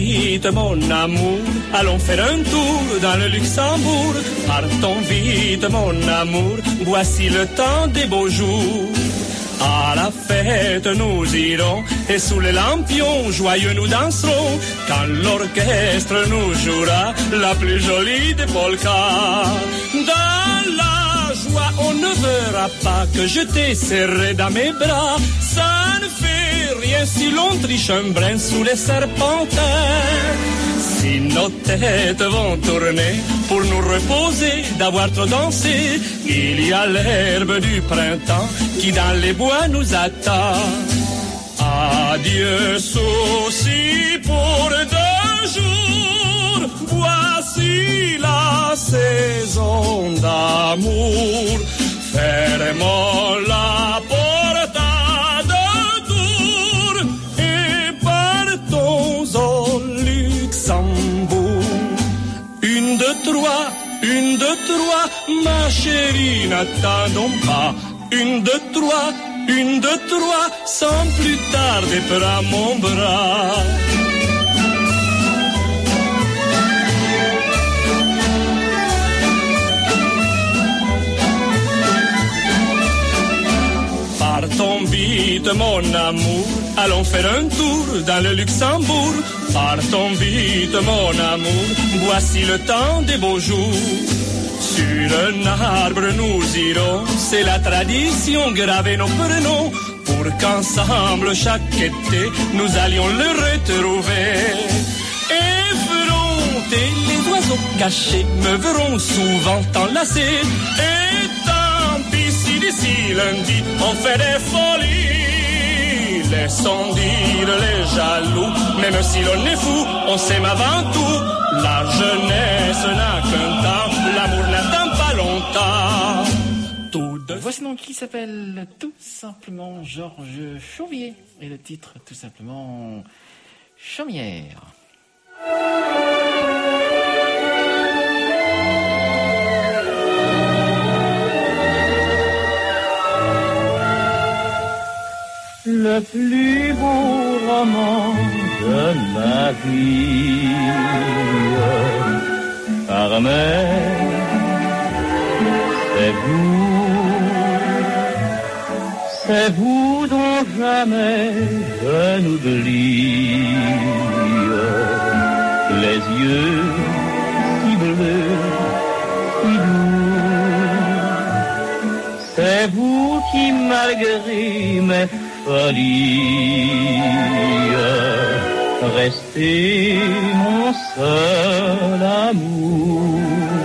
vite, mon amour, allons faire un tour dans le Luxembourg. Partons vite, mon amour, voici le temps des beaux jours. À la fête nous irons, et sous les lampions joyeux nous danserons, quand l'orchestre nous jouera la plus jolie des polkas. Dans la joie on ne verra pas que je t'ai serré dans mes bras. Ça ne fait rien si l'on triche un brin sous les serpentins. Si nos têtes vont tourner pour nous reposer d'avoir trop dansé, il y a l'herbe du printemps qui dans les bois nous attend. Adieu soucis pour deux jours, voici la saison d'amour. Fermons la porte à deux tours et partons au Luxembourg. Une, deux, trois, une, deux, trois, ma chérie, n'attendons pas. Une, deux, trois, une, deux, trois, sans plus tarder, prends mon bras. Partons vite, mon amour, allons faire un tour dans le Luxembourg. Partons vite, mon amour, voici le temps des beaux jours. Sur un arbre nous irons, c'est la tradition, gravez nos prénoms, pour qu'ensemble chaque été nous allions le retrouver. Effrontés, les oiseaux cachés me verront souvent enlacés. Et tant pis si d'ici lundi on fait des folies. Laissons dire les jaloux, même si l'on est fou, on s'aime avant tout. La jeunesse n'a qu'un temps, l'amour n'attend pas longtemps. Tout de... Voici donc qui s'appelle tout simplement Georges Chaumier. Et le titre tout simplement Chaumière. Le plus beau roman de ma vie, Carmen, c'est vous, c'est vous dont jamais je n'oublie, les yeux si bleus, si doux, c'est vous qui malgré mes folie, restez mon seul amour,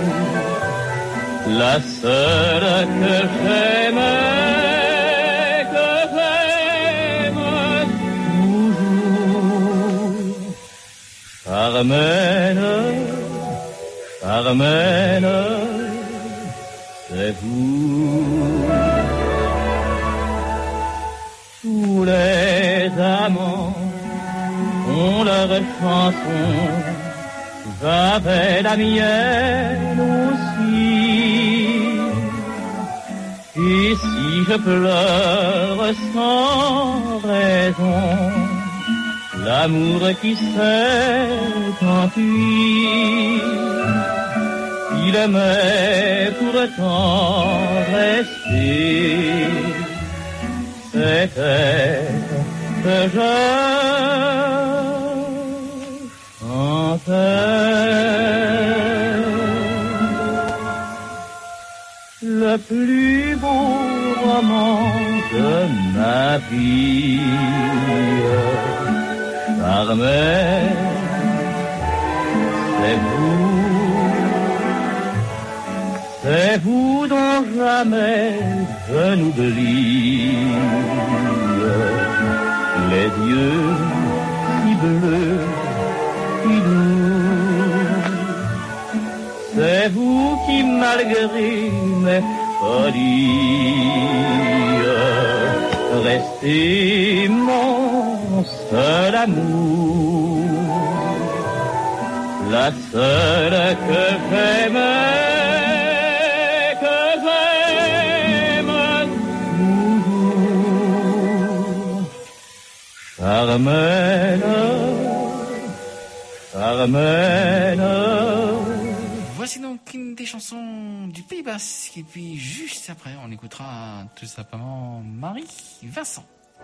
la seule que j'aime, que j'aime toujours. Carmen, Carmen, c'est vous. Tous les amants ont leur chanson, j'avais la mienne aussi. Et si je pleure sans raison, l'amour qui s'est enfui, il aimait pourtant rester. C'était que je chantais le plus beau roman de ma vie. Carmen, c'est vous, c'est vous dont jamais je n'oublie, les yeux si bleus, si doux, c'est vous qui malgré mes folies, restez mon seul amour, la seule que j'aimais. Carmen, Carmen. Voici donc une des chansons du Pays Basque. Et puis juste après, on écoutera tout simplement Marie Vincent.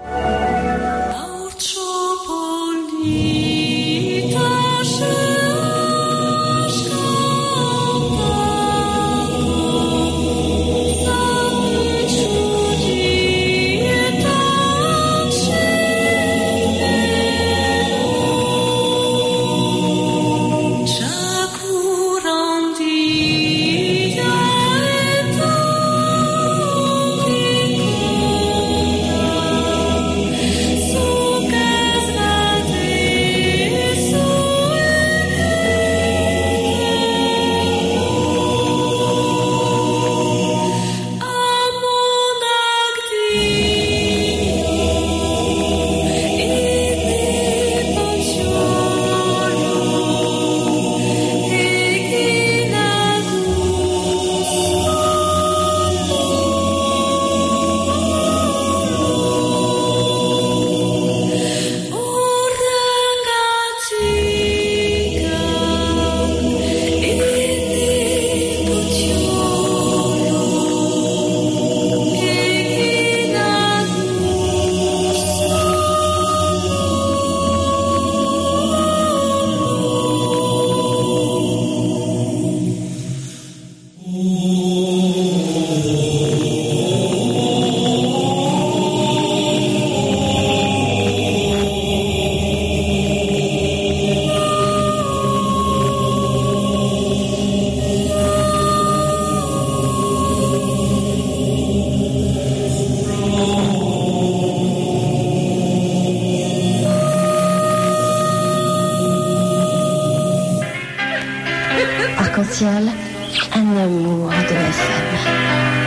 Arc-en-ciel, un amour de F M.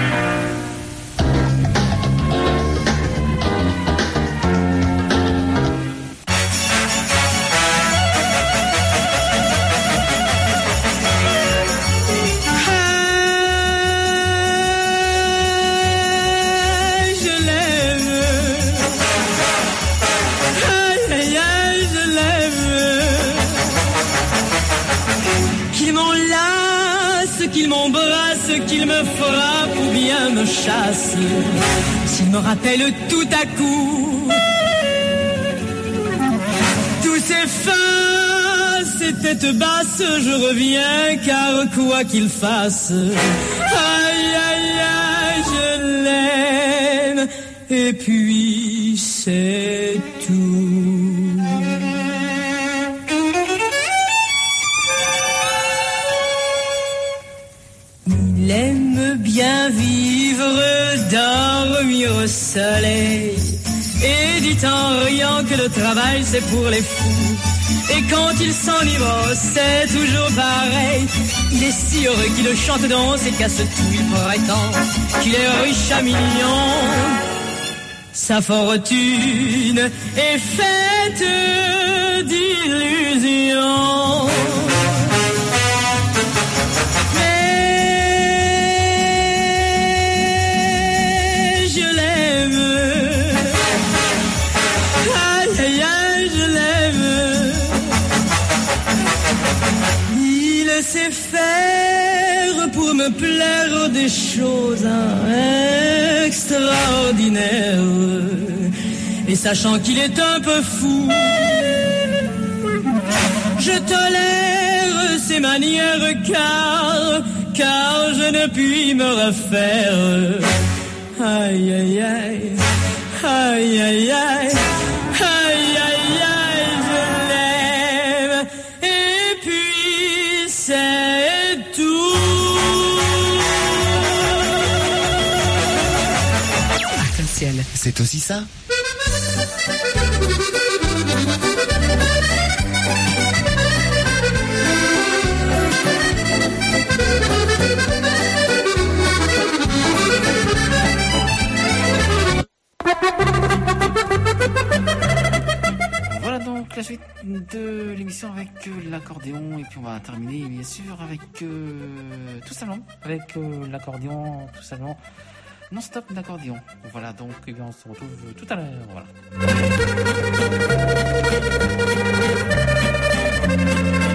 Qu'il me frappe ou bien me chasse, s'il me rappelle tout à coup tous ces fins, ces têtes basses, je reviens car quoi qu'il fasse, aïe aïe aïe, je l'aime et puis c'est tout. Il aime bien vivre, dormir au soleil, et dit en riant que le travail c'est pour les fous. Et quand il s'enivre, c'est toujours pareil. Il est si heureux qu'il chante, danse et casse tout. Il prétend qu'il est riche à millions. Sa fortune est faite d'illusions. C'est faire pour me plaire des choses extraordinaires. Et sachant qu'il est un peu fou, je tolère ses manières car, car je ne puis me refaire. Aïe aïe aïe, aïe aïe aïe, aïe aïe aïe, je l'aime. Et puis c'est tout. Arc-en-ciel, c'est aussi ça. Voilà donc la suite de l'émission avec euh, l'accordéon, et puis on va terminer bien sûr avec euh, tout simplement avec euh, l'accordéon, tout simplement non-stop d'accordéon. Voilà donc et bien, on se retrouve tout à l'heure. Voilà.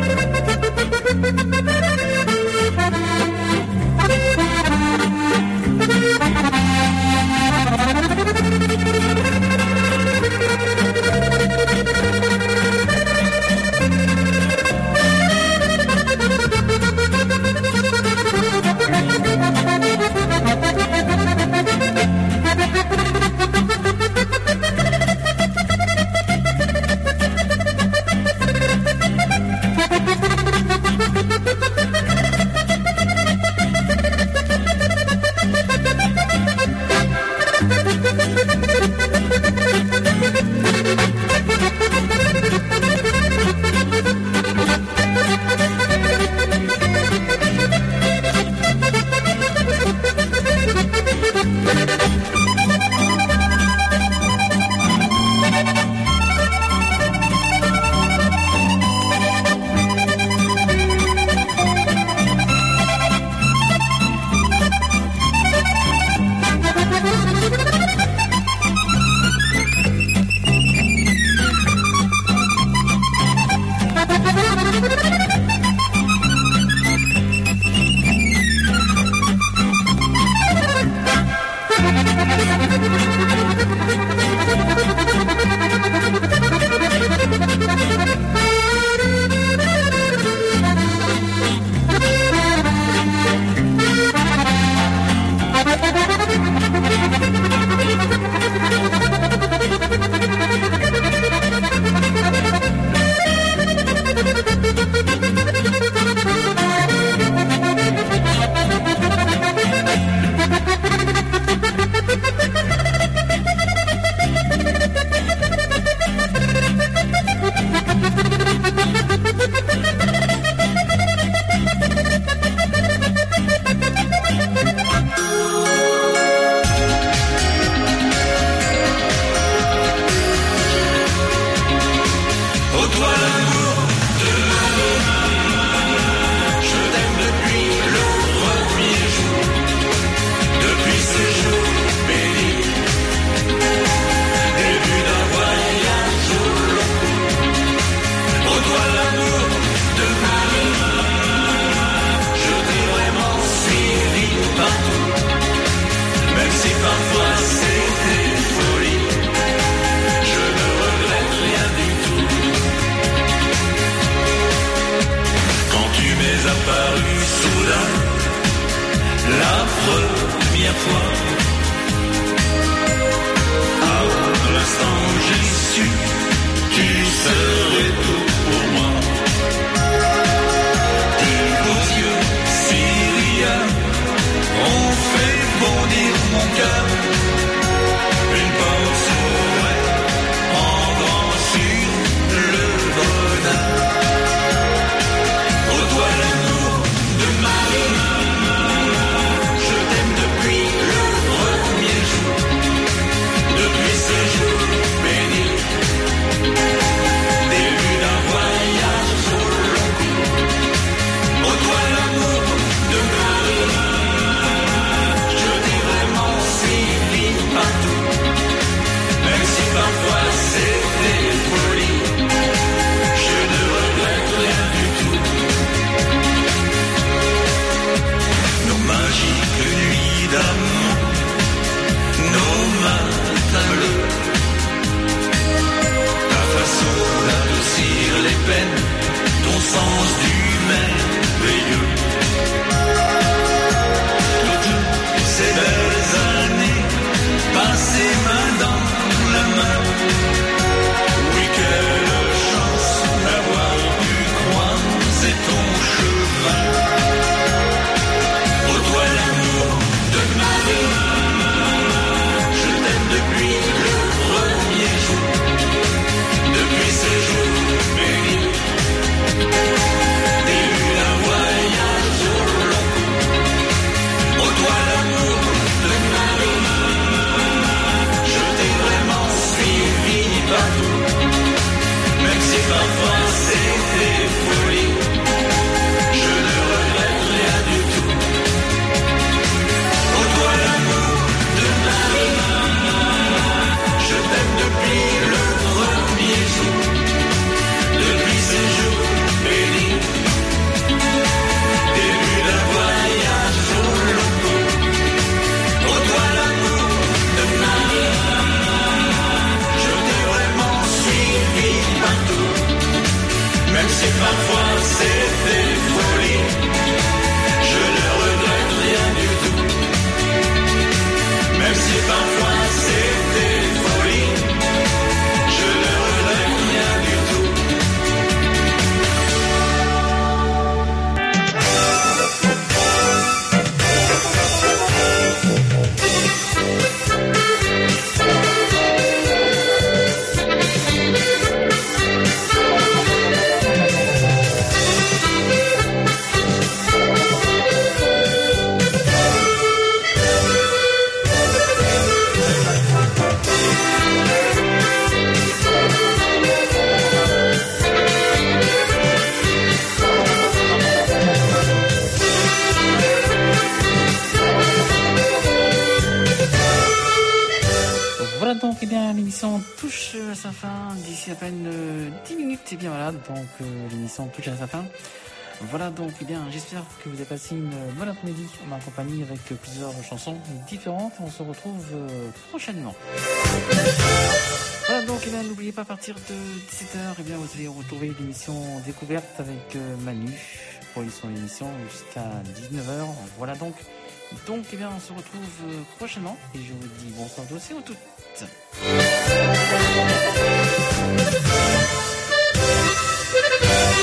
bien, l'émission touche à sa fin d'ici à peine euh, dix minutes. Et bien voilà, donc euh, l'émission touche à sa fin. Voilà, donc eh bien, j'espère que vous avez passé une bonne après-midi en ma compagnie avec plusieurs chansons différentes. On se retrouve euh, prochainement. Voilà, donc eh bien, n'oubliez pas, à partir de dix-sept heures, eh bien, vous allez retrouver l'émission Découverte avec euh, Manu pour son émission jusqu'à dix-neuf heures. Voilà donc. Donc, eh bien, on se retrouve euh, prochainement et je vous dis bonsoir à tous et à toutes.